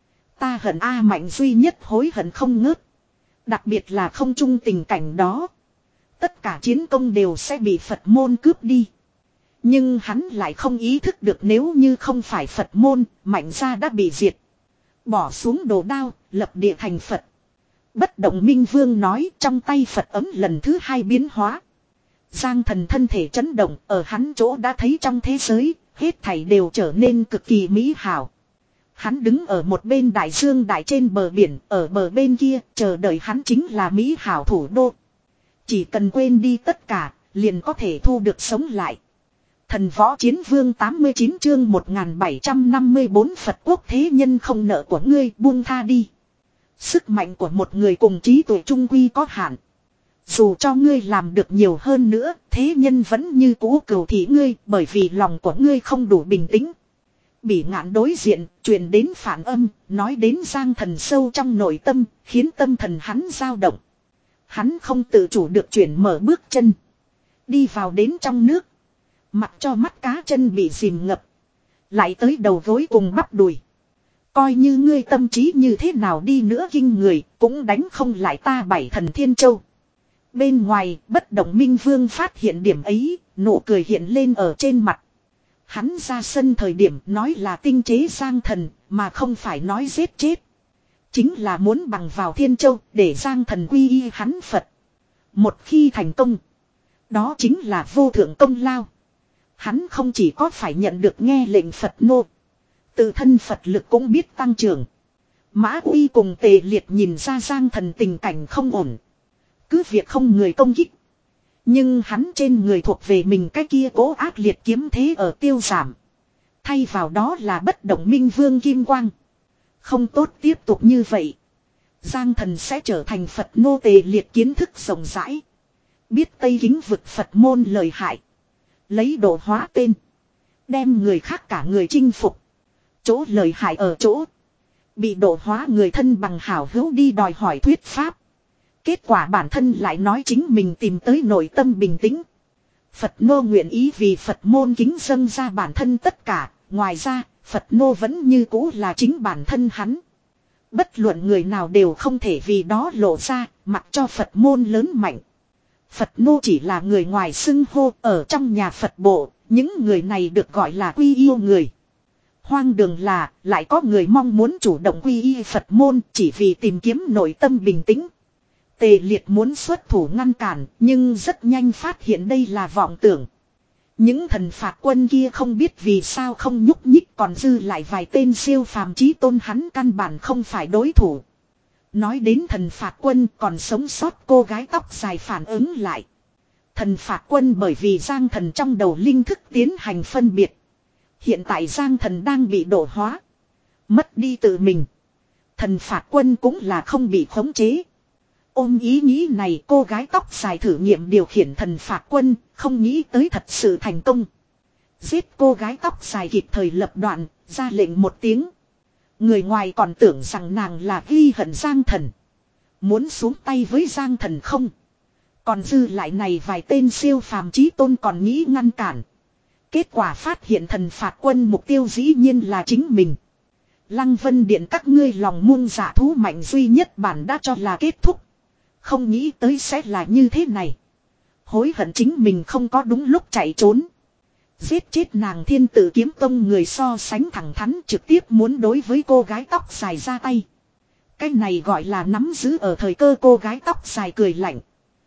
Ta hận A, Mạnh duy nhất hối hận không ngớt. Đặc biệt là không chung tình cảnh đó. Tất cả chiến công đều sẽ bị Phật môn cướp đi. Nhưng hắn lại không ý thức được nếu như không phải Phật môn, Mạnh gia đã bị diệt. Bỏ xuống đồ đao, lập địa thành Phật. Bất động minh vương nói, trong tay Phật ấm lần thứ hai biến hóa. Giang Thần thân thể chấn động, ở hắn chỗ đã thấy trong thế giới, hết thảy đều trở nên cực kỳ mỹ hảo. Hắn đứng ở một bên đại dương đại trên bờ biển, ở bờ bên kia, chờ đợi hắn chính là mỹ hảo thủ đô. Chỉ cần quên đi tất cả, liền có thể thu được sống lại. Thần võ chiến vương tám mươi chín chương một nghìn bảy trăm năm mươi bốn Phật quốc thế nhân không nợ của ngươi, buông tha đi. Sức mạnh của một người cùng trí tuệ trung quy có hạn. Dù cho ngươi làm được nhiều hơn nữa, thế nhân vẫn như cũ cừu thị ngươi, bởi vì lòng của ngươi không đủ bình tĩnh. Bỉ ngạn đối diện, truyền đến phản âm, nói đến Giang Thần sâu trong nội tâm, khiến tâm thần hắn dao động. Hắn không tự chủ được chuyển mở bước chân. Đi vào đến trong nước. Mặc cho mắt cá chân bị dìm ngập. Lại tới đầu gối cùng bắp đùi. Coi như ngươi tâm trí như thế nào đi nữa kinh người, cũng đánh không lại ta bảy thần thiên châu. Bên ngoài, bất động minh vương phát hiện điểm ấy, nụ cười hiện lên ở trên mặt. Hắn ra sân thời điểm nói là tinh chế Giang Thần, mà không phải nói giết chết. Chính là muốn bằng vào thiên châu, để Giang Thần quy y hắn Phật. Một khi thành công, đó chính là vô thượng công lao. Hắn không chỉ có phải nhận được nghe lệnh Phật nô. Tự thân Phật lực cũng biết tăng trưởng. Mã Uy cùng Tề Liệt nhìn ra Giang Thần tình cảnh không ổn. Cứ việc không người công kích. Nhưng hắn trên người thuộc về mình cái kia cố ác liệt kiếm thế ở tiêu giảm. Thay vào đó là bất động minh vương kim quang. Không tốt tiếp tục như vậy. Giang Thần sẽ trở thành Phật nô. Tề Liệt kiến thức rộng rãi. Biết Tây Kính vực Phật môn lợi hại. Lấy độ hóa tên. Đem người khác cả người chinh phục. Chỗ lợi hại ở chỗ. Bị độ hóa người thân bằng hảo hữu đi đòi hỏi thuyết pháp. Kết quả bản thân lại nói chính mình tìm tới nội tâm bình tĩnh. Phật Nô nguyện ý vì Phật môn kính dâng ra bản thân tất cả, ngoài ra, Phật Nô vẫn như cũ là chính bản thân hắn. Bất luận người nào đều không thể vì đó lộ ra, mặc cho Phật môn lớn mạnh. Phật Nô chỉ là người ngoài xưng hô ở trong nhà Phật bộ, những người này được gọi là quy yêu người. Hoang đường là, lại có người mong muốn chủ động quy y Phật môn chỉ vì tìm kiếm nội tâm bình tĩnh. Tề Liệt muốn xuất thủ ngăn cản, nhưng rất nhanh phát hiện đây là vọng tưởng. Những thần phạt quân kia không biết vì sao không nhúc nhích, còn dư lại vài tên siêu phàm chí tôn hắn căn bản không phải đối thủ. Nói đến thần phạt quân, còn sống sót cô gái tóc dài phản ứng lại. Thần phạt quân bởi vì Giang Thần trong đầu linh thức tiến hành phân biệt. Hiện tại Giang Thần đang bị độ hóa. Mất đi tự mình. Thần phạt quân cũng là không bị khống chế. Ôm ý nghĩ này, cô gái tóc dài thử nghiệm điều khiển thần phạt quân, không nghĩ tới thật sự thành công. Giết cô gái tóc dài kịp thời lập đoạn, ra lệnh một tiếng. Người ngoài còn tưởng rằng nàng là ghi hận Giang Thần. Muốn xuống tay với Giang Thần không. Còn dư lại này vài tên siêu phàm chí tôn còn nghĩ ngăn cản. Kết quả phát hiện thần phạt quân mục tiêu dĩ nhiên là chính mình. Lăng Vân Điện các ngươi lòng muôn dạ thú mạnh duy nhất bản đã cho là kết thúc. Không nghĩ tới sẽ là như thế này. Hối hận chính mình không có đúng lúc chạy trốn. Giết chết nàng Thiên Tử Kiếm Tông người so sánh thẳng thắn trực tiếp muốn đối với cô gái tóc dài ra tay. Cái này gọi là nắm giữ ở thời cơ. Cô gái tóc dài cười lạnh.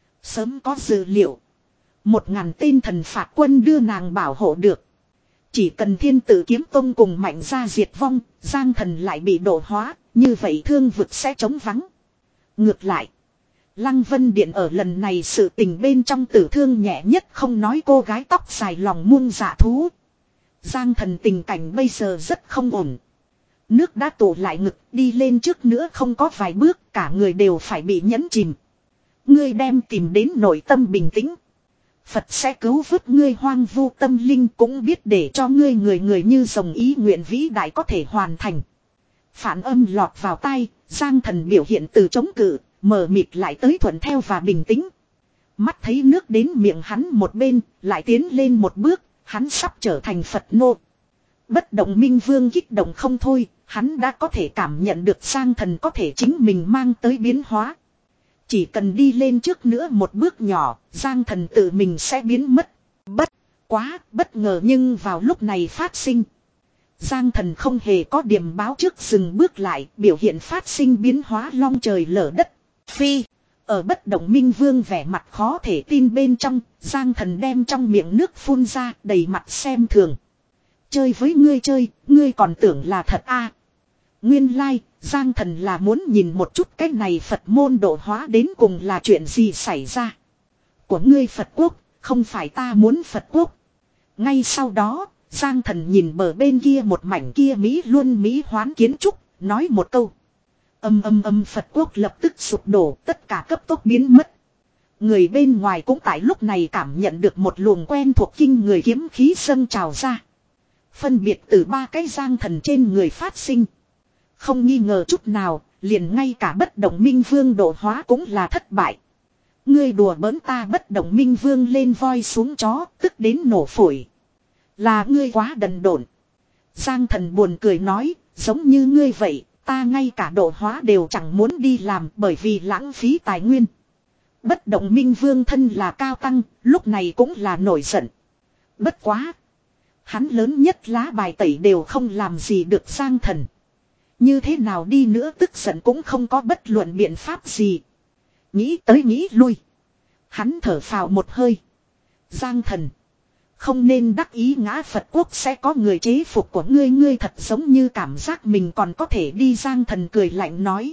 Sớm có dự liệu. Một ngàn tên thần phạt quân đưa nàng bảo hộ được. Chỉ cần Thiên Tử Kiếm Tông cùng mạnh ra diệt vong, Giang Thần lại bị độ hóa, như vậy thương vực sẽ trống vắng. Ngược lại, Lăng Vân Điện ở lần này sự tình bên trong tử thương nhẹ nhất, không nói cô gái tóc dài lòng muôn dạ thú. Giang Thần tình cảnh bây giờ rất không ổn. Nước đã tụ lại ngực, đi lên trước nữa không có vài bước, cả người đều phải bị nhấn chìm. Ngươi đem tìm đến nội tâm bình tĩnh. Phật sẽ cứu vớt ngươi hoang vu tâm linh, cũng biết để cho ngươi người người như rồng ý nguyện vĩ đại có thể hoàn thành. Phản âm lọt vào tai, Giang Thần biểu hiện từ chống cự, mờ mịt lại tới thuận theo và bình tĩnh. Mắt thấy nước đến miệng hắn một bên, lại tiến lên một bước, hắn sắp trở thành Phật nô. Bất động Minh Vương kích động không thôi, hắn đã có thể cảm nhận được Giang Thần có thể chính mình mang tới biến hóa. Chỉ cần đi lên trước nữa một bước nhỏ, Giang Thần tự mình sẽ biến mất. Bất quá, bất ngờ nhưng vào lúc này phát sinh. Giang Thần không hề có điểm báo trước dừng bước lại, biểu hiện phát sinh biến hóa long trời lở đất. Phi, ở bất động Minh Vương vẻ mặt khó thể tin bên trong, Giang Thần đem trong miệng nước phun ra, đầy mặt xem thường. Chơi với ngươi chơi, ngươi còn tưởng là thật à. Nguyên lai, like, Giang Thần là muốn nhìn một chút cái này Phật môn độ hóa đến cùng là chuyện gì xảy ra. Của ngươi Phật quốc, không phải ta muốn Phật quốc. Ngay sau đó, Giang Thần nhìn bờ bên kia một mảnh kia Mỹ Luân Mỹ hoán kiến trúc, nói một câu. Âm âm âm Phật quốc lập tức sụp đổ, tất cả cấp tốc biến mất. Người bên ngoài cũng tại lúc này cảm nhận được một luồng quen thuộc kinh người kiếm khí dâng trào ra. Phân biệt từ ba cái Giang Thần trên người phát sinh. Không nghi ngờ chút nào, liền ngay cả bất động Minh Vương độ hóa cũng là thất bại. Ngươi đùa bỡn ta bất động Minh Vương lên voi xuống chó, tức đến nổ phổi. Là ngươi quá đần độn. Giang Thần buồn cười nói, giống như ngươi vậy, ta ngay cả độ hóa đều chẳng muốn đi làm bởi vì lãng phí tài nguyên. Bất động Minh Vương thân là cao tăng, lúc này cũng là nổi giận. Bất quá. Hắn lớn nhất lá bài tẩy đều không làm gì được Giang Thần. Như thế nào đi nữa tức giận cũng không có bất luận biện pháp gì. Nghĩ tới nghĩ lui. Hắn thở phào một hơi. Giang Thần. Không nên đắc ý ngã Phật quốc sẽ có người chế phục của ngươi. Ngươi thật giống như cảm giác mình còn có thể đi. Giang Thần cười lạnh nói.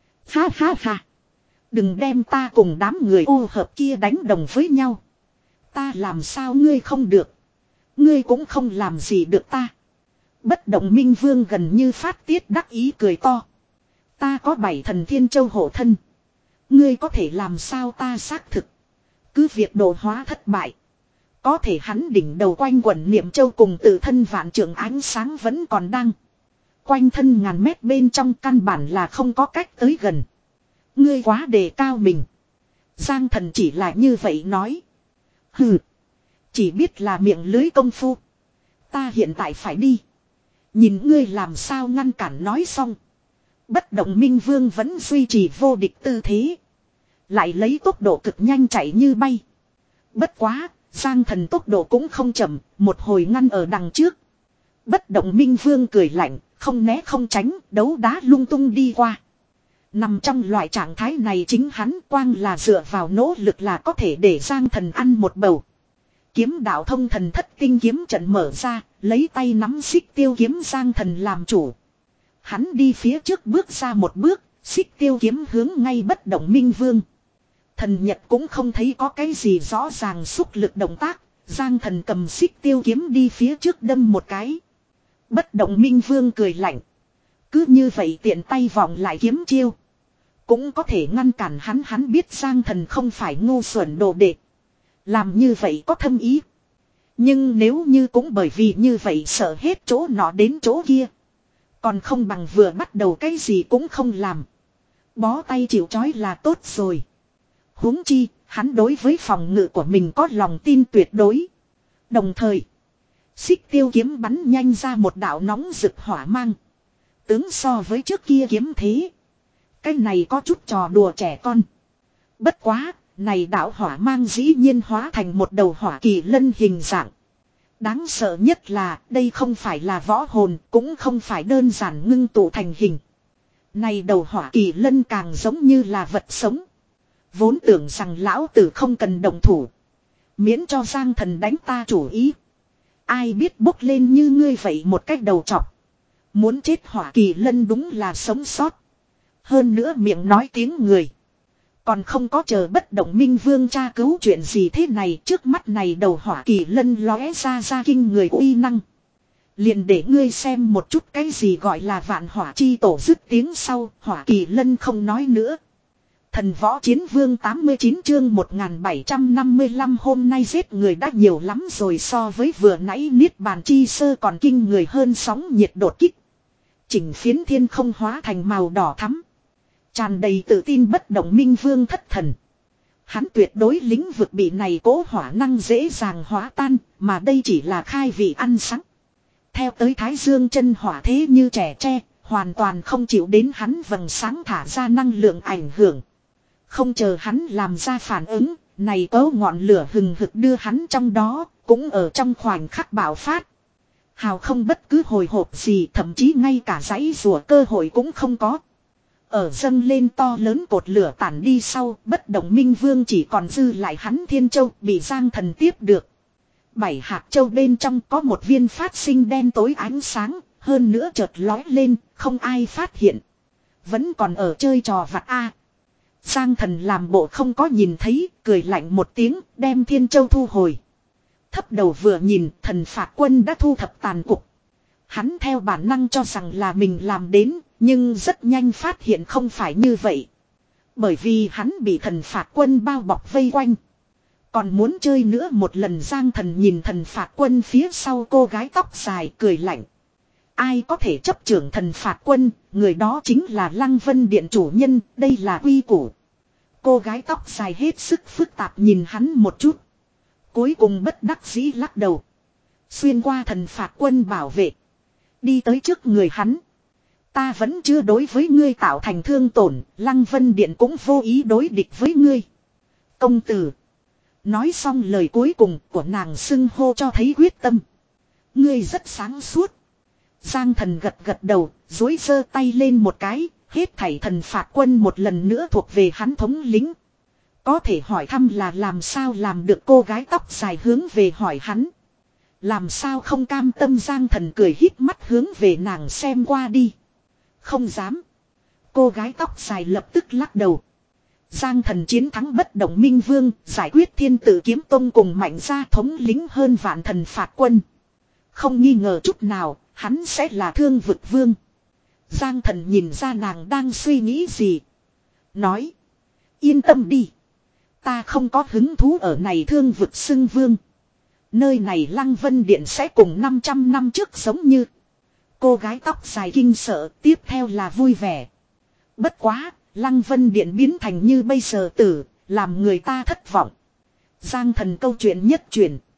Ha ha ha. Đừng đem ta cùng đám người ô hợp kia đánh đồng với nhau. Ta làm sao ngươi không được. Ngươi cũng không làm gì được ta. Bất động Minh Vương gần như phát tiết đắc ý cười to. Ta có bảy thần thiên châu hộ thân. Ngươi có thể làm sao ta xác thực. Cứ việc độ hóa thất bại. Có thể hắn đỉnh đầu quanh quẩn niệm châu cùng tự thân vạn trượng ánh sáng vẫn còn đang. Quanh thân ngàn mét bên trong căn bản là không có cách tới gần. Ngươi quá đề cao mình. Giang Thần chỉ là như vậy nói. Hừ. Chỉ biết là miệng lưới công phu. Ta hiện tại phải đi. Nhìn ngươi làm sao ngăn cản nói xong. Bất động minh vương vẫn duy trì vô địch tư thế. Lại lấy tốc độ cực nhanh chạy như bay. Bất quá, Giang Thần tốc độ cũng không chậm, một hồi ngăn ở đằng trước. Bất động minh vương cười lạnh, không né không tránh, đấu đá lung tung đi qua. Nằm trong loại trạng thái này chính hắn quang là dựa vào nỗ lực là có thể để Giang Thần ăn một bầu. Kiếm đạo thông thần thất tinh kiếm trận mở ra, lấy tay nắm xích tiêu kiếm Giang Thần làm chủ. Hắn đi phía trước bước ra một bước, xích tiêu kiếm hướng ngay bất động minh vương. Thần Nhật cũng không thấy có cái gì rõ ràng xúc lực động tác, Giang Thần cầm xích tiêu kiếm đi phía trước đâm một cái. Bất động minh vương cười lạnh. Cứ như vậy tiện tay vọng lại kiếm chiêu. Cũng có thể ngăn cản hắn, hắn biết Giang Thần không phải ngu xuẩn đồ đệ. Làm như vậy có thâm ý. Nhưng nếu như cũng bởi vì như vậy sợ hết chỗ nọ đến chỗ kia. Còn không bằng vừa bắt đầu cái gì cũng không làm. Bó tay chịu trói là tốt rồi. Huống chi, hắn đối với phòng ngự của mình có lòng tin tuyệt đối. Đồng thời, xích tiêu kiếm bắn nhanh ra một đạo nóng rực hỏa mang. Tướng so với trước kia kiếm thế. Cái này có chút trò đùa trẻ con. Bất quá, này đạo hỏa mang dĩ nhiên hóa thành một đầu hỏa kỳ lân hình dạng. Đáng sợ nhất là đây không phải là võ hồn, cũng không phải đơn giản ngưng tụ thành hình. Này đầu hỏa kỳ lân càng giống như là vật sống. Vốn tưởng rằng lão tử không cần động thủ. Miễn cho Giang Thần đánh ta chủ ý. Ai biết bốc lên như ngươi vậy một cách đầu chọc. Muốn chết hỏa kỳ lân đúng là sống sót. Hơn nữa miệng nói tiếng người. Còn không có chờ bất động minh vương tra cứu chuyện gì thế này, trước mắt này đầu hỏa kỳ lân lóe ra ra kinh người uy năng. Liền để ngươi xem một chút cái gì gọi là vạn hỏa chi tổ, dứt tiếng sau, hỏa kỳ lân không nói nữa. Thần võ chiến vương tám mươi chín chương một nghìn bảy trăm năm mươi lăm hôm nay giết người đã nhiều lắm rồi, so với vừa nãy niết bàn chi sơ còn kinh người hơn sóng nhiệt đột kích. Chỉnh phiến thiên không hóa thành màu đỏ thắm. Tràn đầy tự tin bất động minh vương thất thần. Hắn tuyệt đối lĩnh vực bị này cố hỏa năng dễ dàng hóa tan, mà đây chỉ là khai vị ăn sắc. Theo tới thái dương chân hỏa thế như trẻ tre, hoàn toàn không chịu đến hắn vầng sáng thả ra năng lượng ảnh hưởng. Không chờ hắn làm ra phản ứng, này cấu ngọn lửa hừng hực đưa hắn trong đó, cũng ở trong khoảnh khắc bạo phát. Hào không bất cứ hồi hộp gì, thậm chí ngay cả giãy rùa cơ hội cũng không có. Ở dâng lên to lớn cột lửa tản đi sau, bất động minh vương chỉ còn dư lại hắn thiên châu bị Giang Thần tiếp được. Bảy hạt châu bên trong có một viên phát sinh đen tối ánh sáng, hơn nữa chợt lói lên, không ai phát hiện. Vẫn còn ở chơi trò vặt a. Giang Thần làm bộ không có nhìn thấy, cười lạnh một tiếng, đem thiên châu thu hồi. Thấp đầu vừa nhìn, thần phạt quân đã thu thập tàn cục. Hắn theo bản năng cho rằng là mình làm đến, nhưng rất nhanh phát hiện không phải như vậy. Bởi vì hắn bị thần phạt quân bao bọc vây quanh. Còn muốn chơi nữa một lần. Giang Thần nhìn thần phạt quân phía sau cô gái tóc dài cười lạnh. Ai có thể chấp trưởng thần phạt quân, người đó chính là Lăng Vân Điện chủ nhân, đây là quy củ. Cô gái tóc dài hết sức phức tạp nhìn hắn một chút. Cuối cùng bất đắc dĩ lắc đầu. Xuyên qua thần phạt quân bảo vệ. Đi tới trước người hắn. Ta vẫn chưa đối với ngươi tạo thành thương tổn, Lăng Vân Điện cũng vô ý đối địch với ngươi. Công tử. Nói xong lời cuối cùng của nàng xưng hô cho thấy quyết tâm. Ngươi rất sáng suốt. Giang Thần gật gật đầu, duỗi giơ tay lên một cái, hết thảy thần phạt quân một lần nữa thuộc về hắn thống lĩnh. Có thể hỏi thăm là làm sao làm được, cô gái tóc dài hướng về hỏi hắn. Làm sao không cam tâm, Giang Thần cười híp mắt hướng về nàng xem qua đi. Không dám. Cô gái tóc dài lập tức lắc đầu. Giang Thần chiến thắng bất động minh vương, giải quyết thiên tử kiếm tông cùng mạnh gia thống lĩnh hơn vạn thần phạt quân. Không nghi ngờ chút nào, hắn sẽ là thương vực vương. Giang Thần nhìn ra nàng đang suy nghĩ gì. Nói. Yên tâm đi. Ta không có hứng thú ở này thương vực xưng vương. Nơi này Lăng Vân Điện sẽ cùng năm trăm năm trước giống như. Cô gái tóc dài kinh sợ, tiếp theo là vui vẻ. Bất quá, Lăng Vân Điện biến thành như bây giờ tử, làm người ta thất vọng. Giang Thần câu chuyện nhất chuyển.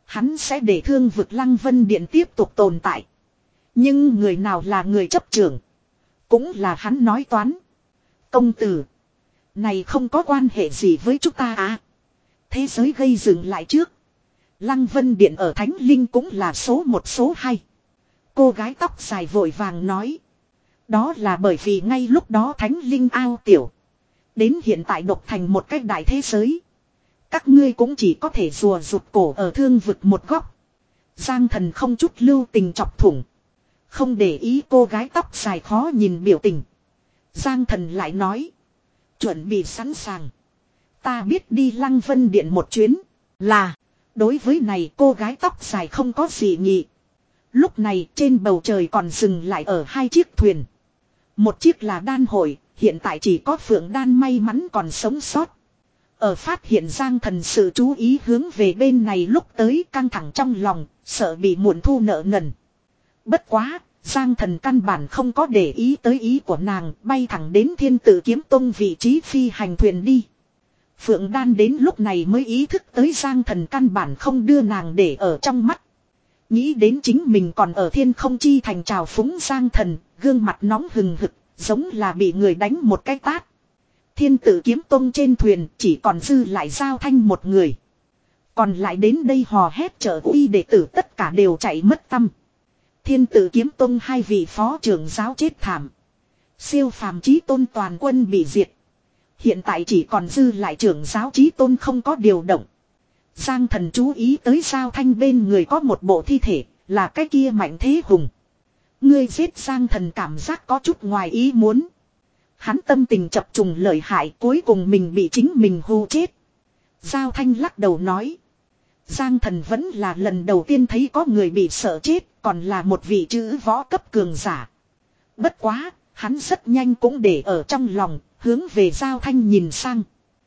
hắn sẽ để Thương Vực Lăng Vân Điện tiếp tục tồn tại. Nhưng người nào là người chấp trưởng, cũng là hắn nói toán. Công tử, này không có quan hệ gì với chúng ta à? Thế giới gây dựng lại trước. Lăng Vân Điện ở Thánh Linh cũng là số một số hai. Cô gái tóc dài vội vàng nói. Đó là bởi vì ngay lúc đó Thánh Linh ao tiểu. Đến hiện tại độc thành một cái đại thế giới. Các ngươi cũng chỉ có thể rùa rụt cổ ở Thương Vực một góc. Giang Thần không chút lưu tình chọc thủng. Không để ý cô gái tóc dài khó nhìn biểu tình. Giang Thần lại nói. Chuẩn bị sẵn sàng. Ta biết đi Lăng Vân Điện một chuyến. Là. Đối với này cô gái tóc dài không có gì nhị. Lúc này trên bầu trời còn dừng lại ở hai chiếc thuyền. Một chiếc là đan hội. Hiện tại chỉ có Phượng Đan may mắn còn sống sót. Ở phát hiện Giang Thần sự chú ý hướng về bên này lúc tới căng thẳng trong lòng. Sợ bị muộn thu nợ nần. Bất quá. Giang Thần căn bản không có để ý tới ý của nàng. Bay thẳng đến Thiên Tử Kiếm Tông vị trí phi hành thuyền đi. Phượng Đan đến lúc này mới ý thức tới Giang Thần căn bản không đưa nàng để ở trong mắt. Nghĩ đến chính mình còn ở Thiên Không Chi Thành trào phúng Giang Thần, gương mặt nóng hừng hực, giống là bị người đánh một cái tát. Thiên Tử Kiếm Tông trên thuyền chỉ còn dư lại Giao Thanh một người. Còn lại đến đây hò hét trợ uy đệ tử tất cả đều chạy mất tâm. Thiên Tử Kiếm Tông hai vị phó trưởng giáo chết thảm. Siêu phàm chí tôn toàn quân bị diệt. Hiện tại chỉ còn dư lại trưởng giáo chí tôn không có điều động. Giang Thần chú ý tới Giao Thanh bên người có một bộ thi thể, là cái kia Mạnh Thế Hùng. Ngươi giết Giang Thần cảm giác có chút ngoài ý muốn. Hắn tâm tình chập trùng lợi hại, cuối cùng mình bị chính mình hù chết. Giao Thanh lắc đầu nói. Giang Thần vẫn là lần đầu tiên thấy có người bị sợ chết, còn là một vị chữ võ cấp cường giả. Bất quá, hắn rất nhanh cũng để ở trong lòng, hướng về Giao Thanh nhìn sang.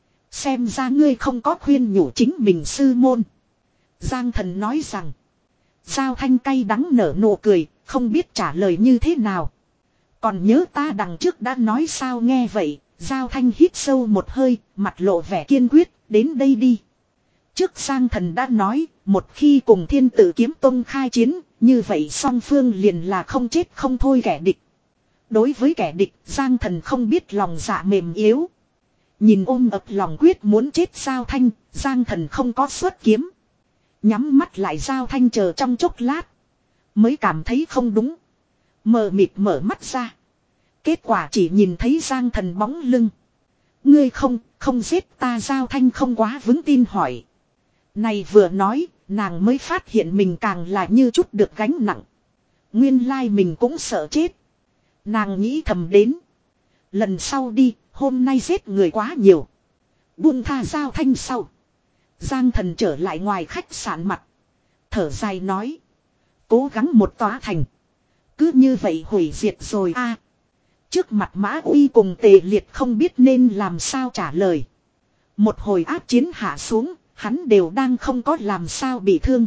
Xem ra ngươi không có khuyên nhủ chính mình sư môn. Giang Thần nói rằng. Giao Thanh cay đắng nở nụ cười, không biết trả lời như thế nào. Còn nhớ ta đằng trước đã nói sao nghe vậy. Giao Thanh hít sâu một hơi, mặt lộ vẻ kiên quyết, đến đây đi. Trước Giang Thần đã nói, một khi cùng Thiên Tử Kiếm Tông khai chiến, như vậy song phương liền là không chết không thôi kẻ địch. Đối với kẻ địch, Giang Thần không biết lòng dạ mềm yếu. Nhìn ôm ập lòng quyết muốn chết Giao Thanh, Giang Thần không có xuất kiếm. Nhắm mắt lại Giao Thanh chờ trong chốc lát. Mới cảm thấy không đúng. Mờ mịt mở mắt ra. Kết quả chỉ nhìn thấy Giang Thần bóng lưng. Ngươi không, không giết ta Giao Thanh không quá vững tin hỏi. Này vừa nói, nàng mới phát hiện mình càng là như chút được gánh nặng. Nguyên lai mình cũng sợ chết. Nàng nghĩ thầm đến. Lần sau đi, hôm nay giết người quá nhiều. Buông tha Giao Thanh sau. Giang Thần trở lại ngoài khách sạn mặt. Thở dài nói. Cố gắng một tòa thành. Cứ như vậy hủy diệt rồi a. Trước mặt Mã Uy cùng Tề Liệt không biết nên làm sao trả lời. Một hồi áp chiến hạ xuống, hắn đều đang không có làm sao bị thương.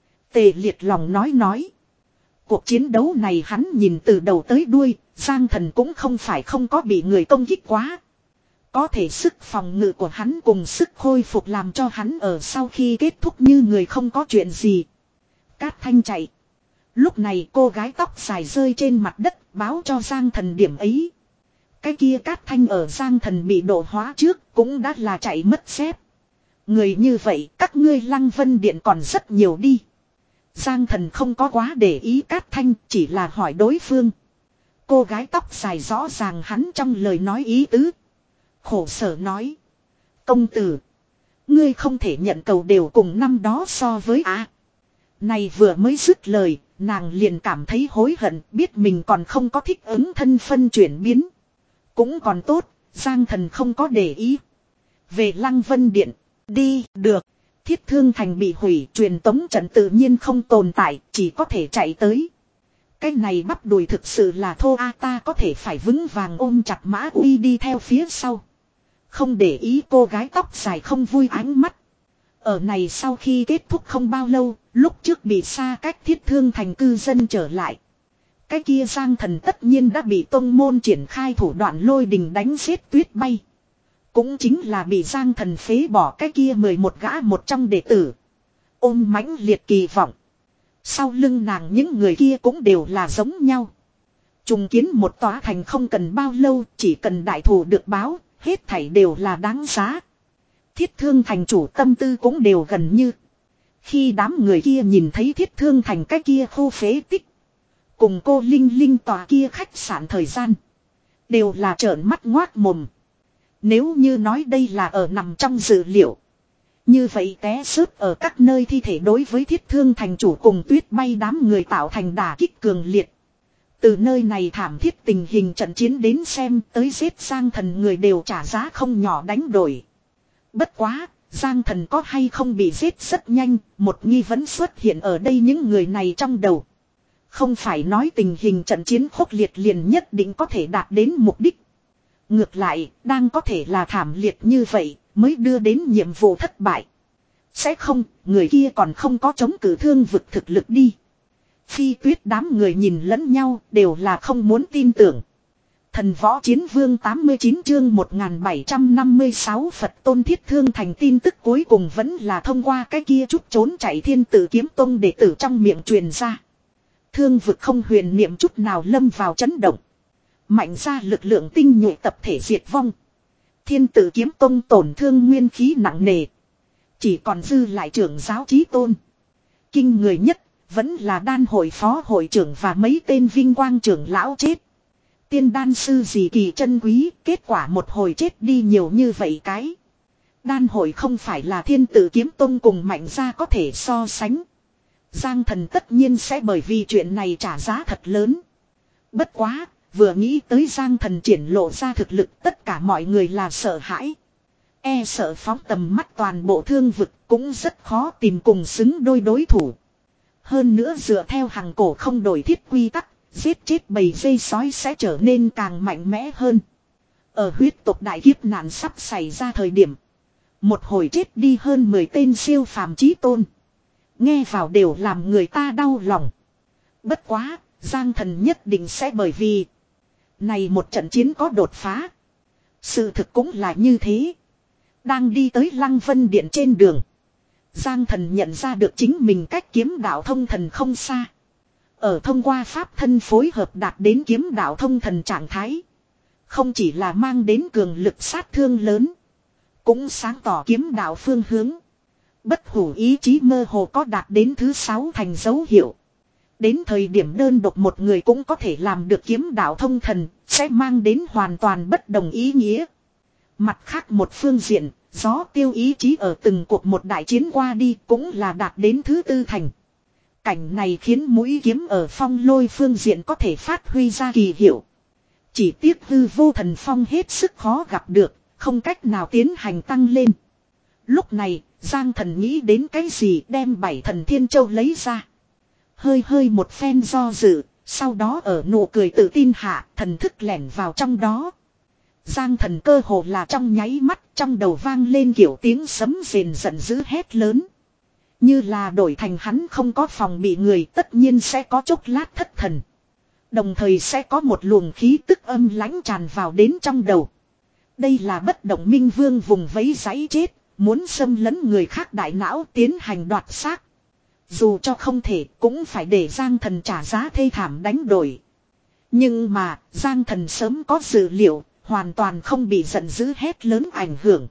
Tề Liệt lòng nói nói. Cuộc chiến đấu này hắn nhìn từ đầu tới đuôi, Giang Thần cũng không phải không có bị người công kích quá. Có thể sức phòng ngự của hắn cùng sức khôi phục làm cho hắn ở sau khi kết thúc như người không có chuyện gì. Cát Thanh chạy. Lúc này cô gái tóc dài rơi trên mặt đất báo cho Giang Thần điểm ấy. Cái kia Cát Thanh ở Giang Thần bị độ hóa trước cũng đã là chạy mất xếp. Người như vậy các ngươi Lăng Vân Điện còn rất nhiều đi. Giang Thần không có quá để ý Cát Thanh, chỉ là hỏi đối phương. Cô gái tóc dài rõ ràng hắn trong lời nói ý tứ. Khổ sở nói. Công tử. Ngươi không thể nhận cầu đều cùng năm đó so với á. À. Này vừa mới dứt lời, nàng liền cảm thấy hối hận, biết mình còn không có thích ứng thân phân chuyển biến. Cũng còn tốt, Giang Thần không có để ý. Về Lăng Vân Điện, đi, được. Thiết Thương Thành bị hủy, truyền tống trận tự nhiên không tồn tại, chỉ có thể chạy tới. Cái này bắp đùi thực sự là thô a, ta có thể phải vững vàng ôm chặt Mã Uy đi theo phía sau. Không để ý cô gái tóc dài không vui ánh mắt. Ở này sau khi kết thúc không bao lâu, lúc trước bị xa cách Thiết Thương Thành cư dân trở lại. Cái kia Giang Thần tất nhiên đã bị tông môn triển khai thủ đoạn lôi đình đánh xếp tuyết bay. Cũng chính là bị Giang Thần phế bỏ cái kia mười một gã một trong đệ tử. ôm mãnh liệt kỳ vọng. Sau lưng nàng những người kia cũng đều là giống nhau. Trùng kiến một tòa thành không cần bao lâu, chỉ cần đại thù được báo, hết thảy đều là đáng giá. Thiết Thương thành chủ tâm tư cũng đều gần như. Khi đám người kia nhìn thấy Thiết Thương thành cái kia khu phế tích, cùng cô Linh Linh tòa kia khách sạn thời gian, đều là trợn mắt ngoác mồm. Nếu như nói đây là ở nằm trong dự liệu, như vậy té sớt ở các nơi thi thể đối với Thiết Thương thành chủ cùng Tuyết Bay đám người tạo thành đả kích cường liệt. Từ nơi này thảm thiết tình hình trận chiến đến xem, tới giết Giang Thần người đều trả giá không nhỏ đánh đổi. Bất quá, Giang Thần có hay không bị giết rất nhanh, một nghi vấn xuất hiện ở đây những người này trong đầu. Không phải nói tình hình trận chiến khốc liệt liền nhất định có thể đạt đến mục đích. Ngược lại, đang có thể là thảm liệt như vậy, mới đưa đến nhiệm vụ thất bại. Sẽ không, người kia còn không có chống cự thương vực thực lực đi. Phi Tuyết đám người nhìn lẫn nhau, đều là không muốn tin tưởng. Thần Võ Chiến Vương tám mươi chín chương một nghìn bảy trăm năm mươi sáu Phật Tôn Thiết Thương thành tin tức cuối cùng vẫn là thông qua cái kia chút trốn chạy Thiên Tử Kiếm Tông đệ tử trong miệng truyền ra. Thương vực không huyền niệm chút nào lâm vào chấn động. Mạnh ra lực lượng tinh nhuệ tập thể diệt vong. Thiên Tử Kiếm Tông tổn thương nguyên khí nặng nề. Chỉ còn dư lại trưởng giáo Chí Tôn. Kinh người nhất vẫn là đan hội phó hội trưởng và mấy tên vinh quang trưởng lão chết. Tiên đan sư gì kỳ chân quý, kết quả một hồi chết đi nhiều như vậy cái. Đan hội không phải là Thiên Tử Kiếm Tông cùng mạnh ra có thể so sánh. Giang Thần tất nhiên sẽ bởi vì chuyện này trả giá thật lớn. Bất quá, vừa nghĩ tới Giang Thần triển lộ ra thực lực, tất cả mọi người là sợ hãi. E sợ phóng tầm mắt toàn bộ thương vực cũng rất khó tìm cùng xứng đôi đối thủ. Hơn nữa dựa theo hàng cổ không đổi thiết quy tắc, giết chết bầy dây sói sẽ trở nên càng mạnh mẽ hơn. Ở huyết tộc đại kiếp nạn sắp xảy ra thời điểm, một hồi chết đi hơn mười tên siêu phàm chí tôn. Nghe vào đều làm người ta đau lòng. Bất quá, Giang Thần nhất định sẽ bởi vì này một trận chiến có đột phá. Sự thực cũng là như thế. Đang đi tới Lăng Vân Điện trên đường, Giang Thần nhận ra được chính mình cách kiếm đạo thông thần không xa. Ở thông qua pháp thân phối hợp đạt đến kiếm đạo thông thần trạng thái, không chỉ là mang đến cường lực sát thương lớn, cũng sáng tỏ kiếm đạo phương hướng. Bất hủ ý chí mơ hồ có đạt đến thứ sáu thành dấu hiệu. Đến thời điểm đơn độc một người cũng có thể làm được kiếm đạo thông thần, sẽ mang đến hoàn toàn bất đồng ý nghĩa. Mặt khác một phương diện, gió tiêu ý chí ở từng cuộc một đại chiến qua đi cũng là đạt đến thứ tư thành. Cảnh này khiến mũi kiếm ở phong lôi phương diện có thể phát huy ra kỳ hiệu. Chỉ tiếc hư vô thần phong hết sức khó gặp được, không cách nào tiến hành tăng lên. Lúc này, Giang Thần nghĩ đến cái gì đem bảy thần thiên châu lấy ra. Hơi hơi một phen do dự, sau đó ở nụ cười tự tin hạ, thần thức lẻn vào trong đó. Giang Thần cơ hồ là trong nháy mắt, trong đầu vang lên kiểu tiếng sấm rền giận dữ hét lớn. Như là đổi thành hắn không có phòng bị người, tất nhiên sẽ có chốc lát thất thần. Đồng thời sẽ có một luồng khí tức âm lãnh tràn vào đến trong đầu. Đây là bất động minh vương vùng vẫy giấy chết, muốn xâm lấn người khác đại não tiến hành đoạt xác. Dù cho không thể cũng phải để Giang Thần trả giá thê thảm đánh đổi. Nhưng mà Giang Thần sớm có dự liệu, hoàn toàn không bị giận dữ hét lớn ảnh hưởng.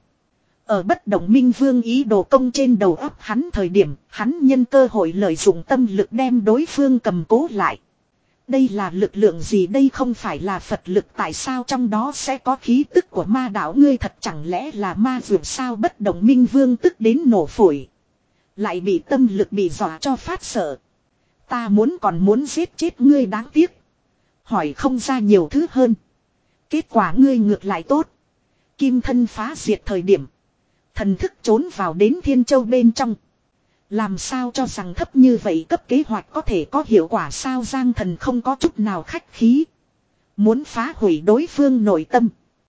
Ở bất động minh vương ý đồ công trên đầu óc hắn thời điểm, hắn nhân cơ hội lợi dụng tâm lực đem đối phương cầm cố lại. Đây là lực lượng gì, đây không phải là Phật lực, tại sao trong đó sẽ có khí tức của ma đạo, ngươi thật chẳng lẽ là ma dược sao? Bất động minh vương tức đến nổ phổi. Lại bị tâm lực bị dọa cho phát sợ. Ta muốn còn muốn giết chết ngươi, đáng tiếc hỏi không ra nhiều thứ hơn. Kết quả ngươi ngược lại tốt. Kim thân phá diệt thời điểm, thần thức trốn vào đến Thiên Châu bên trong. Làm sao cho rằng thấp như vậy cấp kế hoạch có thể có hiệu quả sao? Giang Thần không có chút nào khách khí, muốn phá hủy đối phương nội tâm.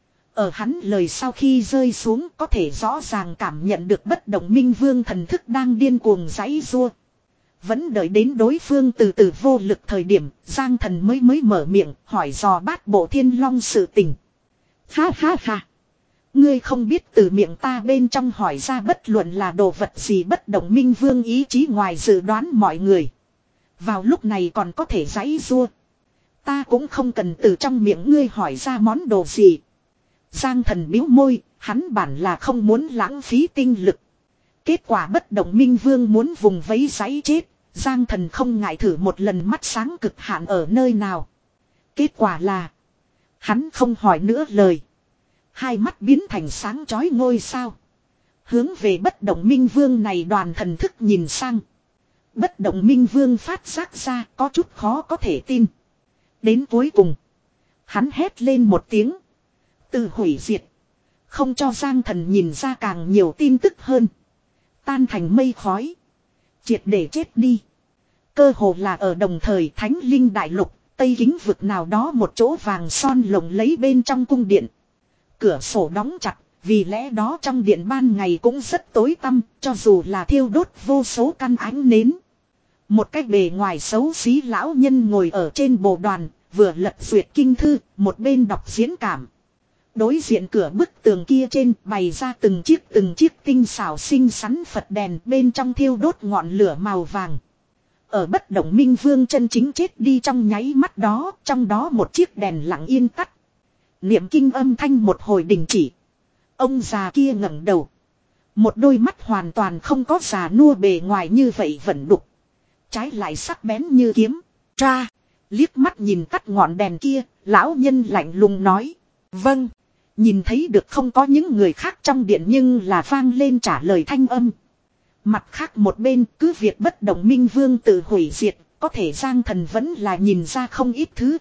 Ở hắn lời sau khi rơi xuống, có thể rõ ràng cảm nhận được bất động minh vương thần thức đang điên cuồng giãy giụa. Vẫn đợi đến đối phương từ từ vô lực thời điểm, Giang Thần mới mới mở miệng hỏi dò Bát Bộ Thiên Long sự tình. Ha ha ha. Ngươi không biết từ miệng ta bên trong hỏi ra bất luận là đồ vật gì bất động minh vương ý chí ngoài dự đoán mọi người. Vào lúc này còn có thể giãy giụa. Ta cũng không cần từ trong miệng ngươi hỏi ra món đồ gì. Giang thần bĩu môi, hắn bản là không muốn lãng phí tinh lực. Kết quả bất động minh vương muốn vùng vẫy giãy chết. Giang thần không ngại thử một lần mắt sáng cực hạn ở nơi nào. Kết quả là hắn không hỏi nữa lời. Hai mắt biến thành sáng chói ngôi sao. Hướng về bất động minh vương này đoàn thần thức nhìn sang. Bất động minh vương phát giác ra có chút khó có thể tin. Đến cuối cùng. Hắn hét lên một tiếng. Từ hủy diệt. Không cho Giang thần nhìn ra càng nhiều tin tức hơn. Tan thành mây khói. Triệt để chết đi. Cơ hồ là ở đồng thời Thánh Linh Đại Lục. Tây Kính vực nào đó một chỗ vàng son lộng lấy bên trong cung điện. Cửa sổ đóng chặt. Vì lẽ đó trong điện ban ngày cũng rất tối tăm. Cho dù là thiêu đốt vô số căn ánh nến. Một cái bề ngoài xấu xí lão nhân ngồi ở trên bồ đoàn. Vừa lật duyệt kinh thư. Một bên đọc diễn cảm. Đối diện cửa bức tường kia trên bày ra từng chiếc từng chiếc tinh xảo xinh xắn Phật đèn bên trong thiêu đốt ngọn lửa màu vàng. Ở bất động minh vương chân chính chết đi trong nháy mắt đó, trong đó một chiếc đèn lặng yên tắt. Niệm kinh âm thanh một hồi đình chỉ. Ông già kia ngẩng đầu. Một đôi mắt hoàn toàn không có già nua bề ngoài như vậy vẫn đục. Trái lại sắc bén như kiếm. Tra, liếc mắt nhìn tắt ngọn đèn kia, lão nhân lạnh lùng nói. Vâng. Nhìn thấy được không có những người khác trong điện nhưng là vang lên trả lời thanh âm. Mặt khác một bên cứ việc bất động minh vương tự hủy diệt, có thể Giang thần vẫn là nhìn ra không ít thứ.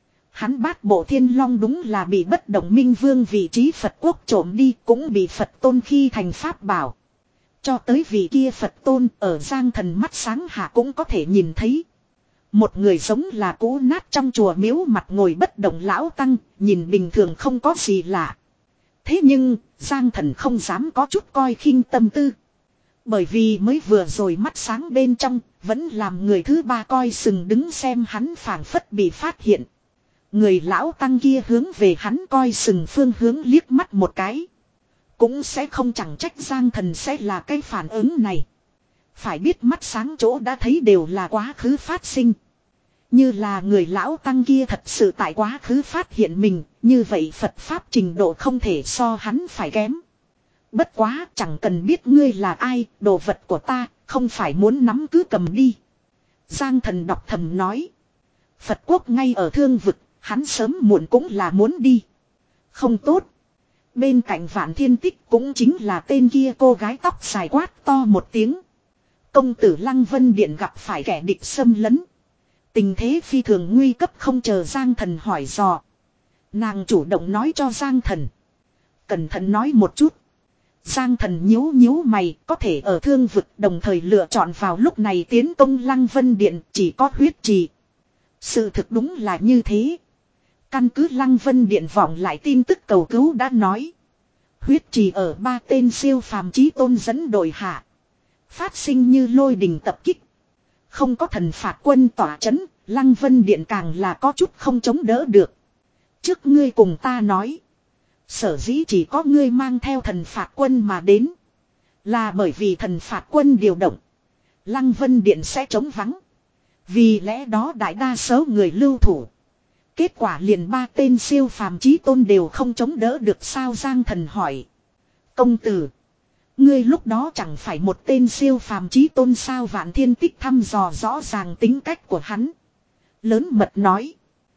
Hắn bát bộ thiên long đúng là bị bất động minh vương vị trí Phật quốc trộm đi cũng bị Phật tôn khi thành pháp bảo. Cho tới vị kia Phật tôn ở Giang thần mắt sáng hạ cũng có thể nhìn thấy. Một người giống là cũ nát trong chùa miếu mặt ngồi bất động lão tăng, nhìn bình thường không có gì lạ. Thế nhưng, Giang thần không dám có chút coi khinh tâm tư. Bởi vì mới vừa rồi mắt sáng bên trong, vẫn làm người thứ ba coi sừng đứng xem hắn phảng phất bị phát hiện. Người lão tăng kia hướng về hắn coi sừng phương hướng liếc mắt một cái. Cũng sẽ không chẳng trách Giang thần sẽ là cái phản ứng này. Phải biết mắt sáng chỗ đã thấy đều là quá khứ phát sinh. Như là người lão tăng kia thật sự tại quá khứ phát hiện mình, như vậy Phật Pháp trình độ không thể so hắn phải kém. Bất quá chẳng cần biết ngươi là ai, đồ vật của ta, không phải muốn nắm cứ cầm đi. Giang thần đọc thầm nói. Phật quốc ngay ở thương vực, hắn sớm muộn cũng là muốn đi. Không tốt. Bên cạnh Vạn Thiên Tích cũng chính là tên kia cô gái tóc dài quát to một tiếng. Công tử Lăng Vân Điện gặp phải kẻ địch xâm lấn. Tình thế phi thường nguy cấp không chờ Giang thần hỏi dò. Nàng chủ động nói cho Giang thần. Cẩn thận nói một chút. Giang thần nhíu nhíu mày có thể ở thương vực đồng thời lựa chọn vào lúc này tiến công Lăng Vân Điện chỉ có huyết trì. Sự thực đúng là như thế. Căn cứ Lăng Vân Điện vọng lại tin tức cầu cứu đã nói. Huyết trì ở ba tên siêu phàm chí tôn dẫn đội hạ. Phát sinh như lôi đình tập kích. Không có thần phạt quân tỏa chấn, Lăng Vân Điện càng là có chút không chống đỡ được. Trước ngươi cùng ta nói. Sở dĩ chỉ có ngươi mang theo thần phạt quân mà đến. Là bởi vì thần phạt quân điều động. Lăng Vân Điện sẽ trống vắng. Vì lẽ đó đại đa số người lưu thủ. Kết quả liền ba tên siêu phàm chí tôn đều không chống đỡ được sao Giang thần hỏi. Công tử. Ngươi lúc đó chẳng phải một tên siêu phàm chí tôn sao Vạn Thiên Tích thăm dò rõ ràng tính cách của hắn. Lớn mật nói.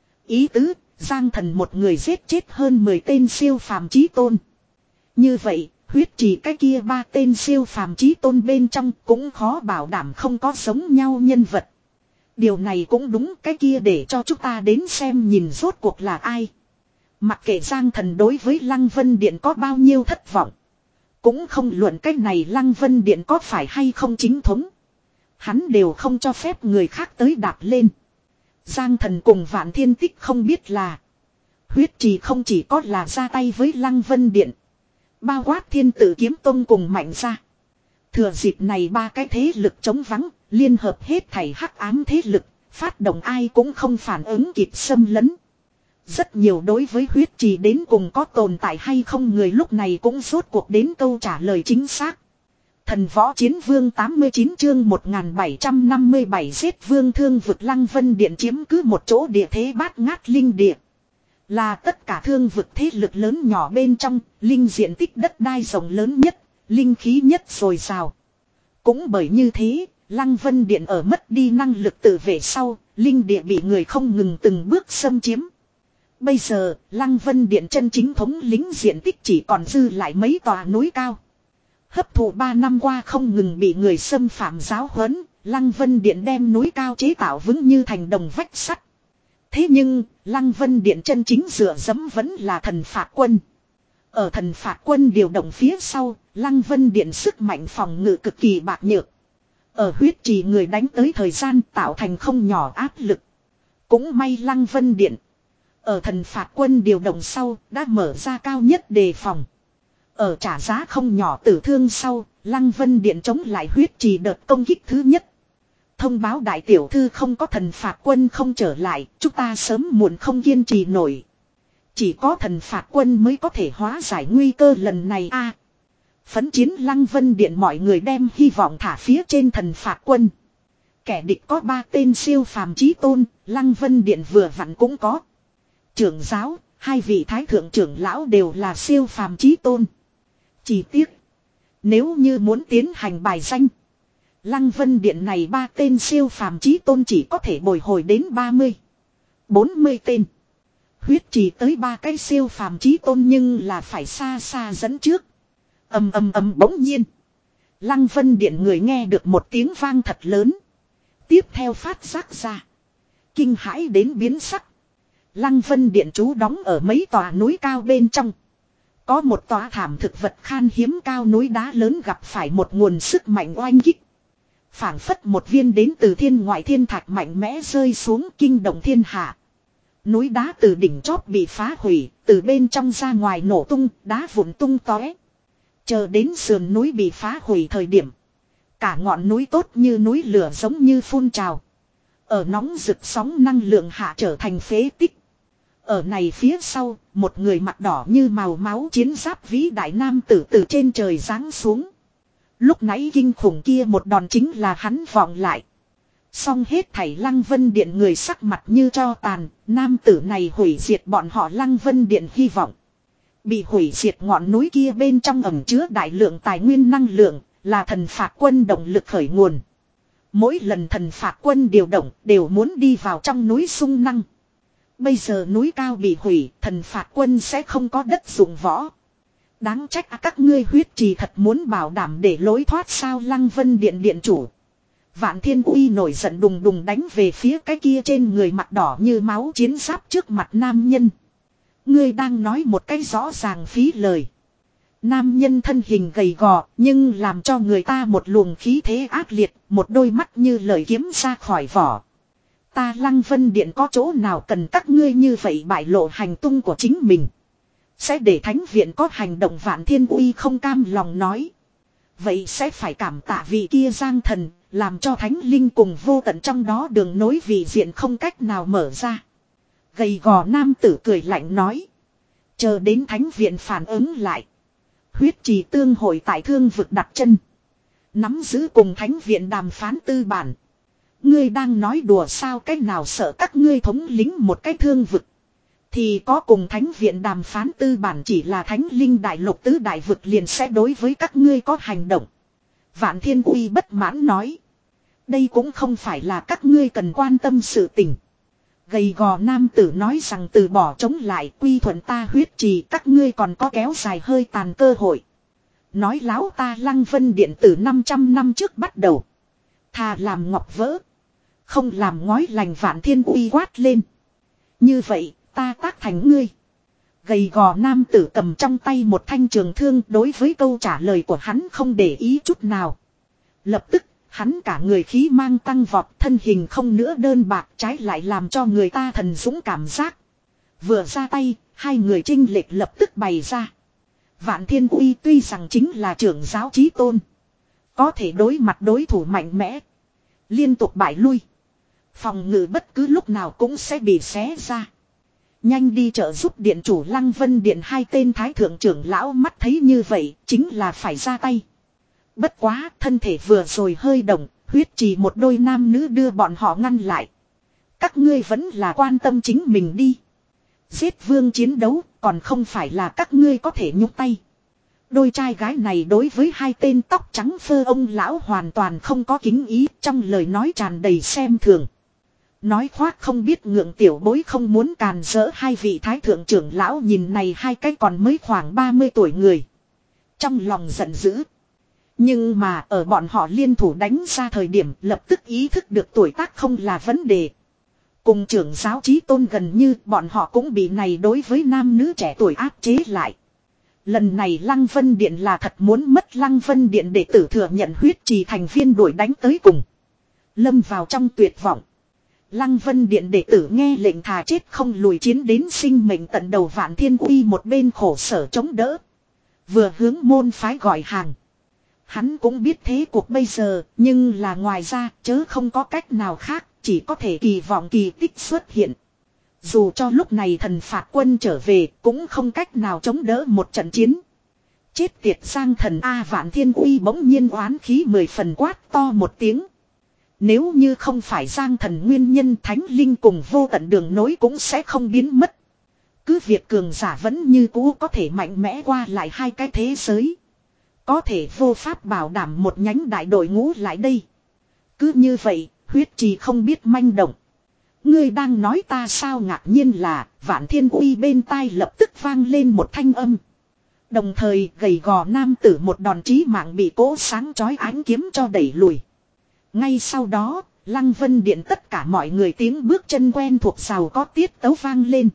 Ý tứ, Giang thần một người giết chết hơn mười tên siêu phàm chí tôn. Như vậy, huyết trì cái kia ba tên siêu phàm chí tôn bên trong cũng khó bảo đảm không có giống nhau nhân vật. Điều này cũng đúng cái kia để cho chúng ta đến xem nhìn rốt cuộc là ai. Mặc kệ Giang thần đối với Lăng Vân Điện có bao nhiêu thất vọng. Cũng không luận cái này Lăng Vân Điện có phải hay không chính thống. Hắn đều không cho phép người khác tới đạp lên. Giang thần cùng Vạn Thiên Tích không biết là. Huyết trì không chỉ có là ra tay với Lăng Vân Điện. Bao quát Thiên Tử Kiếm Tông cùng Mạnh ra. Thừa dịp này ba cái thế lực chống vắng. Liên hợp hết thảy hắc ám thế lực. Phát động ai cũng không phản ứng kịp xâm lấn. Rất nhiều đối với huyết trì đến cùng có tồn tại hay không người lúc này cũng rốt cuộc đến câu trả lời chính xác. Thần võ chiến vương tám mươi chín chương một nghìn bảy trăm năm mươi bảy giết vương thương vực Lăng Vân Điện chiếm cứ một chỗ địa thế bát ngát linh địa. Là tất cả thương vực thế lực lớn nhỏ bên trong, linh diện tích đất đai rộng lớn nhất, linh khí nhất dồi dào. Cũng bởi như thế, Lăng Vân Điện ở mất đi năng lực tự vệ sau, linh địa bị người không ngừng từng bước xâm chiếm. Bây giờ, Lăng Vân Điện chân chính thống lĩnh diện tích chỉ còn dư lại mấy tòa núi cao. Hấp thụ ba năm qua không ngừng bị người xâm phạm giáo huấn, Lăng Vân Điện đem núi cao chế tạo vững như thành đồng vách sắt. Thế nhưng, Lăng Vân Điện chân chính dựa dẫm vẫn là thần phạt quân. Ở thần phạt quân điều động phía sau, Lăng Vân Điện sức mạnh phòng ngự cực kỳ bạc nhược. Ở huyết trì người đánh tới thời gian tạo thành không nhỏ áp lực. Cũng may Lăng Vân Điện. Ở thần phạt quân điều động sau, đã mở ra cao nhất đề phòng. Ở trả giá không nhỏ tử thương sau, Lăng Vân Điện chống lại huyết trì đợt công kích thứ nhất. Thông báo đại tiểu thư không có thần phạt quân không trở lại, chúng ta sớm muộn không kiên trì nổi. Chỉ có thần phạt quân mới có thể hóa giải nguy cơ lần này a. Phấn chiến Lăng Vân Điện mọi người đem hy vọng thả phía trên thần phạt quân. Kẻ địch có ba tên siêu phàm chí tôn, Lăng Vân Điện vừa vặn cũng có. Trưởng giáo, hai vị thái thượng trưởng lão đều là siêu phàm chí tôn. Chỉ tiếc, nếu như muốn tiến hành bài danh, Lăng Vân Điện này ba tên siêu phàm chí tôn chỉ có thể bồi hồi đến ba mươi, bốn mươi tên. Huyết trì tới ba cái siêu phàm chí tôn nhưng là phải xa xa dẫn trước. Ầm ầm ầm bỗng nhiên, Lăng Vân Điện người nghe được một tiếng vang thật lớn. Tiếp theo phát giác ra, kinh hãi đến biến sắc. Lăng Vân Điện trú đóng ở mấy tòa núi cao bên trong. Có một tòa thảm thực vật khan hiếm cao núi đá lớn gặp phải một nguồn sức mạnh oanh kích. Phảng phất một viên đến từ thiên ngoại thiên thạch mạnh mẽ rơi xuống kinh động thiên hạ. Núi đá từ đỉnh chóp bị phá hủy, từ bên trong ra ngoài nổ tung, đá vụn tung tóe. Chờ đến sườn núi bị phá hủy thời điểm, cả ngọn núi tốt như núi lửa giống như phun trào. Ở nóng rực sóng năng lượng hạ trở thành phế tích. Ở này phía sau, một người mặt đỏ như màu máu chiến giáp vĩ đại nam tử từ trên trời giáng xuống. Lúc nãy kinh khủng kia một đòn chính là hắn vọng lại. Xong hết thảy Lăng Vân Điện người sắc mặt như tro tàn, nam tử này hủy diệt bọn họ Lăng Vân Điện hy vọng. Bị hủy diệt ngọn núi kia bên trong ẩn chứa đại lượng tài nguyên năng lượng, là thần phạt quân động lực khởi nguồn. Mỗi lần thần phạt quân điều động đều muốn đi vào trong núi sung năng. Bây giờ núi cao bị hủy, thần phạt quân sẽ không có đất dụng võ. Đáng trách à, các ngươi huyết trì thật muốn bảo đảm để lối thoát sao Lăng Vân Điện điện chủ. Vạn Thiên Uy nổi giận đùng đùng đánh về phía cái kia trên người mặt đỏ như máu chiến giáp trước mặt nam nhân. Ngươi đang nói một cái rõ ràng phí lời. Nam nhân thân hình gầy gò nhưng làm cho người ta một luồng khí thế ác liệt, một đôi mắt như lời kiếm ra khỏi vỏ. Ta Lăng Vân Điện có chỗ nào cần các ngươi như vậy bại lộ hành tung của chính mình. Sẽ để thánh viện có hành động Vạn Thiên Uy không cam lòng nói. Vậy sẽ phải cảm tạ vị kia giang thần, làm cho thánh linh cùng vô tận trong đó đường nối vị diện không cách nào mở ra. Gầy gò nam tử cười lạnh nói. Chờ đến thánh viện phản ứng lại. Huyết trì tương hội tại thương vực đặt chân. Nắm giữ cùng thánh viện đàm phán tư bản. Ngươi đang nói đùa sao cách nào sợ các ngươi thống lính một cái thương vực. Thì có cùng thánh viện đàm phán tư bản chỉ là thánh linh đại lục tứ đại vực liền sẽ đối với các ngươi có hành động. Vạn Thiên Uy bất mãn nói. Đây cũng không phải là các ngươi cần quan tâm sự tình. Gầy gò nam tử nói rằng từ bỏ chống lại quy thuận ta huyết trì các ngươi còn có kéo dài hơi tàn cơ hội. Nói láo ta Lăng Vân Điện từ năm trăm năm trước bắt đầu. Thà làm ngọc vỡ. Không làm ngói lành Vạn Thiên Uy quát lên. Như vậy ta tác thành ngươi. Gầy gò nam tử cầm trong tay một thanh trường thương đối với câu trả lời của hắn không để ý chút nào. Lập tức hắn cả người khí mang tăng vọt thân hình không nữa đơn bạc trái lại làm cho người ta thần dũng cảm giác. Vừa ra tay, hai người chênh lệch lập tức bày ra. Vạn Thiên Uy tuy rằng chính là trưởng giáo chí tôn. Có thể đối mặt đối thủ mạnh mẽ. Liên tục bại lui. Phòng ngự bất cứ lúc nào cũng sẽ bị xé ra. Nhanh đi trợ giúp điện chủ Lăng Vân Điện hai tên thái thượng trưởng lão mắt thấy như vậy chính là phải ra tay. Bất quá thân thể vừa rồi hơi động, huyết trì một đôi nam nữ đưa bọn họ ngăn lại. Các ngươi vẫn là quan tâm chính mình đi. Giết vương chiến đấu còn không phải là các ngươi có thể nhúc tay. Đôi trai gái này đối với hai tên tóc trắng phơ ông lão hoàn toàn không có kính ý, trong lời nói tràn đầy xem thường. Nói khoác không biết ngượng tiểu bối không muốn càn rỡ hai vị thái thượng trưởng lão nhìn này hai cái còn mới khoảng ba mươi tuổi người. Trong lòng giận dữ. Nhưng mà ở bọn họ liên thủ đánh ra thời điểm lập tức ý thức được tuổi tác không là vấn đề. Cùng trưởng giáo chí tôn gần như bọn họ cũng bị này đối với nam nữ trẻ tuổi áp chế lại. Lần này Lăng Vân Điện là thật muốn mất Lăng Vân Điện để tử thừa nhận huyết trì thành viên đuổi đánh tới cùng. Lâm vào trong tuyệt vọng. Lăng Vân Điện đệ tử nghe lệnh thà chết không lùi chiến đến sinh mệnh tận đầu Vạn Thiên Uy một bên khổ sở chống đỡ. Vừa hướng môn phái gọi hàng. Hắn cũng biết thế cuộc bây giờ, nhưng là ngoài ra chớ không có cách nào khác, chỉ có thể kỳ vọng kỳ tích xuất hiện. Dù cho lúc này thần phạt quân trở về cũng không cách nào chống đỡ một trận chiến. Chết tiệt Giang Thần A Vạn Thiên Uy bỗng nhiên oán khí mười phần quát to một tiếng. Nếu như không phải Giang Thần nguyên nhân Thánh Linh cùng vô tận đường nối cũng sẽ không biến mất. Cứ việc cường giả vẫn như cũ có thể mạnh mẽ qua lại hai cái thế giới. Có thể vô pháp bảo đảm một nhánh đại đội ngũ lại đây. Cứ như vậy, huyết trì không biết manh động. Ngươi đang nói ta sao ngạc nhiên là Vạn Thiên Uy bên tai lập tức vang lên một thanh âm. Đồng thời gầy gò nam tử một đòn chí mạng bị cỗ sáng chói ánh kiếm cho đẩy lùi. Ngay sau đó, Lăng Vân Điện tất cả mọi người tiếng bước chân quen thuộc giàu có tiết tấu vang lên.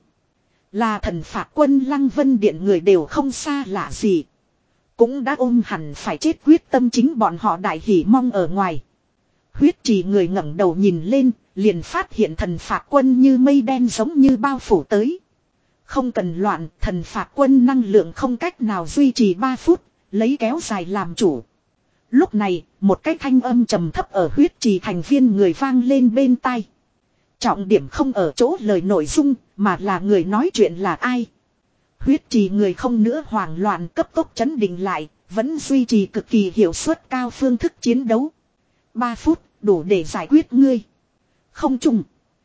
Là thần phạt quân Lăng Vân Điện người đều không xa lạ gì. Cũng đã ôm hẳn phải chết quyết tâm chính bọn họ đại hỉ mong ở ngoài. Huyết trì người ngẩng đầu nhìn lên, liền phát hiện thần phạt quân như mây đen giống như bao phủ tới. Không cần loạn, thần phạt quân năng lượng không cách nào duy trì ba phút, lấy kéo dài làm chủ. Lúc này, một cái thanh âm trầm thấp ở huyết trì thành viên người vang lên bên tai. Trọng điểm không ở chỗ lời nội dung, mà là người nói chuyện là ai. Huyết trì người không nữa hoảng loạn cấp tốc chấn định lại, vẫn duy trì cực kỳ hiệu suất cao phương thức chiến đấu. Ba phút, đủ để giải quyết ngươi. Không chung.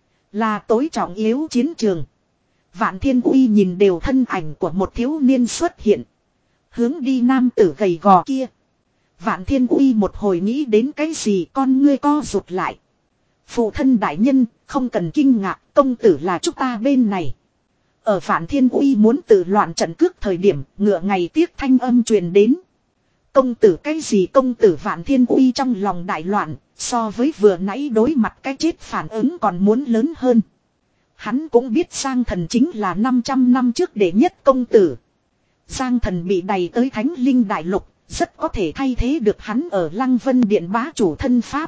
Là tối trọng yếu chiến trường. Vạn Thiên Uy nhìn đều thân ảnh của một thiếu niên xuất hiện. Hướng đi nam tử gầy gò kia. Vạn Thiên Uy một hồi nghĩ đến cái gì con ngươi co rụt lại. Phụ thân đại nhân, không cần kinh ngạc, công tử là chúng ta bên này. Ở Vạn Thiên Uy muốn tự loạn trận cước thời điểm, ngựa ngày tiếc thanh âm truyền đến. Công tử cái gì công tử Vạn Thiên Uy trong lòng đại loạn, so với vừa nãy đối mặt cái chết phản ứng còn muốn lớn hơn. Hắn cũng biết Giang Thần chính là năm trăm năm trước đệ nhất công tử. Giang Thần bị đày tới Thánh Linh Đại Lục, rất có thể thay thế được hắn ở Lăng Vân Điện bá chủ thân pháp.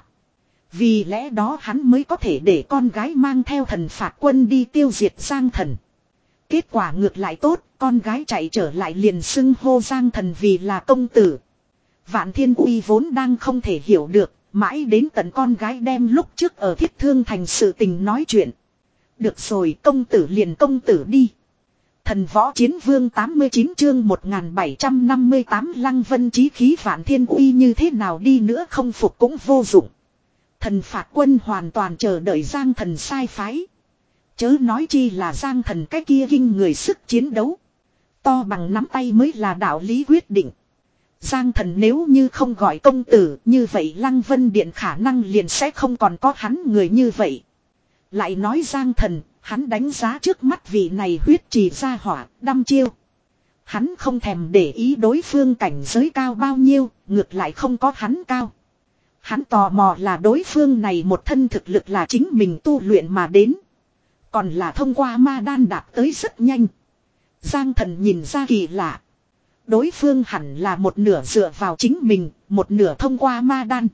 Vì lẽ đó hắn mới có thể để con gái mang theo thần phạt quân đi tiêu diệt Giang Thần. Kết quả ngược lại tốt, con gái chạy trở lại liền xưng hô Giang Thần vì là công tử. Vạn Thiên Uy vốn đang không thể hiểu được, mãi đến tận con gái đem lúc trước ở Thiết Thương thành sự tình nói chuyện. Được rồi, công tử liền công tử đi. Thần Võ Chiến Vương tám mươi chín chương một nghìn bảy trăm năm mươi tám Lăng Vân chí khí Vạn Thiên Uy như thế nào đi nữa không phục cũng vô dụng. Thần phạt quân hoàn toàn chờ đợi Giang Thần sai phái. Chớ nói chi là Giang Thần cái kia kinh người sức chiến đấu. To bằng nắm tay mới là đạo lý quyết định. Giang Thần nếu như không gọi công tử, như vậy Lăng Vân Điện khả năng liền sẽ không còn có hắn người như vậy. Lại nói Giang Thần, hắn đánh giá trước mắt vị này huyết trì ra hỏa, đăm chiêu. Hắn không thèm để ý đối phương cảnh giới cao bao nhiêu, ngược lại không có hắn cao. Hắn tò mò là đối phương này một thân thực lực là chính mình tu luyện mà đến. Còn là thông qua ma đan đạt tới rất nhanh. Giang Thần nhìn ra kỳ lạ. Đối phương hẳn là một nửa dựa vào chính mình, một nửa thông qua ma đan.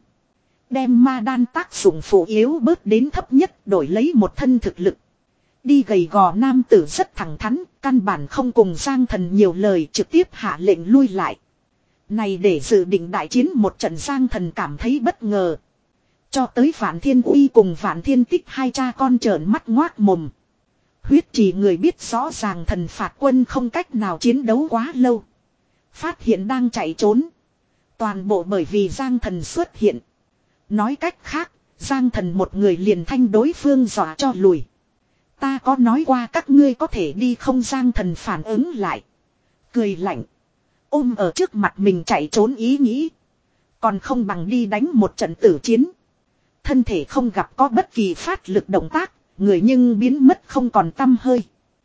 Đem ma đan tác dụng phụ yếu bớt đến thấp nhất đổi lấy một thân thực lực. Đi gầy gò nam tử rất thẳng thắn, căn bản không cùng Giang Thần nhiều lời trực tiếp hạ lệnh lui lại. Này để dự định đại chiến một trận Giang Thần cảm thấy bất ngờ. Cho tới Vạn Thiên Uy cùng Vạn Thiên Tích hai cha con trợn mắt ngoác mồm. Huyết trì người biết rõ ràng thần phạt quân không cách nào chiến đấu quá lâu. Phát hiện đang chạy trốn. Toàn bộ bởi vì Giang Thần xuất hiện. Nói cách khác, Giang Thần một người liền thanh đối phương dọa cho lùi. Ta có nói qua các ngươi có thể đi không? Giang Thần phản ứng lại. Cười lạnh. Ôm ở trước mặt mình chạy trốn ý nghĩ. Còn không bằng đi đánh một trận tử chiến. Thân thể không gặp có bất kỳ phát lực động tác. Người nhưng biến mất không còn tăm hơi.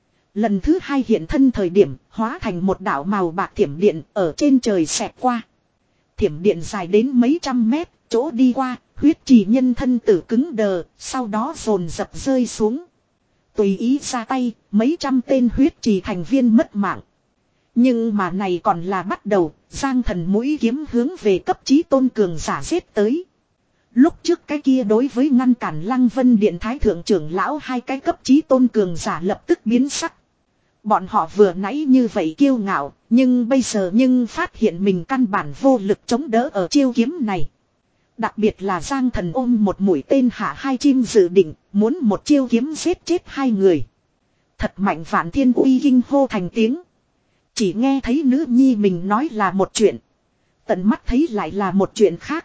Lần thứ hai hiện thân thời điểm hóa thành một đạo màu bạc thiểm điện ở trên trời xẹt qua. Thiểm điện dài đến mấy trăm mét, chỗ đi qua, huyết trì nhân thân tử cứng đờ, sau đó dồn dập rơi xuống. Tùy ý ra tay, mấy trăm tên huyết trì thành viên mất mạng. Nhưng mà này còn là bắt đầu, Giang Thần mũi kiếm hướng về cấp chí tôn cường giả giết tới. Lúc trước cái kia đối với ngăn cản Lăng Vân Điện Thái Thượng trưởng lão hai cái cấp chí tôn cường giả lập tức biến sắc. Bọn họ vừa nãy như vậy kiêu ngạo, nhưng bây giờ nhưng phát hiện mình căn bản vô lực chống đỡ ở chiêu kiếm này. Đặc biệt là Giang Thần ôm một mũi tên hạ hai chim dự định, muốn một chiêu kiếm giết chết hai người. Thật mạnh Vạn Thiên uy kinh hô thành tiếng. Chỉ nghe thấy nữ nhi mình nói là một chuyện. Tận mắt thấy lại là một chuyện khác.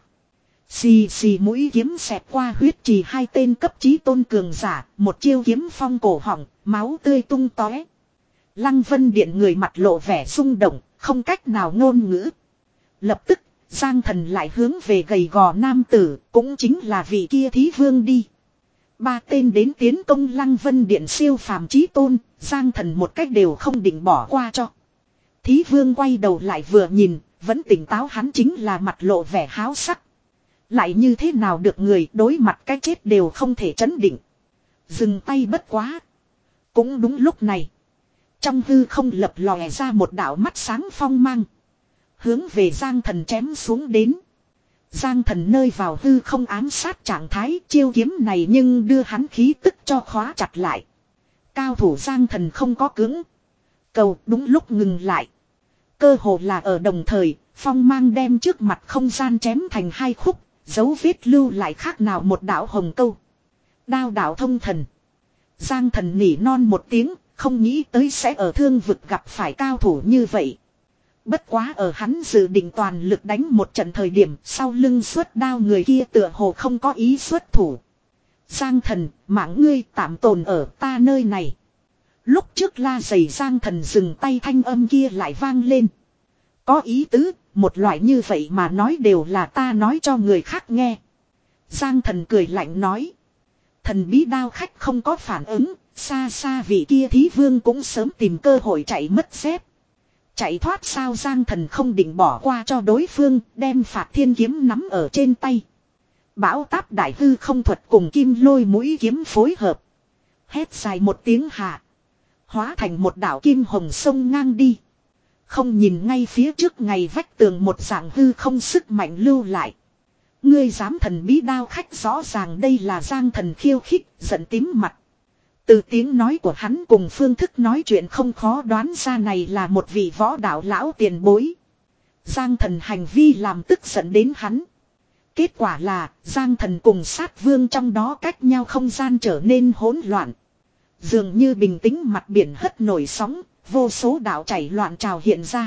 Xì xì mũi kiếm xẹt qua huyết trì hai tên cấp chí tôn cường giả, một chiêu kiếm phong cổ họng, máu tươi tung tóe. Lăng Vân Điện người mặt lộ vẻ rung động, không cách nào ngôn ngữ. Lập tức, Giang Thần lại hướng về gầy gò nam tử, cũng chính là vị kia thí vương đi. Ba tên đến tiến công Lăng Vân Điện siêu phàm chí tôn, Giang Thần một cách đều không định bỏ qua cho. Thí vương quay đầu lại vừa nhìn, vẫn tỉnh táo, hắn chính là mặt lộ vẻ háo sắc. Lại như thế nào được người đối mặt cái chết đều không thể trấn định. Dừng tay bất quá. Cũng đúng lúc này. Trong hư không lập lòe ra một đạo mắt sáng phong mang. Hướng về Giang Thần chém xuống đến. Giang Thần nơi vào hư không ám sát trạng thái, chiêu kiếm này nhưng đưa hắn khí tức cho khóa chặt lại. Cao thủ Giang Thần không có cứng. Cầu đúng lúc ngừng lại. Cơ hồ là ở đồng thời, phong mang đem trước mặt không gian chém thành hai khúc. Dấu vết lưu lại khác nào một đạo hồng câu. Đao đạo thông thần. Giang Thần nỉ non một tiếng, không nghĩ tới sẽ ở thương vực gặp phải cao thủ như vậy. Bất quá ở hắn dự định toàn lực đánh một trận thời điểm, sau lưng xuất đao người kia tựa hồ không có ý xuất thủ. Giang Thần, mạng ngươi tạm tồn ở ta nơi này. Lúc trước la giày Giang Thần dừng tay, thanh âm kia lại vang lên. Có ý tứ, một loại như vậy mà nói đều là ta nói cho người khác nghe. Giang Thần cười lạnh nói. Thần bí đao khách không có phản ứng, xa xa vị kia thí vương cũng sớm tìm cơ hội chạy mất dép. Chạy thoát sao? Giang Thần không định bỏ qua cho đối phương, đem Phạt Thiên kiếm nắm ở trên tay. Bão táp đại hư không thuật cùng kim lôi mũi kiếm phối hợp. Hét dài một tiếng hạ. Hóa thành một đảo kim hồng sông ngang đi. Không nhìn ngay phía trước ngày vách tường một dạng hư không sức mạnh lưu lại. Ngươi dám thần bí đao khách, rõ ràng đây là Giang Thần khiêu khích, giận tím mặt. Từ tiếng nói của hắn cùng phương thức nói chuyện không khó đoán ra này là một vị võ đạo lão tiền bối. Giang Thần hành vi làm tức giận đến hắn. Kết quả là Giang Thần cùng sát vương trong đó cách nhau không gian trở nên hỗn loạn. Dường như bình tĩnh mặt biển hất nổi sóng, vô số đạo chảy loạn trào hiện ra.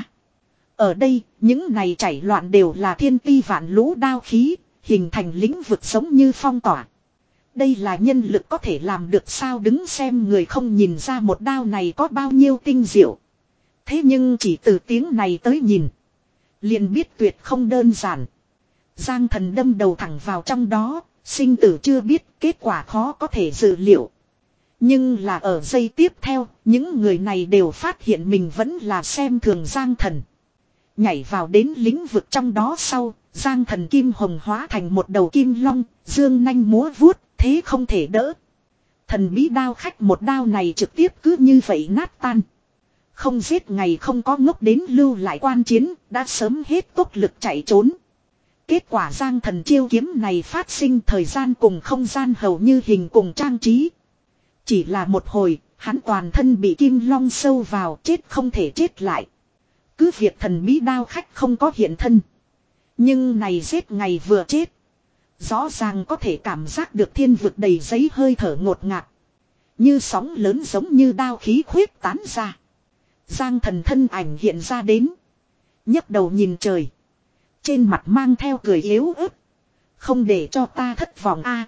Ở đây, những này chảy loạn đều là thiên ti vạn lũ đao khí, hình thành lĩnh vực giống như phong tỏa. Đây là nhân lực có thể làm được sao? Đứng xem người không nhìn ra một đao này có bao nhiêu tinh diệu. Thế nhưng chỉ từ tiếng này tới nhìn, liền biết tuyệt không đơn giản. Giang Thần đâm đầu thẳng vào trong đó, sinh tử chưa biết, kết quả khó có thể dự liệu. Nhưng là ở giây tiếp theo, những người này đều phát hiện mình vẫn là xem thường Giang Thần. Nhảy vào đến lĩnh vực trong đó sau, Giang Thần kim hồng hóa thành một đầu kim long, dương nanh múa vuốt, thế không thể đỡ. Thần bí đao khách một đao này trực tiếp cứ như vậy nát tan. Không giết ngày không có ngốc đến lưu lại quan chiến, đã sớm hết tốc lực chạy trốn. Kết quả Giang Thần chiêu kiếm này phát sinh thời gian cùng không gian hầu như hình cùng trang trí. Chỉ là một hồi, hắn toàn thân bị kim long sâu vào, chết không thể chết lại. Cứ việc thần bí đao khách không có hiện thân. Nhưng này giết ngày vừa chết. Rõ ràng có thể cảm giác được thiên vực đầy giấy hơi thở ngột ngạt. Như sóng lớn giống như đao khí khuyết tán ra. Giang thần thân ảnh hiện ra đến. nhấc đầu nhìn trời. Trên mặt mang theo cười yếu ớt. Không để cho ta thất vọng a.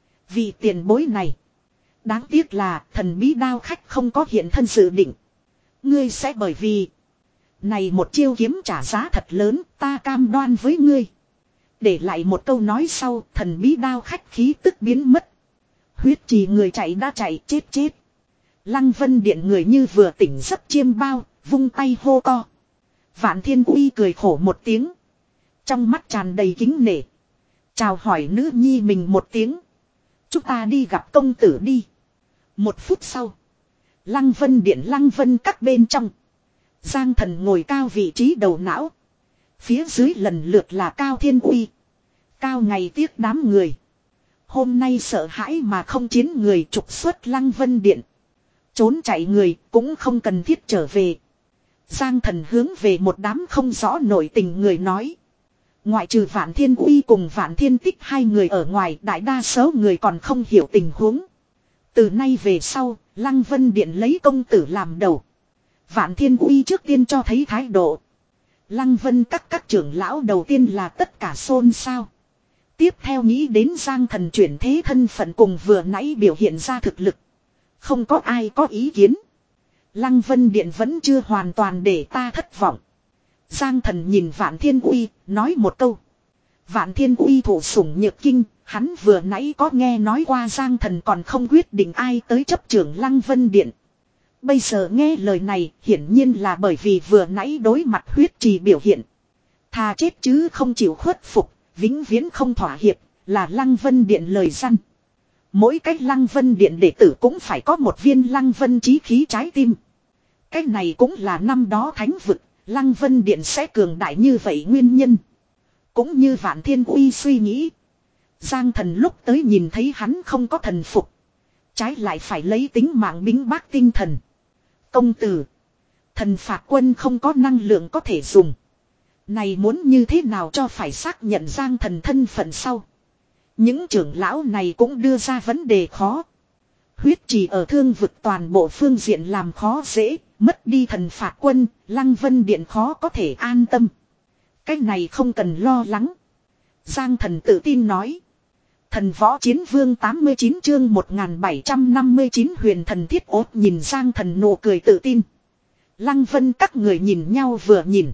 Vì tiền bối này. Đáng tiếc là thần bí đao khách không có hiện thân dự định. Ngươi sẽ bởi vì. Này một chiêu kiếm trả giá thật lớn, ta cam đoan với ngươi. Để lại một câu nói sau, thần bí đao khách khí tức biến mất. Huyết trì người chạy đã chạy, chết chết. Lăng Vân Điện người như vừa tỉnh giấc chiêm bao, vung tay hô to. Vạn Thiên Uy cười khổ một tiếng. Trong mắt tràn đầy kính nể. Chào hỏi nữ nhi mình một tiếng. Chúng ta đi gặp công tử đi. Một phút sau. Lăng Vân Điện Lăng Vân các bên trong. Giang thần ngồi cao vị trí đầu não. Phía dưới lần lượt là Cao Thiên Uy. Cao ngày tiếc đám người. Hôm nay sợ hãi mà không chiến người trục xuất Lăng Vân Điện. Trốn chạy người cũng không cần thiết trở về. Giang thần hướng về một đám không rõ nội tình người nói. Ngoại trừ Vạn Thiên Uy cùng Vạn Thiên Tích hai người ở ngoài, đại đa số người còn không hiểu tình huống. Từ nay về sau, Lăng Vân Điện lấy công tử làm đầu. Vạn Thiên Uy trước tiên cho thấy thái độ. Lăng Vân các các trưởng lão đầu tiên là tất cả xôn xao. Tiếp theo nghĩ đến Giang thần chuyển thế thân phận cùng vừa nãy biểu hiện ra thực lực. Không có ai có ý kiến. Lăng Vân Điện vẫn chưa hoàn toàn để ta thất vọng. Giang thần nhìn Vạn Thiên Uy, nói một câu. Vạn Thiên Uy thủ sủng nhược kinh, hắn vừa nãy có nghe nói qua Giang thần còn không quyết định ai tới chấp trưởng Lăng Vân Điện. Bây giờ nghe lời này, hiển nhiên là bởi vì vừa nãy đối mặt huyết trì biểu hiện. Thà chết chứ không chịu khuất phục, vĩnh viễn không thỏa hiệp, là Lăng Vân Điện lời răn. Mỗi cách Lăng Vân Điện đệ tử cũng phải có một viên Lăng Vân chí khí trái tim. Cách này cũng là năm đó thánh vực, Lăng Vân Điện sẽ cường đại như vậy nguyên nhân. Cũng như Vạn Thiên Uy suy nghĩ. Giang thần lúc tới nhìn thấy hắn không có thần phục. Trái lại phải lấy tính mạng bính bác tinh thần. Công tử. Thần phạt quân không có năng lượng có thể dùng. Này muốn như thế nào cho phải xác nhận Giang thần thân phận sau. Những trưởng lão này cũng đưa ra vấn đề khó. Huyết trì ở thương vực toàn bộ phương diện làm khó dễ. Mất đi thần phạt quân, Lăng Vân Điện khó có thể an tâm. Cái này không cần lo lắng. Giang thần tự tin nói. Thần võ chiến vương tám mươi chín chương một nghìn bảy trăm năm mươi chín huyền thần thiết ốt nhìn Giang thần nụ cười tự tin. Lăng Vân các người nhìn nhau vừa nhìn.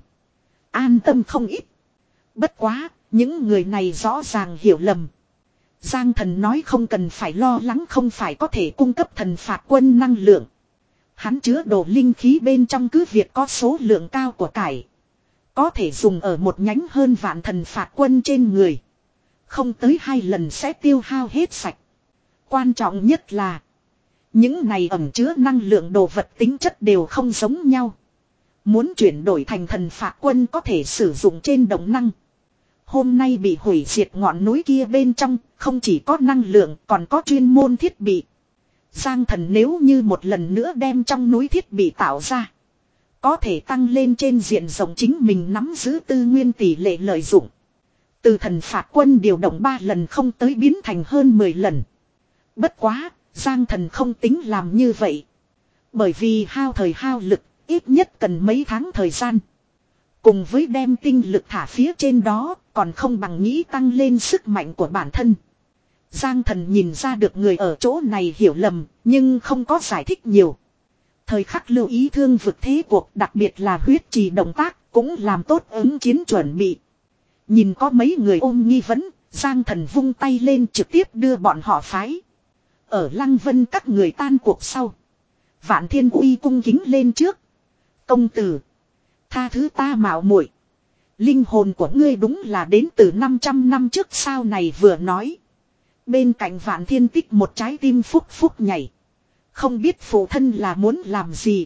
An tâm không ít. Bất quá, những người này rõ ràng hiểu lầm. Giang thần nói không cần phải lo lắng không phải có thể cung cấp thần phạt quân năng lượng. Hắn chứa đồ linh khí bên trong cứ việc có số lượng cao của cải. Có thể dùng ở một nhánh hơn vạn thần phạt quân trên người. Không tới hai lần sẽ tiêu hao hết sạch. Quan trọng nhất là. Những này ẩn chứa năng lượng đồ vật tính chất đều không giống nhau. Muốn chuyển đổi thành thần phạt quân có thể sử dụng trên động năng. Hôm nay bị hủy diệt ngọn núi kia bên trong. Không chỉ có năng lượng còn có chuyên môn thiết bị. Giang thần nếu như một lần nữa đem trong núi thiết bị tạo ra. Có thể tăng lên trên diện rộng chính mình nắm giữ tư nguyên tỷ lệ lợi dụng. Từ thần phạt quân điều động ba lần không tới biến thành hơn mười lần. Bất quá, Giang thần không tính làm như vậy. Bởi vì hao thời hao lực, ít nhất cần mấy tháng thời gian. Cùng với đem tinh lực thả phía trên đó, còn không bằng nghĩ tăng lên sức mạnh của bản thân. Giang thần nhìn ra được người ở chỗ này hiểu lầm, nhưng không có giải thích nhiều. Thời khắc lưu ý thương vực thế cuộc, đặc biệt là huyết trì động tác, cũng làm tốt ứng chiến chuẩn bị. Nhìn có mấy người ôm nghi vấn, Giang thần vung tay lên trực tiếp đưa bọn họ phái. Ở Lăng Vân các người tan cuộc sau. Vạn Thiên Uy cung kính lên trước. Công tử. Tha thứ ta mạo muội. Linh hồn của ngươi đúng là đến từ năm trăm năm trước sao này vừa nói. Bên cạnh Vạn Thiên Tích một trái tim phúc phúc nhảy. Không biết phụ thân là muốn làm gì.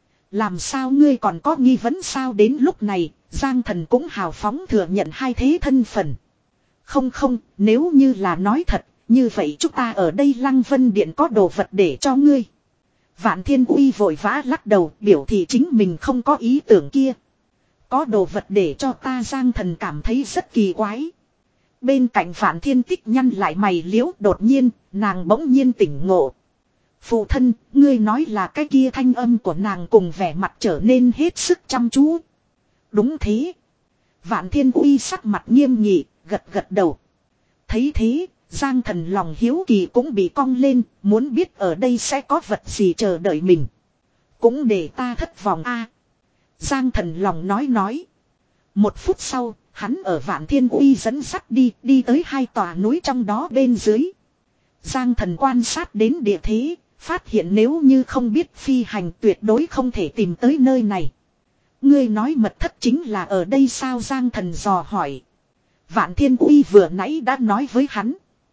Làm sao ngươi còn có nghi vấn sao đến lúc này, Giang thần cũng hào phóng thừa nhận hai thế thân phận. Không không, nếu như là nói thật, như vậy chúng ta ở đây Lăng Vân Điện có đồ vật để cho ngươi. Vạn Thiên Uy vội vã lắc đầu biểu thị chính mình không có ý tưởng kia. Có đồ vật để cho ta Giang thần cảm thấy rất kỳ quái. Bên cạnh Vạn Thiên Tích nhăn lại mày liễu đột nhiên, nàng bỗng nhiên tỉnh ngộ. Phụ thân, ngươi nói là cái kia thanh âm của nàng cùng vẻ mặt trở nên hết sức chăm chú. Đúng thế. Vạn Thiên Uy sắc mặt nghiêm nghị, gật gật đầu. Thấy thế, Giang Thần lòng hiếu kỳ cũng bị cong lên, muốn biết ở đây sẽ có vật gì chờ đợi mình. Cũng để ta thất vọng a. Giang Thần lòng nói nói. Một phút sau, hắn ở Vạn Thiên Uy dẫn sắt đi, đi tới hai tòa núi trong đó bên dưới. Giang Thần quan sát đến địa thế, phát hiện nếu như không biết phi hành tuyệt đối không thể tìm tới nơi này. Ngươi nói mật thất chính là ở đây sao? Giang Thần dò hỏi. Vạn Thiên Uy vừa nãy đã nói với hắn.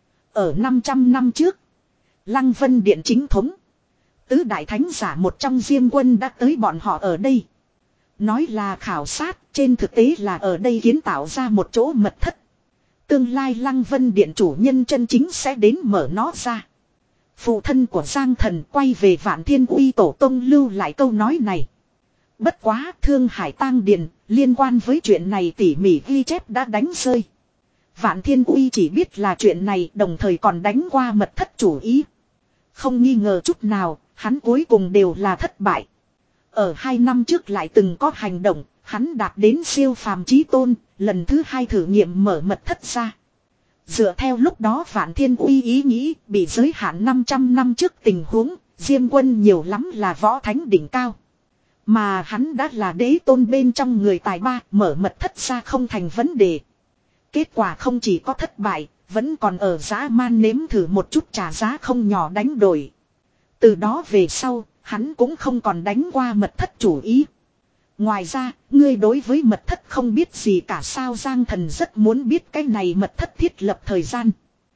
Ở năm trăm năm trước, Lăng Vân Điện chính thống, tứ đại thánh giả một trong Diêm Quân đã tới bọn họ ở đây. Nói là khảo sát, trên thực tế là ở đây kiến tạo ra một chỗ mật thất. Tương lai Lăng Vân Điện chủ nhân chân chính sẽ đến mở nó ra. Phụ thân của Giang Thần quay về Vạn Thiên Uy tổ tông lưu lại câu nói này. Bất quá Thương Hải Tang Điền liên quan với chuyện này tỉ mỉ ghi chép đã đánh rơi. Vạn Thiên Uy chỉ biết là chuyện này, đồng thời còn đánh qua mật thất chủ ý. Không nghi ngờ chút nào, hắn cuối cùng đều là thất bại. Ở hai năm trước lại từng có hành động, hắn đạt đến siêu phàm chí tôn, lần thứ hai thử nghiệm mở mật thất ra. Dựa theo lúc đó Vạn Thiên Uy ý nghĩ, bị giới hạn năm trăm năm trước tình huống, Diêm Quân nhiều lắm là võ thánh đỉnh cao. Mà hắn đã là đế tôn bên trong người tài ba, mở mật thất ra không thành vấn đề. Kết quả không chỉ có thất bại, vẫn còn ở dã man nếm thử một chút trả giá không nhỏ đánh đổi. Từ đó về sau, hắn cũng không còn đánh qua mật thất chủ ý. Ngoài ra, ngươi đối với mật thất không biết gì cả sao? Giang Thần rất muốn biết cái này mật thất thiết lập thời gian.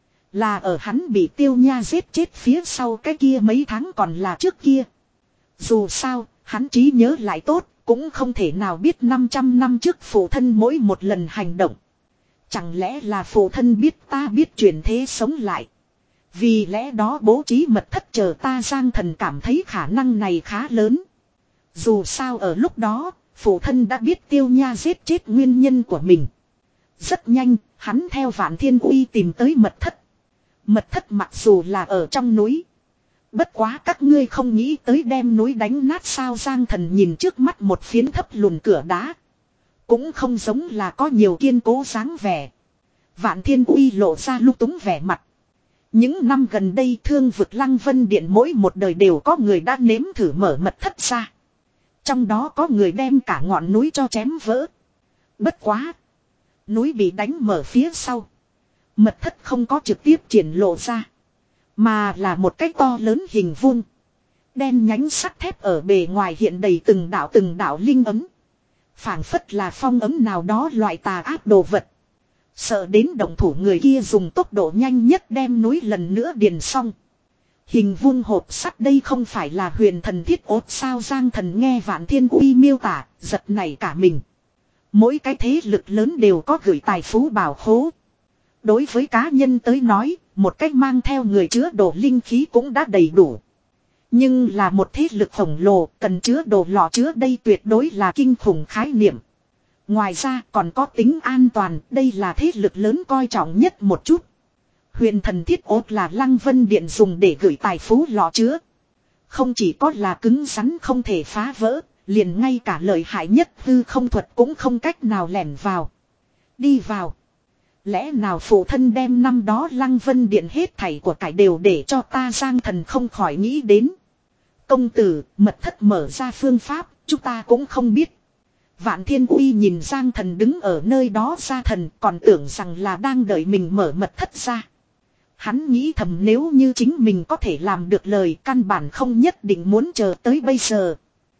Là ở hắn bị Tiêu Nha giết chết phía sau cái kia mấy tháng còn là trước kia. Dù sao, hắn trí nhớ lại tốt, cũng không thể nào biết năm trăm năm trước phụ thân mỗi một lần hành động. Chẳng lẽ là phụ thân biết ta biết chuyển thế sống lại. Vì lẽ đó bố trí mật thất chờ ta? Giang Thần cảm thấy khả năng này khá lớn. Dù sao ở lúc đó, phụ thân đã biết Tiêu Nha giết chết nguyên nhân của mình. Rất nhanh, hắn theo Vạn Thiên Uy tìm tới mật thất. Mật thất mặc dù là ở trong núi. Bất quá các ngươi không nghĩ tới đem núi đánh nát sao? Giang Thần nhìn trước mắt một phiến thấp lùn cửa đá. Cũng không giống là có nhiều kiên cố dáng vẻ. Vạn Thiên Uy lộ ra lung túng vẻ mặt. Những năm gần đây Thương Vực Lăng Vân Điện mỗi một đời đều có người đã nếm thử mở mật thất ra. Trong đó có người đem cả ngọn núi cho chém vỡ. Bất quá. Núi bị đánh mở phía sau. Mật thất không có trực tiếp triển lộ ra. Mà là một cái to lớn hình vuông. Đen nhánh sắt thép ở bề ngoài hiện đầy từng đạo từng đạo linh ấm. Phảng phất là phong ấm nào đó loại tà ác đồ vật. Sợ đến động thủ người kia dùng tốc độ nhanh nhất đem núi lần nữa điền xong. Hình vuông hộp sắt đây không phải là huyền thần thiết ốt sao? Giang Thần nghe Vạn Thiên Uy miêu tả, giật nảy cả mình. Mỗi cái thế lực lớn đều có gửi tài phú bảo khố. Đối với cá nhân tới nói, một cách mang theo người chứa đồ linh khí cũng đã đầy đủ. Nhưng là một thế lực khổng lồ, cần chứa đồ lọ chứa đây tuyệt đối là kinh khủng khái niệm. Ngoài ra còn có tính an toàn, đây là thế lực lớn coi trọng nhất một chút. Huyền thần thiết ốt là Lăng Vân Điện dùng để gửi tài phú lọ chứa. Không chỉ có là cứng rắn không thể phá vỡ, liền ngay cả lợi hại nhất hư không thuật cũng không cách nào lẻn vào. Đi vào. Lẽ nào phụ thân đem năm đó Lăng Vân Điện hết thảy của cải đều để cho ta? Giang Thần không khỏi nghĩ đến. Công tử, mật thất mở ra phương pháp, chúng ta cũng không biết. Vạn Thiên Uy nhìn Giang Thần đứng ở nơi đó, ra thần còn tưởng rằng là đang đợi mình mở mật thất ra. Hắn nghĩ thầm nếu như chính mình có thể làm được lời, căn bản không nhất định muốn chờ tới bây giờ.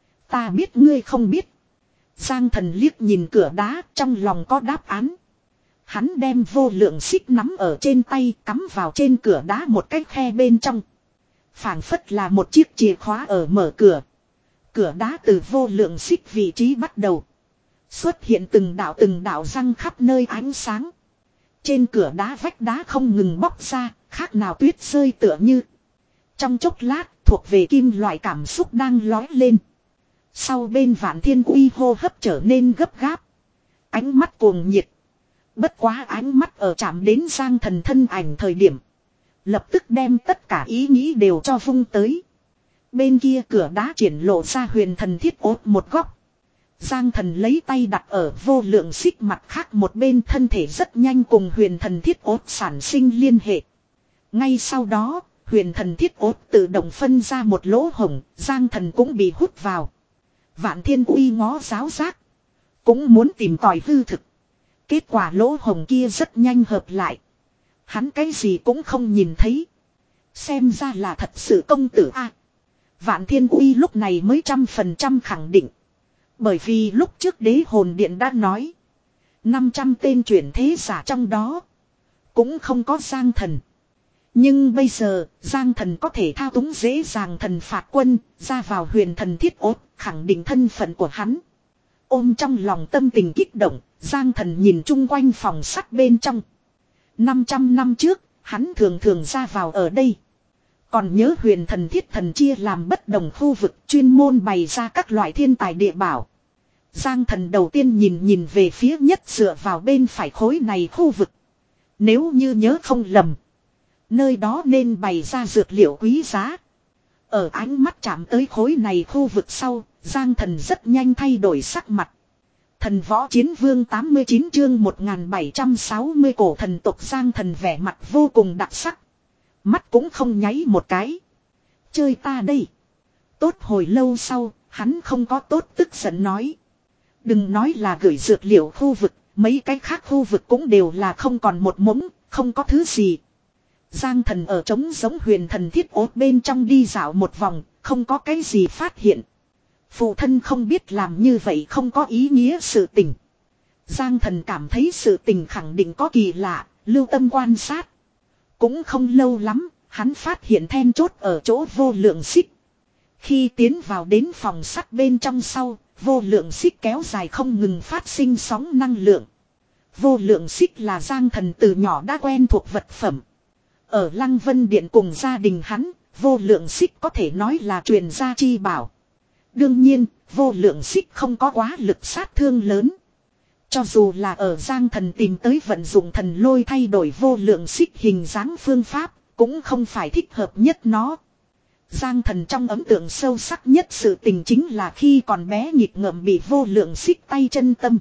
Ta biết ngươi không biết. Giang Thần liếc nhìn cửa đá, trong lòng có đáp án. Hắn đem vô lượng xích nắm ở trên tay, cắm vào trên cửa đá một cái khe bên trong. Phảng phất là một chiếc chìa khóa ở mở cửa. Cửa đá từ vô lượng xích vị trí bắt đầu. Xuất hiện từng đạo từng đạo răng khắp nơi ánh sáng. Trên cửa đá vách đá không ngừng bóc ra, khác nào tuyết rơi tựa như. Trong chốc lát, thuộc về kim loại cảm xúc đang lói lên. Sau bên Vạn Thiên Uy hô hấp trở nên gấp gáp. Ánh mắt cuồng nhiệt. Bất quá ánh mắt ở chạm đến Giang Thần thân ảnh thời điểm. lập tức đem tất cả ý nghĩ đều cho vung tới. Bên kia cửa đá triển lộ ra huyền thần thiết ốt một góc. Giang thần lấy tay đặt ở vô lượng xích mặt khác một bên, thân thể rất nhanh cùng huyền thần thiết ốt sản sinh liên hệ. Ngay sau đó, huyền thần thiết ốt tự động phân ra một lỗ hổng, Giang thần cũng bị hút vào. Vạn Thiên Uy ngó giáo giác, cũng muốn tìm tòi hư thực. Kết quả lỗ hổng kia rất nhanh hợp lại. Hắn cái gì cũng không nhìn thấy. Xem ra là thật sự công tử a. Vạn Thiên Uy lúc này mới trăm phần trăm khẳng định. Bởi vì lúc trước đế hồn điện đã nói, năm trăm tên chuyển thế giả trong đó cũng không có Giang thần. Nhưng bây giờ Giang thần có thể thao túng dễ dàng thần phạt quân ra vào huyền thần thiết ốt, khẳng định thân phận của hắn. Ôm trong lòng tâm tình kích động, Giang thần nhìn chung quanh phòng sắt bên trong. năm trăm năm trước, hắn thường thường ra vào ở đây. Còn nhớ huyền thần thiết thần chia làm bất đồng khu vực, chuyên môn bày ra các loại thiên tài địa bảo. Giang thần đầu tiên nhìn nhìn về phía nhất dựa vào bên phải khối này khu vực. Nếu như nhớ không lầm, nơi đó nên bày ra dược liệu quý giá. Ở ánh mắt chạm tới khối này khu vực sau, Giang thần rất nhanh thay đổi sắc mặt. Thần võ chiến vương tám mươi chín chương một nghìn bảy trăm sáu mươi cổ thần tộc Giang thần vẻ mặt vô cùng đặc sắc. Mắt cũng không nháy một cái. Chơi ta đây. Tốt hồi lâu sau, hắn không có tốt tức giận nói. Đừng nói là gửi dược liệu khu vực, mấy cái khác khu vực cũng đều là không còn một mống, không có thứ gì. Giang thần ở trống giống huyền thần thiết ốt bên trong đi dạo một vòng, không có cái gì phát hiện. Phụ thân không biết làm như vậy không có ý nghĩa sự tình. Giang thần cảm thấy sự tình khẳng định có kỳ lạ, lưu tâm quan sát. Cũng không lâu lắm, hắn phát hiện then chốt ở chỗ vô lượng xích. Khi tiến vào đến phòng sắt bên trong sau, vô lượng xích kéo dài không ngừng phát sinh sóng năng lượng. Vô lượng xích là Giang thần từ nhỏ đã quen thuộc vật phẩm. Ở Lăng Vân Điện cùng gia đình hắn, vô lượng xích có thể nói là truyền gia chi bảo. Đương nhiên, vô lượng xích không có quá lực sát thương lớn. Cho dù là ở Giang thần tìm tới vận dụng thần lôi thay đổi vô lượng xích hình dáng phương pháp, cũng không phải thích hợp nhất nó. Giang thần trong ấn tượng sâu sắc nhất sự tình chính là khi còn bé nghịch ngợm bị vô lượng xích tay chân tâm.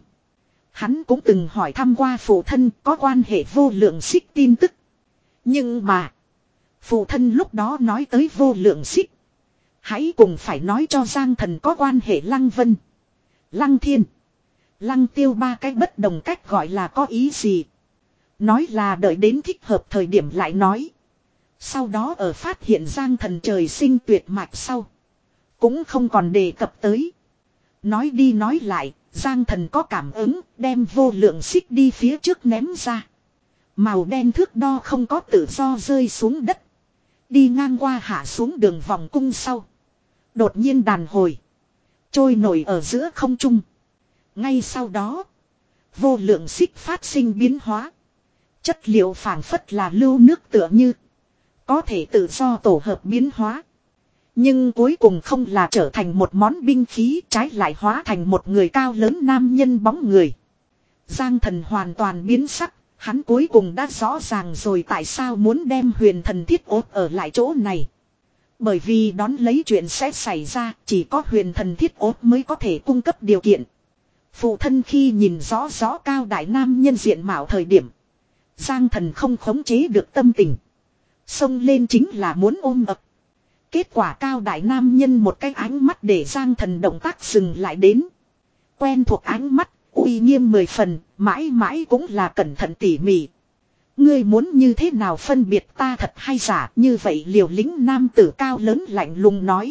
Hắn cũng từng hỏi thăm qua phụ thân có quan hệ vô lượng xích tin tức. Nhưng mà, phụ thân lúc đó nói tới vô lượng xích, hãy cùng phải nói cho Giang thần có quan hệ Lăng Vân, Lăng Thiên, Lăng Tiêu ba cái bất đồng cách gọi là có ý gì. Nói là đợi đến thích hợp thời điểm lại nói. Sau đó ở phát hiện Giang thần trời sinh tuyệt mạch sau, cũng không còn đề cập tới. Nói đi nói lại, Giang thần có cảm ứng, đem vô lượng xích đi phía trước ném ra. Màu đen thước đo không có tự do rơi xuống đất. Đi ngang qua hạ xuống đường vòng cung sau, đột nhiên đàn hồi, trôi nổi ở giữa không trung. Ngay sau đó, vô lượng xích phát sinh biến hóa. Chất liệu phảng phất là lưu nước tựa như, có thể tự do tổ hợp biến hóa. Nhưng cuối cùng không là trở thành một món binh khí, trái lại hóa thành một người cao lớn nam nhân bóng người. Giang thần hoàn toàn biến sắc, hắn cuối cùng đã rõ ràng rồi tại sao muốn đem huyền thần thiết ốt ở lại chỗ này. Bởi vì đón lấy chuyện sẽ xảy ra, chỉ có huyền thần thiết ốt mới có thể cung cấp điều kiện. Phụ thân khi nhìn rõ rõ cao đại nam nhân diện mạo thời điểm, Giang thần không khống chế được tâm tình, xông lên chính là muốn ôm ập. Kết quả cao đại nam nhân một cái ánh mắt để Giang thần động tác dừng lại đến. Quen thuộc ánh mắt, uy nghiêm mười phần, mãi mãi cũng là cẩn thận tỉ mỉ. Ngươi muốn như thế nào phân biệt ta thật hay giả, như vậy liều lĩnh nam tử cao lớn lạnh lùng nói.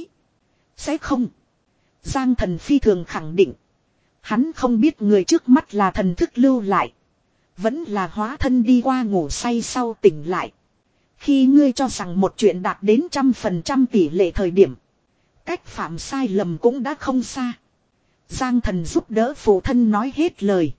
Sẽ không. Giang thần phi thường khẳng định. Hắn không biết người trước mắt là thần thức lưu lại, vẫn là hóa thân đi qua ngủ say sau tỉnh lại. Khi ngươi cho rằng một chuyện đạt đến trăm phần trăm tỷ lệ thời điểm, cách phạm sai lầm cũng đã không xa. Giang thần giúp đỡ phụ thân nói hết lời.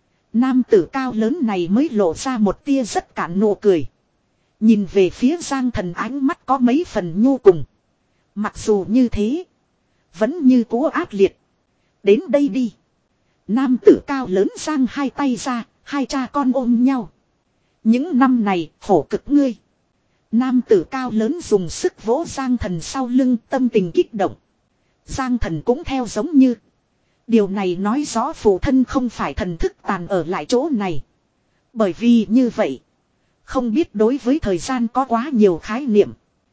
Nam tử cao lớn này mới lộ ra một tia rất cạn nụ cười. Nhìn về phía Giang thần ánh mắt có mấy phần nhu cùng. Mặc dù như thế, vẫn như cố ác liệt. Đến đây đi. Nam tử cao lớn giang hai tay ra, hai cha con ôm nhau. Những năm này khổ cực ngươi. Nam tử cao lớn dùng sức vỗ Giang Thần sau lưng, tâm tình kích động. Giang Thần cũng theo giống như. Điều này nói rõ phụ thân không phải thần thức tàn ở lại chỗ này. Bởi vì như vậy, không biết đối với thời gian có quá nhiều khái niệm.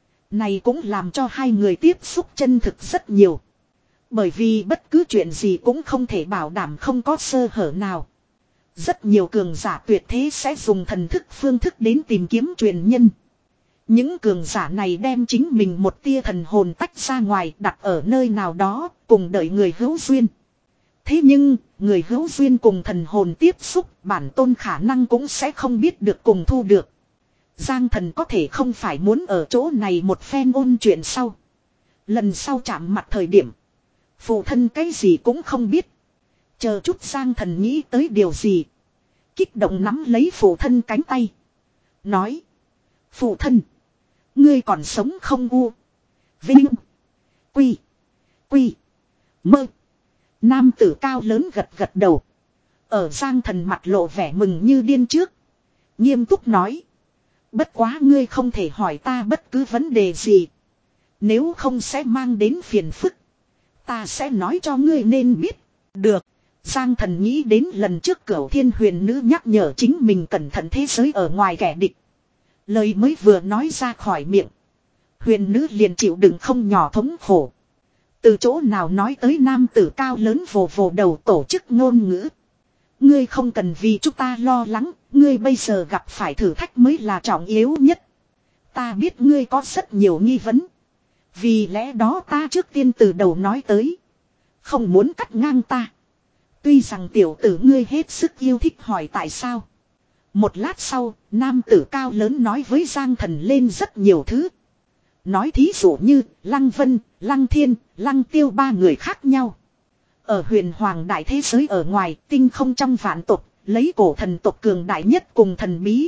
Này cũng làm cho hai người tiếp xúc chân thực rất nhiều. Bởi vì bất cứ chuyện gì cũng không thể bảo đảm không có sơ hở nào. Rất nhiều cường giả tuyệt thế sẽ dùng thần thức phương thức đến tìm kiếm truyền nhân. Những cường giả này đem chính mình một tia thần hồn tách ra ngoài, đặt ở nơi nào đó, cùng đợi người hữu duyên. Thế nhưng, người hữu duyên cùng thần hồn tiếp xúc, bản tôn khả năng cũng sẽ không biết được cùng thu được. Giang Thần có thể không phải muốn ở chỗ này một phen ôn chuyện sau. Lần sau chạm mặt thời điểm, phụ thân cái gì cũng không biết. Chờ chút Giang Thần nghĩ tới điều gì, kích động nắm lấy phụ thân cánh tay, nói: phụ thân, ngươi còn sống không? U Vinh Quy Quy Mơ. Nam tử cao lớn gật gật đầu. Ở Giang Thần mặt lộ vẻ mừng như điên trước, nghiêm túc nói: bất quá ngươi không thể hỏi ta bất cứ vấn đề gì, nếu không sẽ mang đến phiền phức. Ta sẽ nói cho ngươi nên biết. Được. Giang Thần nghĩ đến lần trước Cửu Thiên Huyền Nữ nhắc nhở chính mình cẩn thận thế giới ở ngoài kẻ địch. Lời mới vừa nói ra khỏi miệng, Huyền Nữ liền chịu đựng không nhỏ thống khổ. Từ chỗ nào nói tới nam tử cao lớn vồ vồ đầu tổ chức ngôn ngữ. Ngươi không cần vì chúng ta lo lắng, ngươi bây giờ gặp phải thử thách mới là trọng yếu nhất. Ta biết ngươi có rất nhiều nghi vấn. Vì lẽ đó ta trước tiên từ đầu nói tới, không muốn cắt ngang ta. Tuy rằng tiểu tử ngươi hết sức yêu thích hỏi tại sao. Một lát sau, nam tử cao lớn nói với Giang Thần lên rất nhiều thứ. Nói thí dụ như, Lăng Vân, Lăng Thiên, Lăng Tiêu ba người khác nhau. Ở huyền hoàng đại thế giới ở ngoài, tinh không trong vạn tộc, lấy cổ thần tộc cường đại nhất cùng thần bí.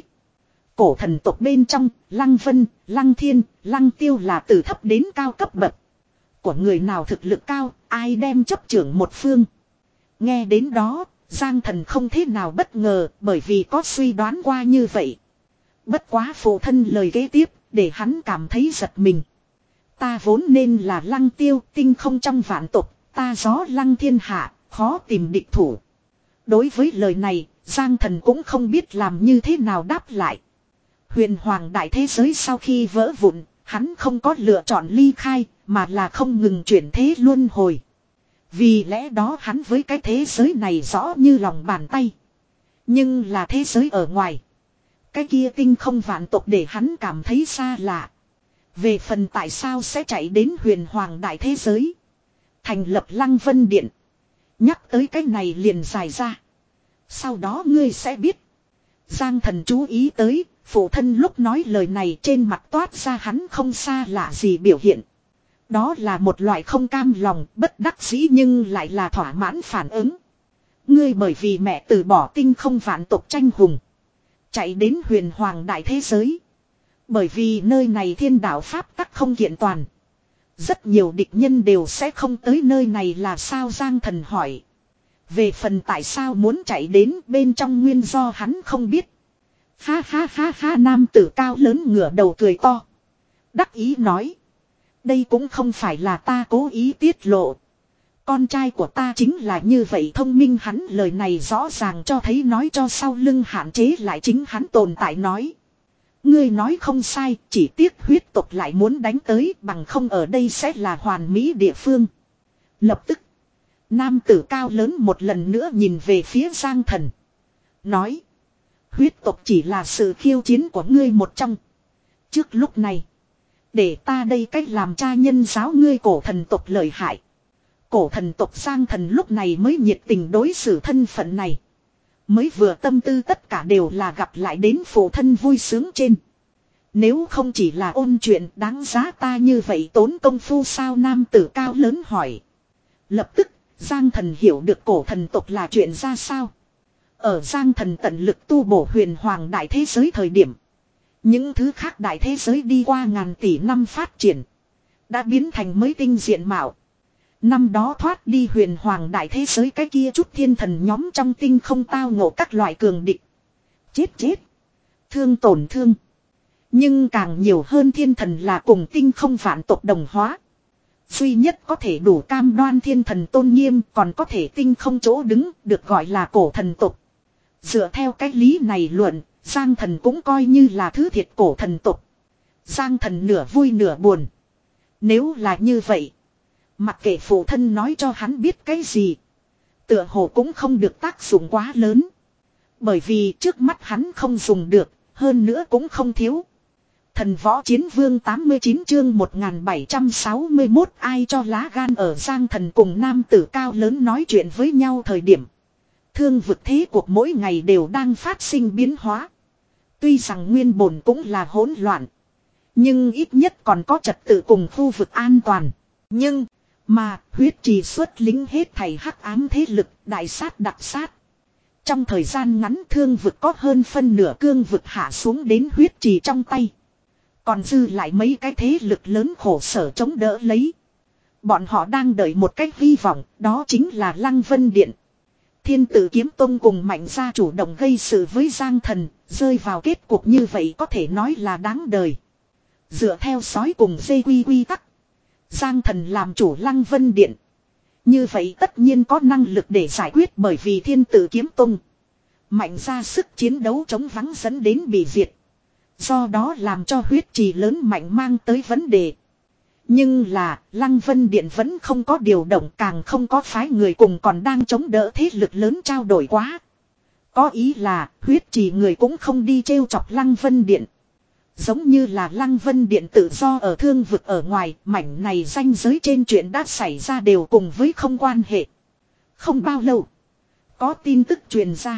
Cổ thần tộc bên trong, Lăng Vân, Lăng Thiên, Lăng Tiêu là từ thấp đến cao cấp bậc. Của người nào thực lực cao, ai đem chấp trưởng một phương. Nghe đến đó, Giang Thần không thế nào bất ngờ, bởi vì có suy đoán qua như vậy. Bất quá phụ thân lời kế tiếp, để hắn cảm thấy giật mình. Ta vốn nên là Lăng Tiêu, tinh không trong vạn tộc, ta gió Lăng thiên hạ, khó tìm địch thủ. Đối với lời này, Giang Thần cũng không biết làm như thế nào đáp lại. Huyền hoàng đại thế giới sau khi vỡ vụn, hắn không có lựa chọn ly khai, mà là không ngừng chuyển thế luân hồi. Vì lẽ đó hắn với cái thế giới này rõ như lòng bàn tay. Nhưng là thế giới ở ngoài, cái kia tinh không vạn tộc để hắn cảm thấy xa lạ. Về phần tại sao sẽ chạy đến huyền hoàng đại thế giới, thành lập Lăng Vân Điện, nhắc tới cái này liền dài ra. Sau đó ngươi sẽ biết. Giang Thần chú ý tới, phụ thân lúc nói lời này trên mặt toát ra hắn không xa lạ gì biểu hiện. Đó là một loại không cam lòng, bất đắc dĩ nhưng lại là thỏa mãn phản ứng. Ngươi bởi vì mẹ từ bỏ tinh không vạn tộc tranh hùng, chạy đến huyền hoàng đại thế giới. Bởi vì nơi này thiên đạo pháp tắc không kiện toàn, rất nhiều địch nhân đều sẽ không tới nơi này là sao? Giang Thần hỏi. Về phần tại sao muốn chạy đến bên trong nguyên do hắn không biết. Ha ha ha ha, nam tử cao lớn ngửa đầu cười to, đắc ý nói. Đây cũng không phải là ta cố ý tiết lộ. Con trai của ta chính là như vậy thông minh. Hắn lời này rõ ràng cho thấy nói cho sau lưng hạn chế lại chính hắn tồn tại nói. Ngươi nói không sai, chỉ tiếc huyết tộc lại muốn đánh tới, bằng không ở đây sẽ là hoàn mỹ địa phương. Lập tức, nam tử cao lớn một lần nữa nhìn về phía Giang Thần, nói. Huyết tộc chỉ là sự khiêu chiến của ngươi một trong. Trước lúc này, để ta đây cách làm cha nhân giáo ngươi cổ thần tộc lợi hại. Cổ thần tộc Giang Thần lúc này mới nhiệt tình đối xử thân phận này. Mới vừa tâm tư tất cả đều là gặp lại đến phụ thân vui sướng trên. Nếu không chỉ là ôn chuyện đáng giá ta như vậy tốn công phu sao? Nam tử cao lớn hỏi. Lập tức, Giang Thần hiểu được cổ thần tộc là chuyện ra sao. Ở Giang Thần tận lực tu bổ huyền hoàng đại thế giới thời điểm, những thứ khác đại thế giới đi qua ngàn tỷ năm phát triển, đã biến thành mới tinh diện mạo. Năm đó thoát đi huyền hoàng đại thế giới cái kia chút thiên thần nhóm trong tinh không tao ngộ các loại cường địch. Chết chết. Thương tổn thương. Nhưng càng nhiều hơn thiên thần là cùng tinh không vạn tộc đồng hóa. Duy nhất có thể đủ cam đoan thiên thần tôn nghiêm còn có thể tinh không chỗ đứng được gọi là cổ thần tộc. Dựa theo cái lý này luận, Giang Thần cũng coi như là thứ thiệt cổ thần tộc. Giang Thần nửa vui nửa buồn. Nếu là như vậy, mặc kệ phụ thân nói cho hắn biết cái gì, tựa hồ cũng không được tác dụng quá lớn. Bởi vì trước mắt hắn không dùng được, hơn nữa cũng không thiếu. Thần võ chiến vương tám mươi chín chương một nghìn bảy trăm sáu mươi mốt ai cho lá gan ở Giang Thần cùng nam tử cao lớn nói chuyện với nhau thời điểm. Thương vực thế cuộc mỗi ngày đều đang phát sinh biến hóa. Tuy rằng nguyên bổn cũng là hỗn loạn. Nhưng ít nhất còn có trật tự cùng khu vực an toàn. Nhưng, mà huyết trì xuất lính hết thảy hắc ám thế lực đại sát đặc sát. Trong thời gian ngắn thương vực có hơn phân nửa cương vực hạ xuống đến huyết trì trong tay. Còn dư lại mấy cái thế lực lớn khổ sở chống đỡ lấy. Bọn họ đang đợi một cái hy vọng, đó chính là Lăng Vân Điện. Thiên Tử Kiếm Tông cùng Mạnh Gia chủ động gây sự với Giang Thần, rơi vào kết cục như vậy có thể nói là đáng đời. Dựa theo sói cùng dây quy quy tắc, Giang Thần làm chủ Lăng Vân Điện. Như vậy tất nhiên có năng lực để giải quyết, bởi vì Thiên Tử Kiếm Tông Mạnh Gia sức chiến đấu chống vắng dẫn đến bị diệt. Do đó làm cho huyết trì lớn mạnh mang tới vấn đề. Nhưng là Lăng Vân Điện vẫn không có điều động, càng không có phái người cùng còn đang chống đỡ thế lực lớn trao đổi quá. Có ý là huyết trì người cũng không đi trêu chọc Lăng Vân Điện. Giống như là Lăng Vân Điện tự do ở thương vực ở ngoài, mảnh này ranh giới trên chuyện đã xảy ra đều cùng với không quan hệ. Không bao lâu, có tin tức truyền ra.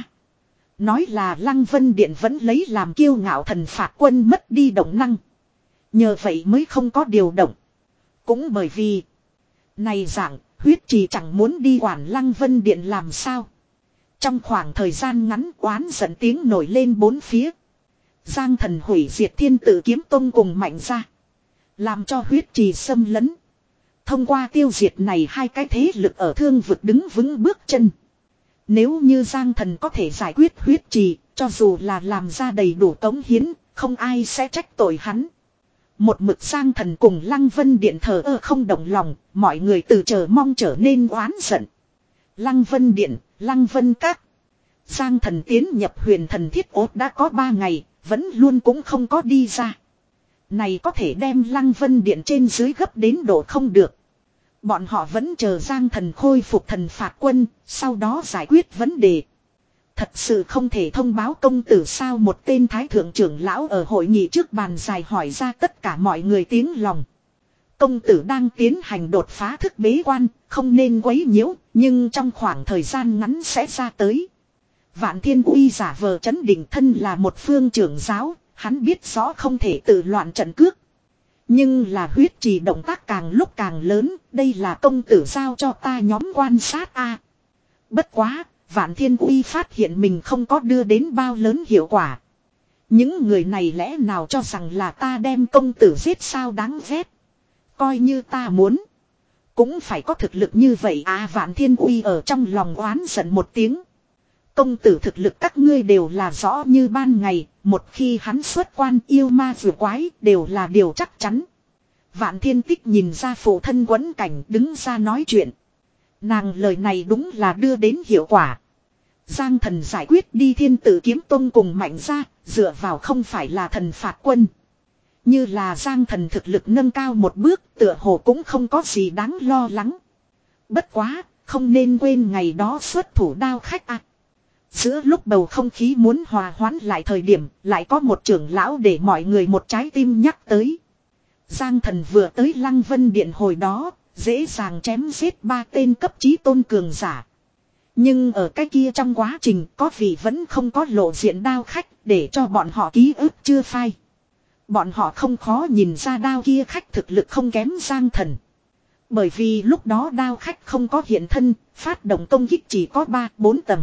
Nói là Lăng Vân Điện vẫn lấy làm kiêu ngạo thần phạt quân mất đi động năng. Nhờ vậy mới không có điều động. Cũng bởi vì này dạng huyết trì chẳng muốn đi quản Lăng Vân Điện làm sao. Trong khoảng thời gian ngắn oán giận tiếng nổi lên bốn phía. Giang Thần hủy diệt Thiên Tử Kiếm Tông cùng Mạnh Gia, làm cho huyết trì xâm lấn. Thông qua tiêu diệt này hai cái thế lực ở thương vực đứng vững bước chân. Nếu như Giang Thần có thể giải quyết huyết trì, cho dù là làm ra đầy đủ cống hiến, không ai sẽ trách tội hắn. Một mực Giang Thần cùng Lăng Vân Điện thờ ơ không động lòng, mọi người từ chờ mong trở nên oán giận. Lăng Vân Điện, Lăng Vân Các. Giang Thần tiến nhập huyền thần thiết ốt đã có ba ngày, vẫn luôn cũng không có đi ra. Này có thể đem Lăng Vân Điện trên dưới gấp đến độ không được. Bọn họ vẫn chờ Giang Thần khôi phục thần phạt quân, sau đó giải quyết vấn đề. Thật sự không thể thông báo công tử sao? Một tên thái thượng trưởng lão ở hội nghị trước bàn dài hỏi ra tất cả mọi người tiếng lòng. Công tử đang tiến hành đột phá thức bế quan, không nên quấy nhiễu, nhưng trong khoảng thời gian ngắn sẽ ra tới. Vạn Thiên Uy giả vờ chấn định thân là một phương trưởng giáo, hắn biết rõ không thể tự loạn trận cước. Nhưng là huyết trì động tác càng lúc càng lớn, đây là công tử giao cho ta nhóm quan sát a. Bất quá, Vạn Thiên Uy phát hiện mình không có đưa đến bao lớn hiệu quả. Những người này lẽ nào cho rằng là ta đem công tử giết sao? Đáng ghét. Coi như ta muốn, cũng phải có thực lực như vậy à. Vạn Thiên Uy ở trong lòng oán giận một tiếng. Công tử thực lực các ngươi đều là rõ như ban ngày, một khi hắn xuất quan yêu ma vừa quái đều là điều chắc chắn. Vạn Thiên Tích nhìn ra phụ thân quẫn cảnh đứng ra nói chuyện. Nàng lời này đúng là đưa đến hiệu quả. Giang Thần giải quyết đi Thiên Tử Kiếm Tông cùng Mạnh Gia, dựa vào không phải là thần phạt quân. Như là Giang Thần thực lực nâng cao một bước, tựa hồ cũng không có gì đáng lo lắng. Bất quá, không nên quên ngày đó xuất thủ đao khách à. Giữa lúc bầu không khí muốn hòa hoãn lại thời điểm, lại có một trưởng lão để mọi người một trái tim nhắc tới. Giang Thần vừa tới Lăng Vân Điện hồi đó, dễ dàng chém giết ba tên cấp chí tôn cường giả. Nhưng ở cái kia trong quá trình có vị vẫn không có lộ diện đao khách để cho bọn họ ký ức chưa phai. Bọn họ không khó nhìn ra đao kia khách thực lực không kém Giang Thần. Bởi vì lúc đó đao khách không có hiện thân, phát động công kích chỉ có ba bốn tầng.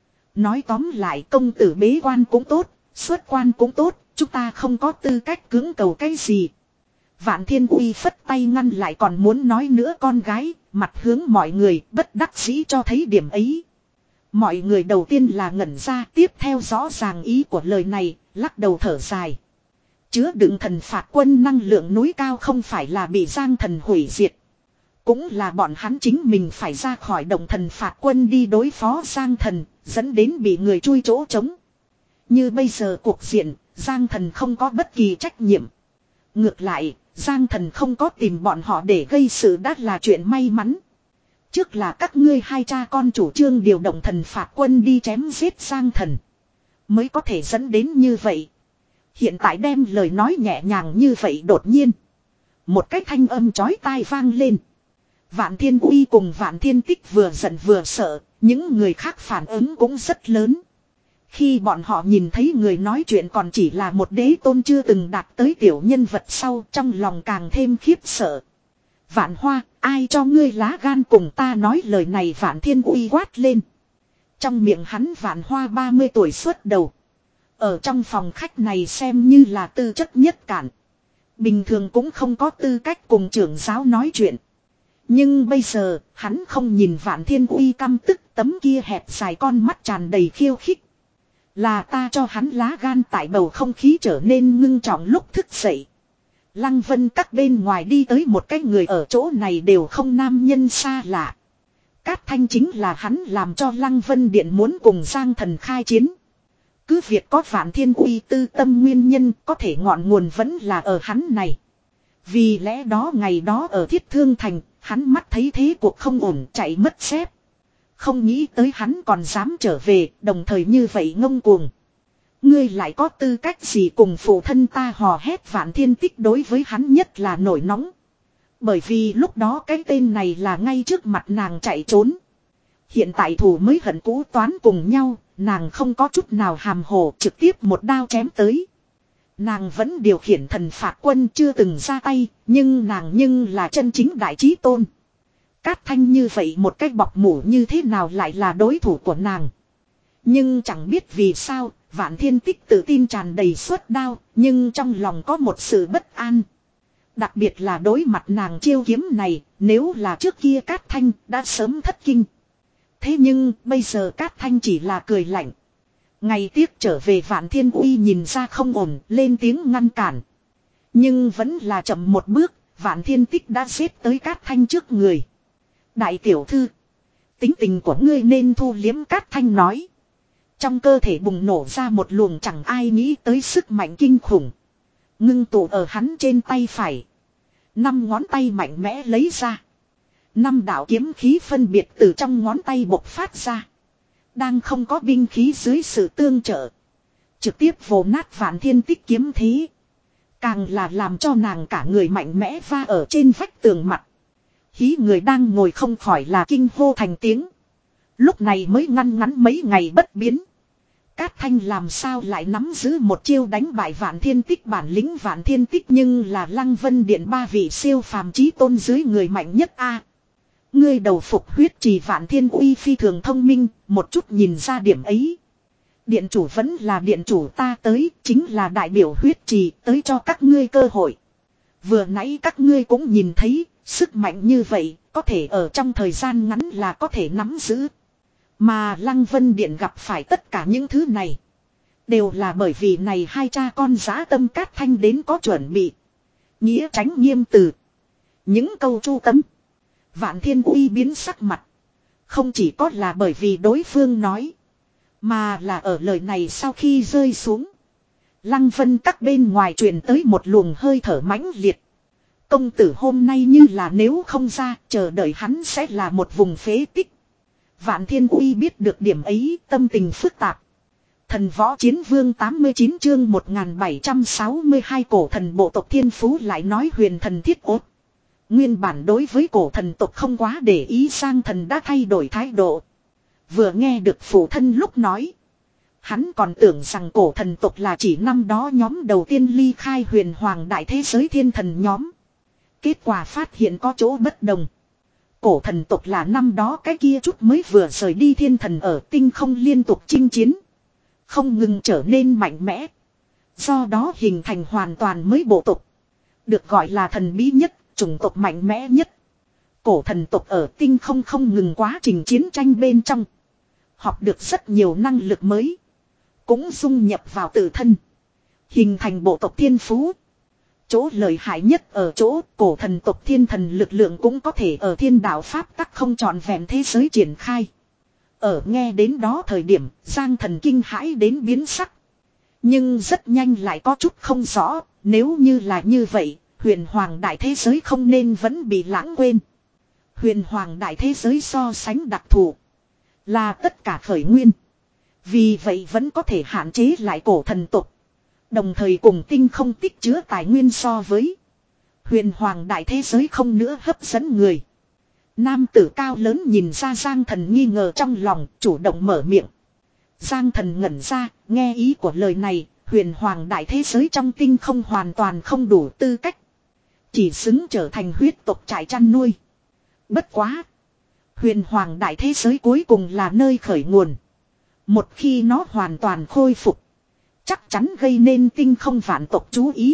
Nói tóm lại công tử bế quan cũng tốt, xuất quan cũng tốt, chúng ta không có tư cách cưỡng cầu cái gì. Vạn Thiên Uy phất tay ngăn lại còn muốn nói nữa con gái, mặt hướng mọi người bất đắc dĩ cho thấy điểm ấy. Mọi người đầu tiên là ngẩn ra, tiếp theo rõ ràng ý của lời này, lắc đầu thở dài. Chứa đựng thần phạt quân năng lượng núi cao không phải là bị Giang Thần hủy diệt. Cũng là bọn hắn chính mình phải ra khỏi động thần phạt quân đi đối phó Giang Thần, dẫn đến bị người chui chỗ trống. Như bây giờ cuộc diện, Giang Thần không có bất kỳ trách nhiệm. Ngược lại, Giang Thần không có tìm bọn họ để gây sự đã là chuyện may mắn. Trước là các ngươi hai cha con chủ trương điều động thần phạt quân đi chém giết Giang Thần, mới có thể dẫn đến như vậy. Hiện tại đem lời nói nhẹ nhàng như vậy đột nhiên. Một cái thanh âm chói tai vang lên. Vạn Thiên Uy cùng Vạn Thiên Tích vừa giận vừa sợ, những người khác phản ứng cũng rất lớn. Khi bọn họ nhìn thấy người nói chuyện còn chỉ là một đế tôn chưa từng đạt tới tiểu nhân vật sau, trong lòng càng thêm khiếp sợ. Vạn Hoa, ai cho ngươi lá gan cùng ta nói lời này? Vạn Thiên Uy quát lên. Trong miệng hắn Vạn Hoa ba mươi tuổi xuất đầu. Ở trong phòng khách này xem như là tư chất nhất cản. Bình thường cũng không có tư cách cùng trưởng giáo nói chuyện. Nhưng bây giờ, hắn không nhìn Vạn Thiên Uy căm tức, tấm kia hẹp dài con mắt tràn đầy khiêu khích. Là ta cho hắn lá gan. Tại bầu không khí trở nên ngưng trọng lúc thức dậy. Lăng Vân các bên ngoài đi tới một cái người ở chỗ này đều không nam nhân xa lạ. Cát Thanh chính là hắn làm cho Lăng Vân Điện muốn cùng Giang Thần khai chiến. Cứ việc có Vạn Thiên Uy tư tâm nguyên nhân, có thể ngọn nguồn vẫn là ở hắn này. Vì lẽ đó ngày đó ở Thiết Thương Thành, hắn mắt thấy thế cuộc không ổn chạy mất xếp. Không nghĩ tới hắn còn dám trở về, đồng thời như vậy ngông cuồng. Ngươi lại có tư cách gì cùng phụ thân ta hò hét? Vạn Thiên Tích đối với hắn nhất là nổi nóng. Bởi vì lúc đó cái tên này là ngay trước mặt nàng chạy trốn. Hiện tại thù mới hận cũ toán cùng nhau, nàng không có chút nào hàm hồ, trực tiếp một đao chém tới. Nàng vẫn điều khiển thần phạt quân chưa từng ra tay, nhưng nàng nhưng là chân chính đại chí tôn. Cát Thanh như vậy một cách bọc mủ như thế nào lại là đối thủ của nàng. Nhưng chẳng biết vì sao, Vạn Thiên Tích tự tin tràn đầy suốt đao, nhưng trong lòng có một sự bất an. Đặc biệt là đối mặt nàng chiêu kiếm này, nếu là trước kia Cát Thanh đã sớm thất kinh. Thế nhưng bây giờ Cát Thanh chỉ là cười lạnh. Ngày tiếc trở về Vạn Thiên Uy nhìn ra không ổn, lên tiếng ngăn cản. Nhưng vẫn là chậm một bước, Vạn Thiên Tích đã xếp tới Cát Thanh trước người. Đại tiểu thư, tính tình của ngươi nên thu liếm. Cát Thanh nói. Trong cơ thể bùng nổ ra một luồng chẳng ai nghĩ tới sức mạnh kinh khủng. Ngưng tụ ở hắn trên tay phải. Năm ngón tay mạnh mẽ lấy ra. Năm đạo kiếm khí phân biệt từ trong ngón tay bộc phát ra. Đang không có binh khí dưới sự tương trợ. Trực tiếp vồ nát Vạn Thiên Tích kiếm thế. Càng là làm cho nàng cả người mạnh mẽ va ở trên vách tường mặt. Hí người đang ngồi không khỏi là kinh hô thành tiếng. Lúc này mới ngăn ngắn mấy ngày bất biến. Cát Thanh làm sao lại nắm giữ một chiêu đánh bại Vạn Thiên Tích? Bản lĩnh Vạn Thiên Tích nhưng là Lăng Vân Điện ba vị siêu phàm chí tôn dưới người mạnh nhất a. Ngươi đầu phục huyết trì. Vạn Thiên Uy phi thường thông minh, một chút nhìn ra điểm ấy. Điện chủ vẫn là điện chủ, ta tới chính là đại biểu huyết trì tới cho các ngươi cơ hội. Vừa nãy các ngươi cũng nhìn thấy, sức mạnh như vậy có thể ở trong thời gian ngắn là có thể nắm giữ. Mà Lăng Vân Điện gặp phải tất cả những thứ này, đều là bởi vì này hai cha con dã tâm. Cát Thanh đến có chuẩn bị. Nghĩa tránh nghiêm từ. Những câu chu tâm. Vạn Thiên Uy biến sắc mặt. Không chỉ có là bởi vì đối phương nói, mà là ở lời này sau khi rơi xuống, Lăng Vân các bên ngoài truyền tới một luồng hơi thở mãnh liệt. Công tử hôm nay như là nếu không ra, chờ đợi hắn sẽ là một vùng phế tích. Vạn Thiên Uy biết được điểm ấy, tâm tình phức tạp. Thần Võ Chiến Vương tám mươi chín chương một nghìn bảy trăm sáu mươi hai cổ thần bộ tộc Thiên Phú lại nói huyền thần thiết ốt. Nguyên bản đối với cổ thần tộc không quá để ý, Giang Thần đã thay đổi thái độ. Vừa nghe được phụ thân lúc nói, hắn còn tưởng rằng cổ thần tộc là chỉ năm đó nhóm đầu tiên ly khai huyền hoàng đại thế giới thiên thần nhóm. Kết quả phát hiện có chỗ bất đồng. Cổ thần tộc là năm đó cái kia chút mới vừa rời đi thiên thần ở tinh không liên tục chinh chiến, không ngừng trở nên mạnh mẽ. Do đó hình thành hoàn toàn mới bộ tộc, được gọi là thần bí nhất, chủng tộc mạnh mẽ nhất. Cổ thần tộc ở tinh không không ngừng quá trình chiến tranh bên trong, học được rất nhiều năng lực mới, cũng dung nhập vào tự thân. Hình thành bộ tộc thiên phú. Chỗ lợi hại nhất ở chỗ cổ thần tộc thiên thần lực lượng cũng có thể ở thiên đạo pháp tắc không trọn vẹn thế giới triển khai. Ở nghe đến đó thời điểm Giang Thần kinh hãi đến biến sắc. Nhưng rất nhanh lại có chút không rõ, nếu như là như vậy, huyền hoàng đại thế giới không nên vẫn bị lãng quên. Huyền hoàng đại thế giới so sánh đặc thù, là tất cả khởi nguyên. Vì vậy vẫn có thể hạn chế lại cổ thần tộc. Đồng thời cùng tinh không tích chứa tài nguyên so với huyền hoàng đại thế giới không nữa hấp dẫn người. Nam tử cao lớn nhìn ra Giang Thần nghi ngờ trong lòng, chủ động mở miệng. Giang Thần ngẩn ra, nghe ý của lời này, huyền hoàng đại thế giới trong tinh không hoàn toàn không đủ tư cách. Chỉ xứng trở thành huyết tộc trại chăn nuôi. Bất quá. Huyền hoàng đại thế giới cuối cùng là nơi khởi nguồn. Một khi nó hoàn toàn khôi phục, chắc chắn gây nên tinh không vạn tộc chú ý.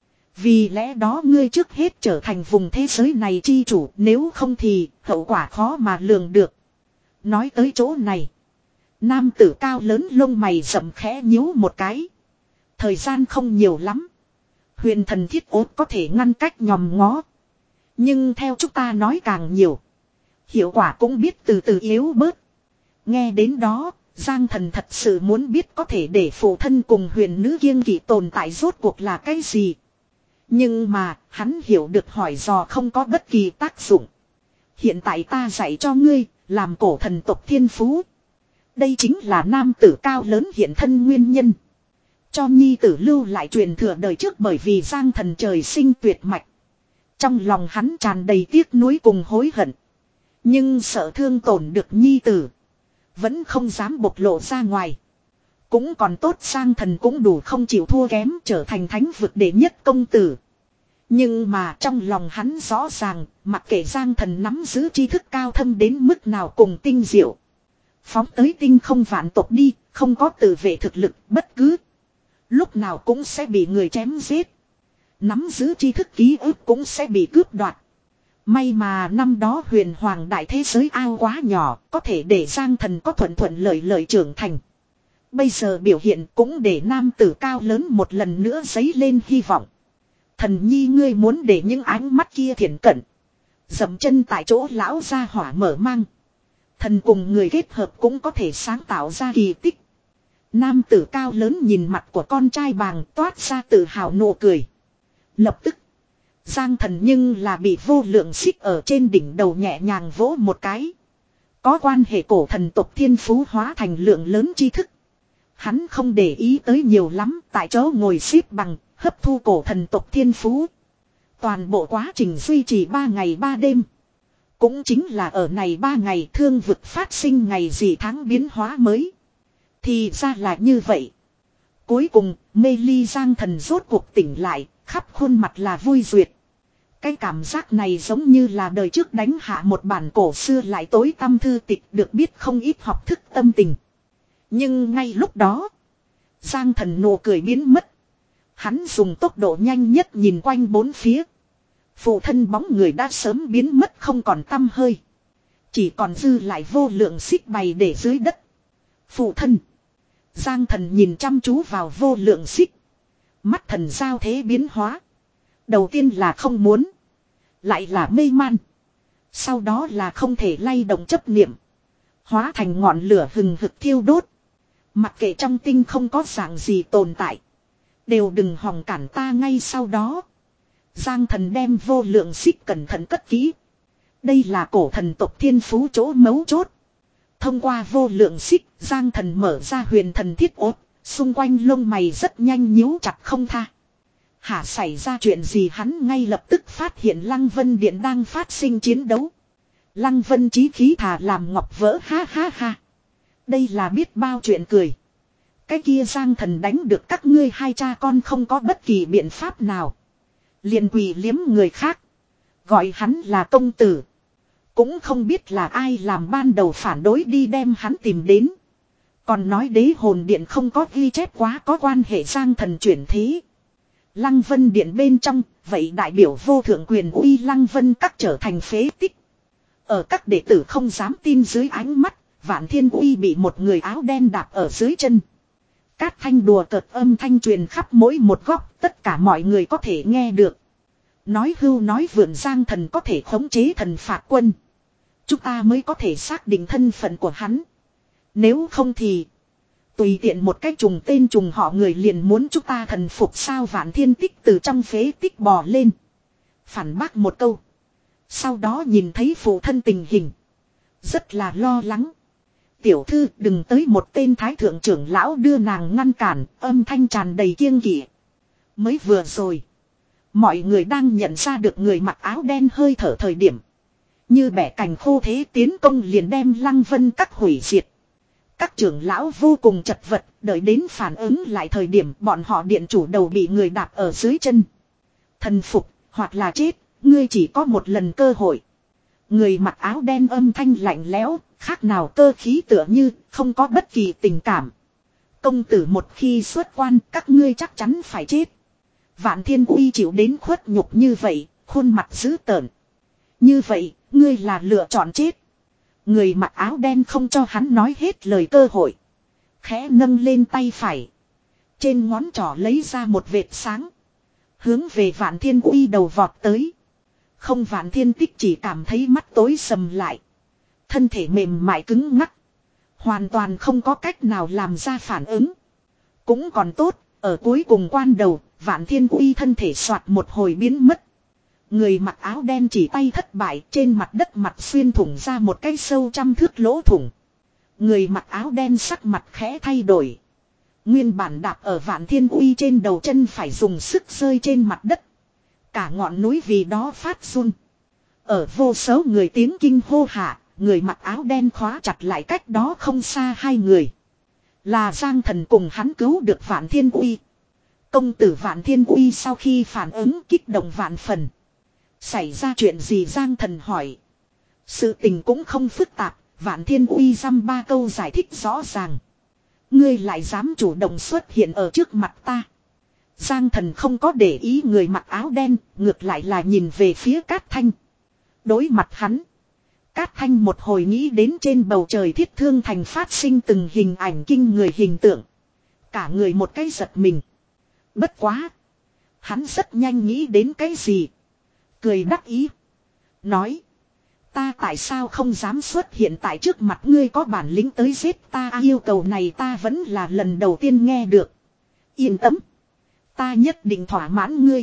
Vì lẽ đó ngươi trước hết trở thành vùng thế giới này chi chủ, nếu không thì hậu quả khó mà lường được. Nói tới chỗ này, nam tử cao lớn lông mày rậm khẽ nhíu một cái. Thời gian không nhiều lắm. Huyền thần thiết ốt có thể ngăn cách nhòm ngó. Nhưng theo chúng ta nói càng nhiều, hiệu quả cũng biết từ từ yếu bớt. Nghe đến đó, Giang Thần thật sự muốn biết có thể để phụ thân cùng huyền nữ kiêng kỵ tồn tại rốt cuộc là cái gì. Nhưng mà, hắn hiểu được hỏi dò không có bất kỳ tác dụng. Hiện tại ta dạy cho ngươi, làm cổ thần tộc thiên phú. Đây chính là nam tử cao lớn hiện thân nguyên nhân. Cho nhi tử lưu lại truyền thừa đời trước, bởi vì Giang Thần trời sinh tuyệt mạch. Trong lòng hắn tràn đầy tiếc nuối cùng hối hận. Nhưng sợ thương tổn được nhi tử, vẫn không dám bộc lộ ra ngoài. Cũng còn tốt Giang Thần cũng đủ không chịu thua kém, trở thành thánh vực đệ nhất công tử. Nhưng mà trong lòng hắn rõ ràng, mặc kệ Giang Thần nắm giữ tri thức cao thâm đến mức nào cùng tinh diệu, phóng tới tinh không vạn tộc đi, không có tự vệ thực lực, bất cứ lúc nào cũng sẽ bị người chém giết. Nắm giữ tri thức ký ức cũng sẽ bị cướp đoạt. May mà năm đó huyền hoàng đại thế giới ao quá nhỏ, có thể để Giang Thần có thuận thuận lợi lợi trưởng thành. Bây giờ biểu hiện cũng để nam tử cao lớn một lần nữa dấy lên hy vọng. Thần nhi ngươi muốn để những ánh mắt kia thiển cận, dậm chân tại chỗ lão ra hỏa mở mang. Thần cùng người kết hợp cũng có thể sáng tạo ra kỳ tích. Nam tử cao lớn nhìn mặt của con trai bàng toát ra tự hào nụ cười. Lập tức, Giang Thần nhưng là bị vô lượng xích ở trên đỉnh đầu nhẹ nhàng vỗ một cái. Có quan hệ cổ thần tộc thiên phú hóa thành lượng lớn tri thức. Hắn không để ý tới nhiều lắm, tại chỗ ngồi xếp bằng, hấp thu cổ thần tộc thiên phú. Toàn bộ quá trình duy trì ba ngày ba đêm. Cũng chính là ở này ba ngày thương vực phát sinh ngày gì tháng biến hóa mới. Thì ra là như vậy. Cuối cùng, mê ly Giang Thần rốt cuộc tỉnh lại, khắp khuôn mặt là vui duyệt. Cái cảm giác này giống như là đời trước đánh hạ một bản cổ xưa lại tối tăm thư tịch, được biết không ít học thức tâm tình. Nhưng ngay lúc đó, Giang Thần nụ cười biến mất. Hắn dùng tốc độ nhanh nhất nhìn quanh bốn phía. Phụ thân bóng người đã sớm biến mất không còn tăm hơi. Chỉ còn dư lại vô lượng xích bày để dưới đất. Phụ thân. Giang Thần nhìn chăm chú vào vô lượng xích. Mắt thần giao thế biến hóa. Đầu tiên là không muốn. Lại là mê man. Sau đó là không thể lay động chấp niệm. Hóa thành ngọn lửa hừng hực thiêu đốt. Mặc kệ trong tinh không có dạng gì tồn tại, đều đừng hòng cản ta. Ngay sau đó, Giang Thần đem vô lượng xích cẩn thận cất kỹ. Đây là cổ thần tộc thiên phú chỗ mấu chốt. Thông qua vô lượng xích, Giang Thần mở ra huyền thần thiết ốt. Xung quanh lông mày rất nhanh nhíu chặt không tha. Hả, xảy ra chuyện gì? Hắn ngay lập tức phát hiện Lăng Vân Điện đang phát sinh chiến đấu. Lăng Vân chí khí thà làm ngọc vỡ, ha ha ha. Đây là biết bao chuyện cười. Cái kia Giang Thần đánh được các ngươi hai cha con không có bất kỳ biện pháp nào. Liền quỳ liếm người khác. Gọi hắn là công tử. Cũng không biết là ai làm ban đầu phản đối đi đem hắn tìm đến. Còn nói đế hồn điện không có ghi chép quá có quan hệ Giang Thần chuyển thế. Lăng Vân Điện bên trong, vậy đại biểu vô thượng quyền uy Lăng Vân các trở thành phế tích. Ở các đệ tử không dám tin dưới ánh mắt, Vạn Thiên Uy bị một người áo đen đạp ở dưới chân. Cát Thanh đùa cợt âm thanh truyền khắp mỗi một góc, tất cả mọi người có thể nghe được. Nói hưu nói vượn Giang Thần có thể khống chế thần phạt quân. Chúng ta mới có thể xác định thân phận của hắn. Nếu không thì tùy tiện một cái trùng tên trùng họ người liền muốn chúng ta thần phục sao. Vạn Thiên Tích từ trong phế tích bò lên. Phản bác một câu. Sau đó nhìn thấy phụ thân tình hình. Rất là lo lắng. Tiểu thư đừng tới một tên thái thượng trưởng lão đưa nàng ngăn cản, âm thanh tràn đầy kiêng kỵ. Mới vừa rồi. Mọi người đang nhận ra được người mặc áo đen hơi thở thời điểm. Như bẻ cành khô thế tiến công liền đem Lăng Vân Các hủy diệt. Các trưởng lão vô cùng chật vật, đợi đến phản ứng lại thời điểm bọn họ điện chủ đầu bị người đạp ở dưới chân. Thần phục, hoặc là chết, ngươi chỉ có một lần cơ hội. Người mặc áo đen âm thanh lạnh lẽo, khác nào cơ khí tựa như, không có bất kỳ tình cảm. Công tử một khi xuất quan, các ngươi chắc chắn phải chết. Vạn Thiên Uy chịu đến khuất nhục như vậy, khuôn mặt dữ tợn. Như vậy, ngươi là lựa chọn chết. Người mặc áo đen không cho hắn nói hết lời cơ hội. Khẽ nâng lên tay phải. Trên ngón trỏ lấy ra một vệt sáng. Hướng về Vạn Thiên Uy đầu vọt tới. Không, Vạn Thiên Tích chỉ cảm thấy mắt tối sầm lại. Thân thể mềm mại cứng ngắc. Hoàn toàn không có cách nào làm ra phản ứng. Cũng còn tốt, ở cuối cùng quan đầu, Vạn Thiên Uy thân thể soạt một hồi biến mất. Người mặc áo đen chỉ tay thất bại, trên mặt đất mặt xuyên thủng ra một cái sâu trăm thước lỗ thủng. Người mặc áo đen sắc mặt khẽ thay đổi. Nguyên bản đạp ở Vạn Thiên Uy trên đầu chân phải dùng sức rơi trên mặt đất. Cả ngọn núi vì đó phát run. Ở vô số người tiếng kinh hô hạ, người mặc áo đen khóa chặt lại cách đó không xa hai người. Là Giang Thần cùng hắn cứu được Vạn Thiên Uy. Công tử Vạn Thiên Uy sau khi phản ứng kích động vạn phần. Xảy ra chuyện gì Giang Thần hỏi. Sự tình cũng không phức tạp, Vạn Thiên Uy dăm ba câu giải thích rõ ràng. Ngươi lại dám chủ động xuất hiện ở trước mặt ta. Giang Thần không có để ý người mặc áo đen, ngược lại là nhìn về phía Cát Thanh. Đối mặt hắn, Cát Thanh một hồi nghĩ đến trên bầu trời Thiết Thương Thành phát sinh từng hình ảnh kinh người hình tượng. Cả người một cái giật mình. Bất quá, hắn rất nhanh nghĩ đến cái gì. Cười đắc ý. Nói. Ta tại sao không dám xuất hiện tại trước mặt ngươi, có bản lĩnh tới giết ta à, yêu cầu này ta vẫn là lần đầu tiên nghe được. Yên tâm. Ta nhất định thỏa mãn ngươi.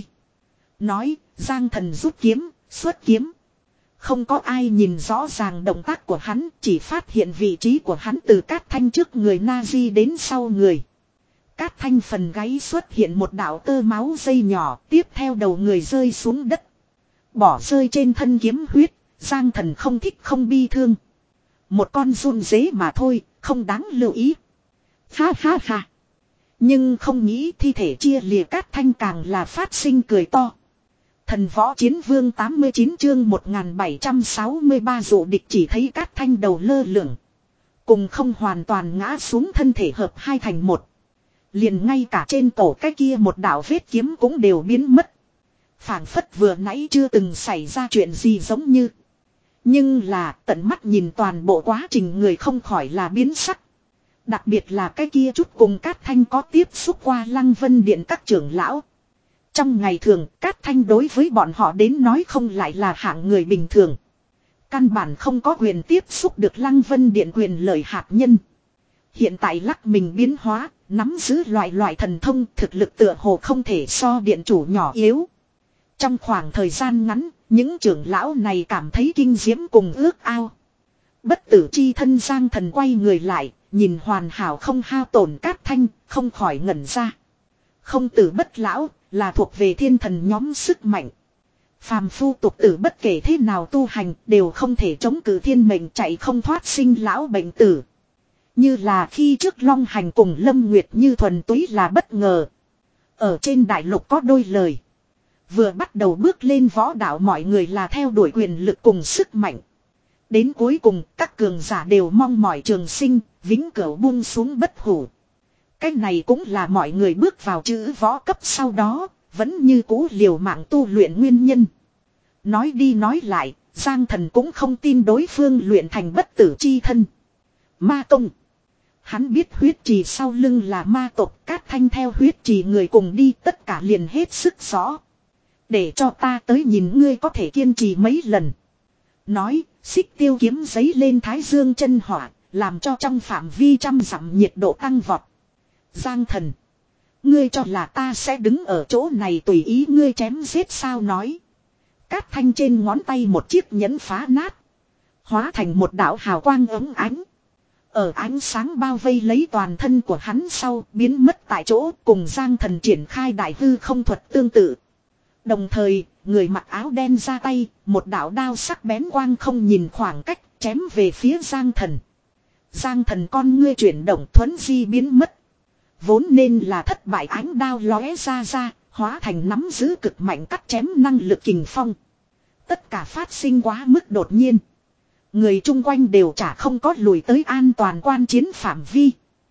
Nói, Giang Thần rút kiếm, xuất kiếm. Không có ai nhìn rõ ràng động tác của hắn, chỉ phát hiện vị trí của hắn từ Cát Thanh trước người Nazi đến sau người. Cát Thanh phần gáy xuất hiện một đạo tơ máu dây nhỏ, tiếp theo đầu người rơi xuống đất. Bỏ rơi trên thân kiếm huyết, Giang Thần không thích không bi thương. Một con run dế mà thôi, không đáng lưu ý. Ha ha ha. Nhưng không nghĩ thi thể chia lìa Cát Thanh càng là phát sinh cười to. Thần Võ Chiến Vương tám mươi chín chương một nghìn bảy trăm sáu mươi ba dụ địch, chỉ thấy Cát Thanh đầu lơ lửng. Cùng không hoàn toàn ngã xuống thân thể hợp hai thành một. Liền ngay cả trên cổ cái kia một đạo vết kiếm cũng đều biến mất. Phảng phất vừa nãy chưa từng xảy ra chuyện gì giống như. Nhưng là tận mắt nhìn toàn bộ quá trình người không khỏi là biến sắc. Đặc biệt là cái kia chút cùng Cát Thanh có tiếp xúc qua Lăng Vân Điện các trưởng lão. Trong ngày thường Cát Thanh đối với bọn họ đến nói không lại là hạng người bình thường. Căn bản không có quyền tiếp xúc được Lăng Vân Điện quyền lợi hạt nhân. Hiện tại lắc mình biến hóa, nắm giữ loại loại thần thông, thực lực tựa hồ không thể so điện chủ nhỏ yếu. Trong khoảng thời gian ngắn, những trưởng lão này cảm thấy kinh diễm cùng ước ao. Bất tử chi thân Giang Thần quay người lại, nhìn hoàn hảo không hao tổn Cát Thanh, không khỏi ngẩn ra. Không tử bất lão, là thuộc về thiên thần nhóm sức mạnh. Phàm phu tục tử bất kể thế nào tu hành, đều không thể chống cự thiên mệnh, chạy không thoát sinh lão bệnh tử. Như là khi trước Long Hành cùng Lâm Nguyệt Như thuần túy là bất ngờ. Ở trên đại lục có đôi lời. Vừa bắt đầu bước lên võ đạo mọi người là theo đuổi quyền lực cùng sức mạnh. Đến cuối cùng các cường giả đều mong mỏi trường sinh, vĩnh cửu buông xuống bất hủ. Cái này cũng là mọi người bước vào chữ võ cấp sau đó, vẫn như cũ liều mạng tu luyện nguyên nhân. Nói đi nói lại, Giang Thần cũng không tin đối phương luyện thành bất tử chi thân. Ma công. Hắn biết huyết trì sau lưng là ma tộc, Cát Thanh theo huyết trì người cùng đi, tất cả liền hết sức rõ. Để cho ta tới nhìn ngươi có thể kiên trì mấy lần. Nói, xích tiêu kiếm giấy lên thái dương chân hỏa, làm cho trong phạm vi trăm dặm nhiệt độ tăng vọt. Giang thần, ngươi cho là ta sẽ đứng ở chỗ này tùy ý ngươi chém giết sao nói. Cát Thanh trên ngón tay một chiếc nhẫn phá nát, hóa thành một đạo hào quang ấm ánh. Ở ánh sáng bao vây lấy toàn thân của hắn sau, biến mất tại chỗ, cùng Giang thần triển khai đại hư không thuật tương tự. Đồng thời, người mặc áo đen ra tay, một đạo đao sắc bén quang không nhìn khoảng cách, chém về phía Giang thần. Giang thần con ngươi chuyển động thuấn di biến mất. Vốn nên là thất bại ánh đao lóe ra ra, hóa thành nắm giữ cực mạnh cắt chém năng lực kình phong. Tất cả phát sinh quá mức đột nhiên. Người chung quanh đều chả không có lùi tới an toàn quan chiến phạm vi.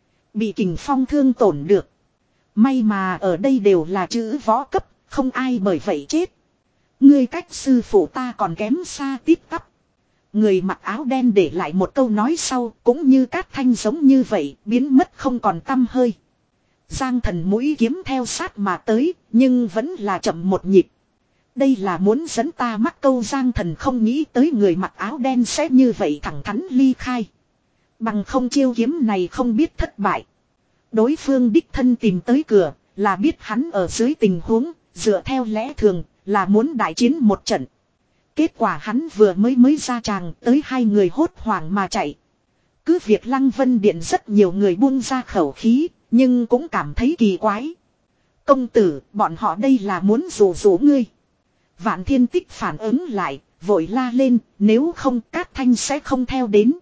Bị kình phong thương tổn được. May mà ở đây đều là chữ võ cấp, không ai bởi vậy chết. Ngươi cách sư phụ ta còn kém xa tít tắp. Người mặc áo đen để lại một câu nói sau, cũng như Cát Thanh giống như vậy, biến mất không còn tăm hơi. Giang thần mũi kiếm theo sát mà tới, nhưng vẫn là chậm một nhịp. Đây là muốn dẫn ta mắc câu. Giang thần không nghĩ tới người mặc áo đen sẽ như vậy thẳng thắn ly khai. Bằng không chiêu kiếm này không biết thất bại. Đối phương đích thân tìm tới cửa, là biết hắn ở dưới tình huống, dựa theo lẽ thường, là muốn đại chiến một trận. Kết quả hắn vừa mới mới ra tràng, tới hai người hốt hoảng mà chạy. Cứ việc Lăng Vân Điện rất nhiều người buông ra khẩu khí, nhưng cũng cảm thấy kỳ quái. Công tử, bọn họ đây là muốn dụ dỗ ngươi. Vạn Thiên Tích phản ứng lại, vội la lên, nếu không Cát Thanh sẽ không theo đến.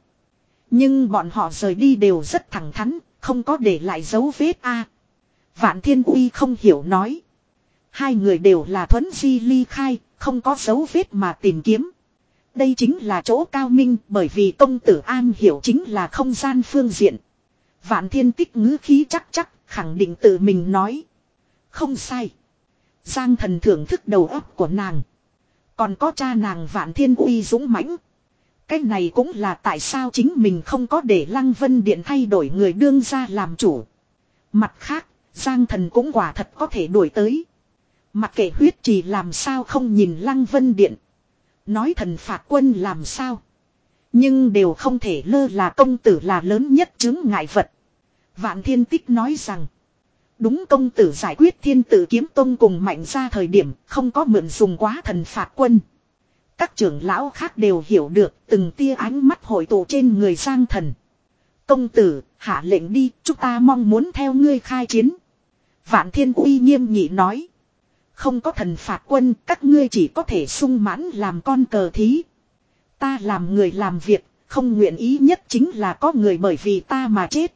Nhưng bọn họ rời đi đều rất thẳng thắn, không có để lại dấu vết a. Vạn Thiên Uy không hiểu nói. Hai người đều là thuấn di ly khai, không có dấu vết mà tìm kiếm. Đây chính là chỗ cao minh, bởi vì công tử an hiểu chính là không gian phương diện. Vạn Thiên Tích ngữ khí chắc chắc, khẳng định tự mình nói. Không sai. Giang thần thưởng thức đầu óc của nàng. Còn có cha nàng Vạn Thiên Uy dũng mãnh. Cái này cũng là tại sao chính mình không có để Lăng Vân Điện thay đổi người đương ra làm chủ. Mặt khác, Giang thần cũng quả thật có thể đuổi tới. Mặc kệ huyết trì làm sao không nhìn Lăng Vân Điện. Nói thần phạt quân làm sao. Nhưng đều không thể lơ là công tử là lớn nhất chứng ngại vật. Vạn Thiên Tích nói rằng. Đúng, công tử giải quyết Thiên Tử Kiếm Tông cùng Mạnh ra thời điểm không có mượn dùng quá thần phạt quân. Các trưởng lão khác đều hiểu được, từng tia ánh mắt hội tụ trên người Giang thần. Công tử, hạ lệnh đi, chúng ta mong muốn theo ngươi khai chiến. Vạn Thiên Uy nghiêm nghị nói. Không có thần phạt quân, các ngươi chỉ có thể sung mãn làm con cờ thí. Ta làm người làm việc, không nguyện ý nhất chính là có người bởi vì ta mà chết.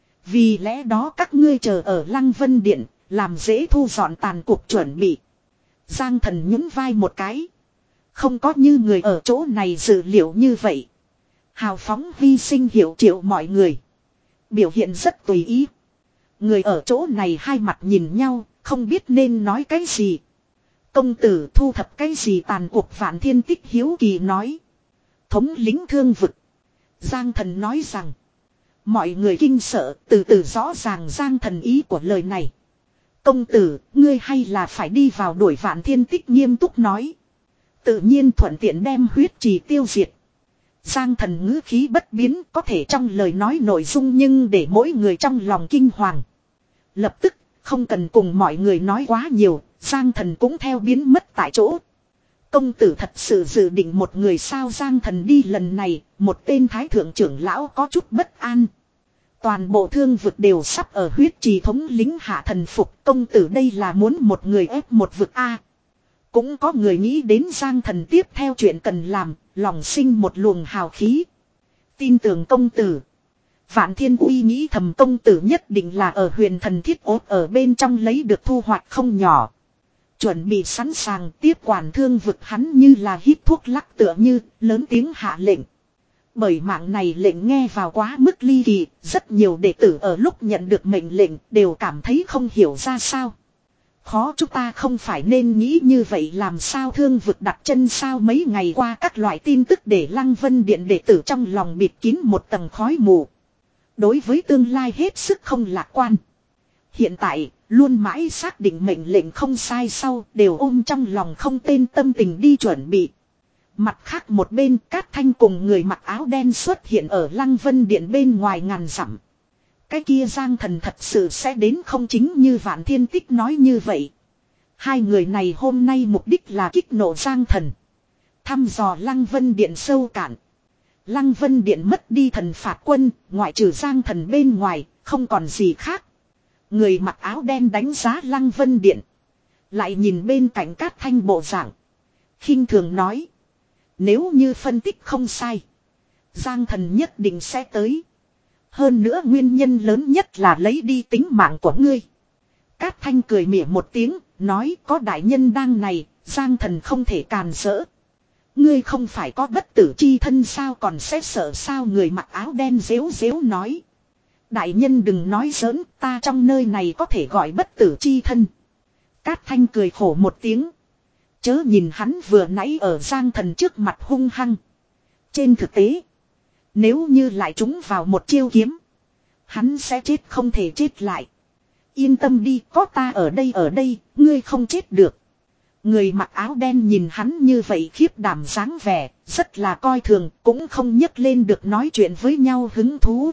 Vì lẽ đó các ngươi chờ ở Lăng Vân Điện, làm dễ thu dọn tàn cuộc chuẩn bị. Giang thần nhún vai một cái. Không có như người ở chỗ này dự liệu như vậy. Hào phóng hy sinh hiểu triệu mọi người. Biểu hiện rất tùy ý. Người ở chỗ này hai mặt nhìn nhau, không biết nên nói cái gì. Công tử thu thập cái gì tàn cuộc. Vạn Thiên Tích hiếu kỳ nói. Thống lĩnh thương vực. Giang thần nói rằng. Mọi người kinh sợ, từ từ rõ ràng Giang thần ý của lời này. Công tử, ngươi hay là phải đi vào đuổi. Vạn Thiên Tích nghiêm túc nói. Tự nhiên thuận tiện đem huyết trì tiêu diệt. Giang thần ngữ khí bất biến, có thể trong lời nói nội dung nhưng để mỗi người trong lòng kinh hoàng. Lập tức, không cần cùng mọi người nói quá nhiều, Giang thần cũng theo biến mất tại chỗ. Công tử thật sự dự định một người sao? Giang thần đi lần này, một tên thái thượng trưởng lão có chút bất an. Toàn bộ thương vực đều sắp ở huyết trì thống lính hạ thần phục, công tử đây là muốn một người ép một vực A. Cũng có người nghĩ đến Giang thần tiếp theo chuyện cần làm, lòng sinh một luồng hào khí. Tin tưởng công tử. Vạn Thiên Uy nghĩ thầm công tử nhất định là ở huyền thần thiết ốt ở bên trong lấy được thu hoạch không nhỏ. Chuẩn bị sẵn sàng tiếp quản thương vực, hắn như là hít thuốc lắc tựa như lớn tiếng hạ lệnh. Bởi mạng này lệnh nghe vào quá mức ly kỳ, rất nhiều đệ tử ở lúc nhận được mệnh lệnh đều cảm thấy không hiểu ra sao. Khó, chúng ta không phải nên nghĩ như vậy làm sao thương vực đặt chân sao? Mấy ngày qua các loại tin tức để Lăng Vân Điện đệ tử trong lòng bịt kín một tầng khói mù. Đối với tương lai hết sức không lạc quan. Hiện tại, luôn mãi xác định mệnh lệnh không sai sau đều ôm trong lòng không tên tâm tình đi chuẩn bị. Mặt khác một bên Cát Thanh cùng người mặc áo đen xuất hiện ở Lăng Vân Điện bên ngoài ngàn dặm. Cái kia Giang Thần thật sự sẽ đến không chính như Vạn Thiên Tích nói như vậy. Hai người này hôm nay mục đích là kích nộ Giang Thần. Thăm dò Lăng Vân Điện sâu cạn. Lăng Vân Điện mất đi thần phạt quân, ngoại trừ Giang Thần bên ngoài, không còn gì khác. Người mặc áo đen đánh giá Lăng Vân Điện. Lại nhìn bên cạnh Cát Thanh bộ dạng. Khinh thường nói. Nếu như phân tích không sai. Giang Thần nhất định sẽ tới. Hơn nữa nguyên nhân lớn nhất là lấy đi tính mạng của ngươi. Cát Thanh cười mỉa một tiếng, nói có đại nhân đang này, Giang Thần không thể càn rỡ. Ngươi không phải có bất tử chi thân sao còn sẽ sợ sao người mặc áo đen dếu dếu nói. Đại nhân đừng nói giỡn, ta trong nơi này có thể gọi bất tử chi thân. Cát Thanh cười khổ một tiếng. Chớ nhìn hắn vừa nãy ở Giang Thần trước mặt hung hăng. Trên thực tế, nếu như lại trúng vào một chiêu kiếm, hắn sẽ chết không thể chết lại. Yên tâm đi, có ta ở đây ở đây, ngươi không chết được. Người mặc áo đen nhìn hắn như vậy khiếp đảm dáng vẻ, rất là coi thường, cũng không nhấc lên được nói chuyện với nhau hứng thú.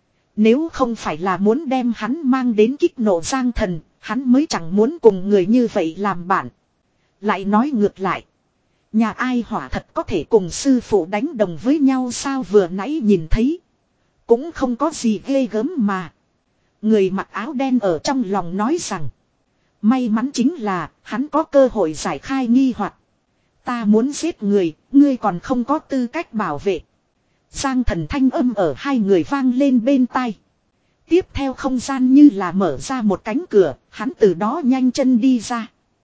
Nếu không phải là muốn đem hắn mang đến kích nộ Giang Thần, hắn mới chẳng muốn cùng người như vậy làm bạn. Lại nói ngược lại. Nhà ai hỏa thật có thể cùng sư phụ đánh đồng với nhau sao vừa nãy nhìn thấy. Cũng không có gì ghê gớm mà. Người mặc áo đen ở trong lòng nói rằng. May mắn chính là hắn có cơ hội giải khai nghi hoặc. Ta muốn giết người, ngươi còn không có tư cách bảo vệ. Giang Thần thanh âm ở hai người vang lên bên tai. Tiếp theo không gian như là mở ra một cánh cửa, hắn từ đó nhanh chân đi ra.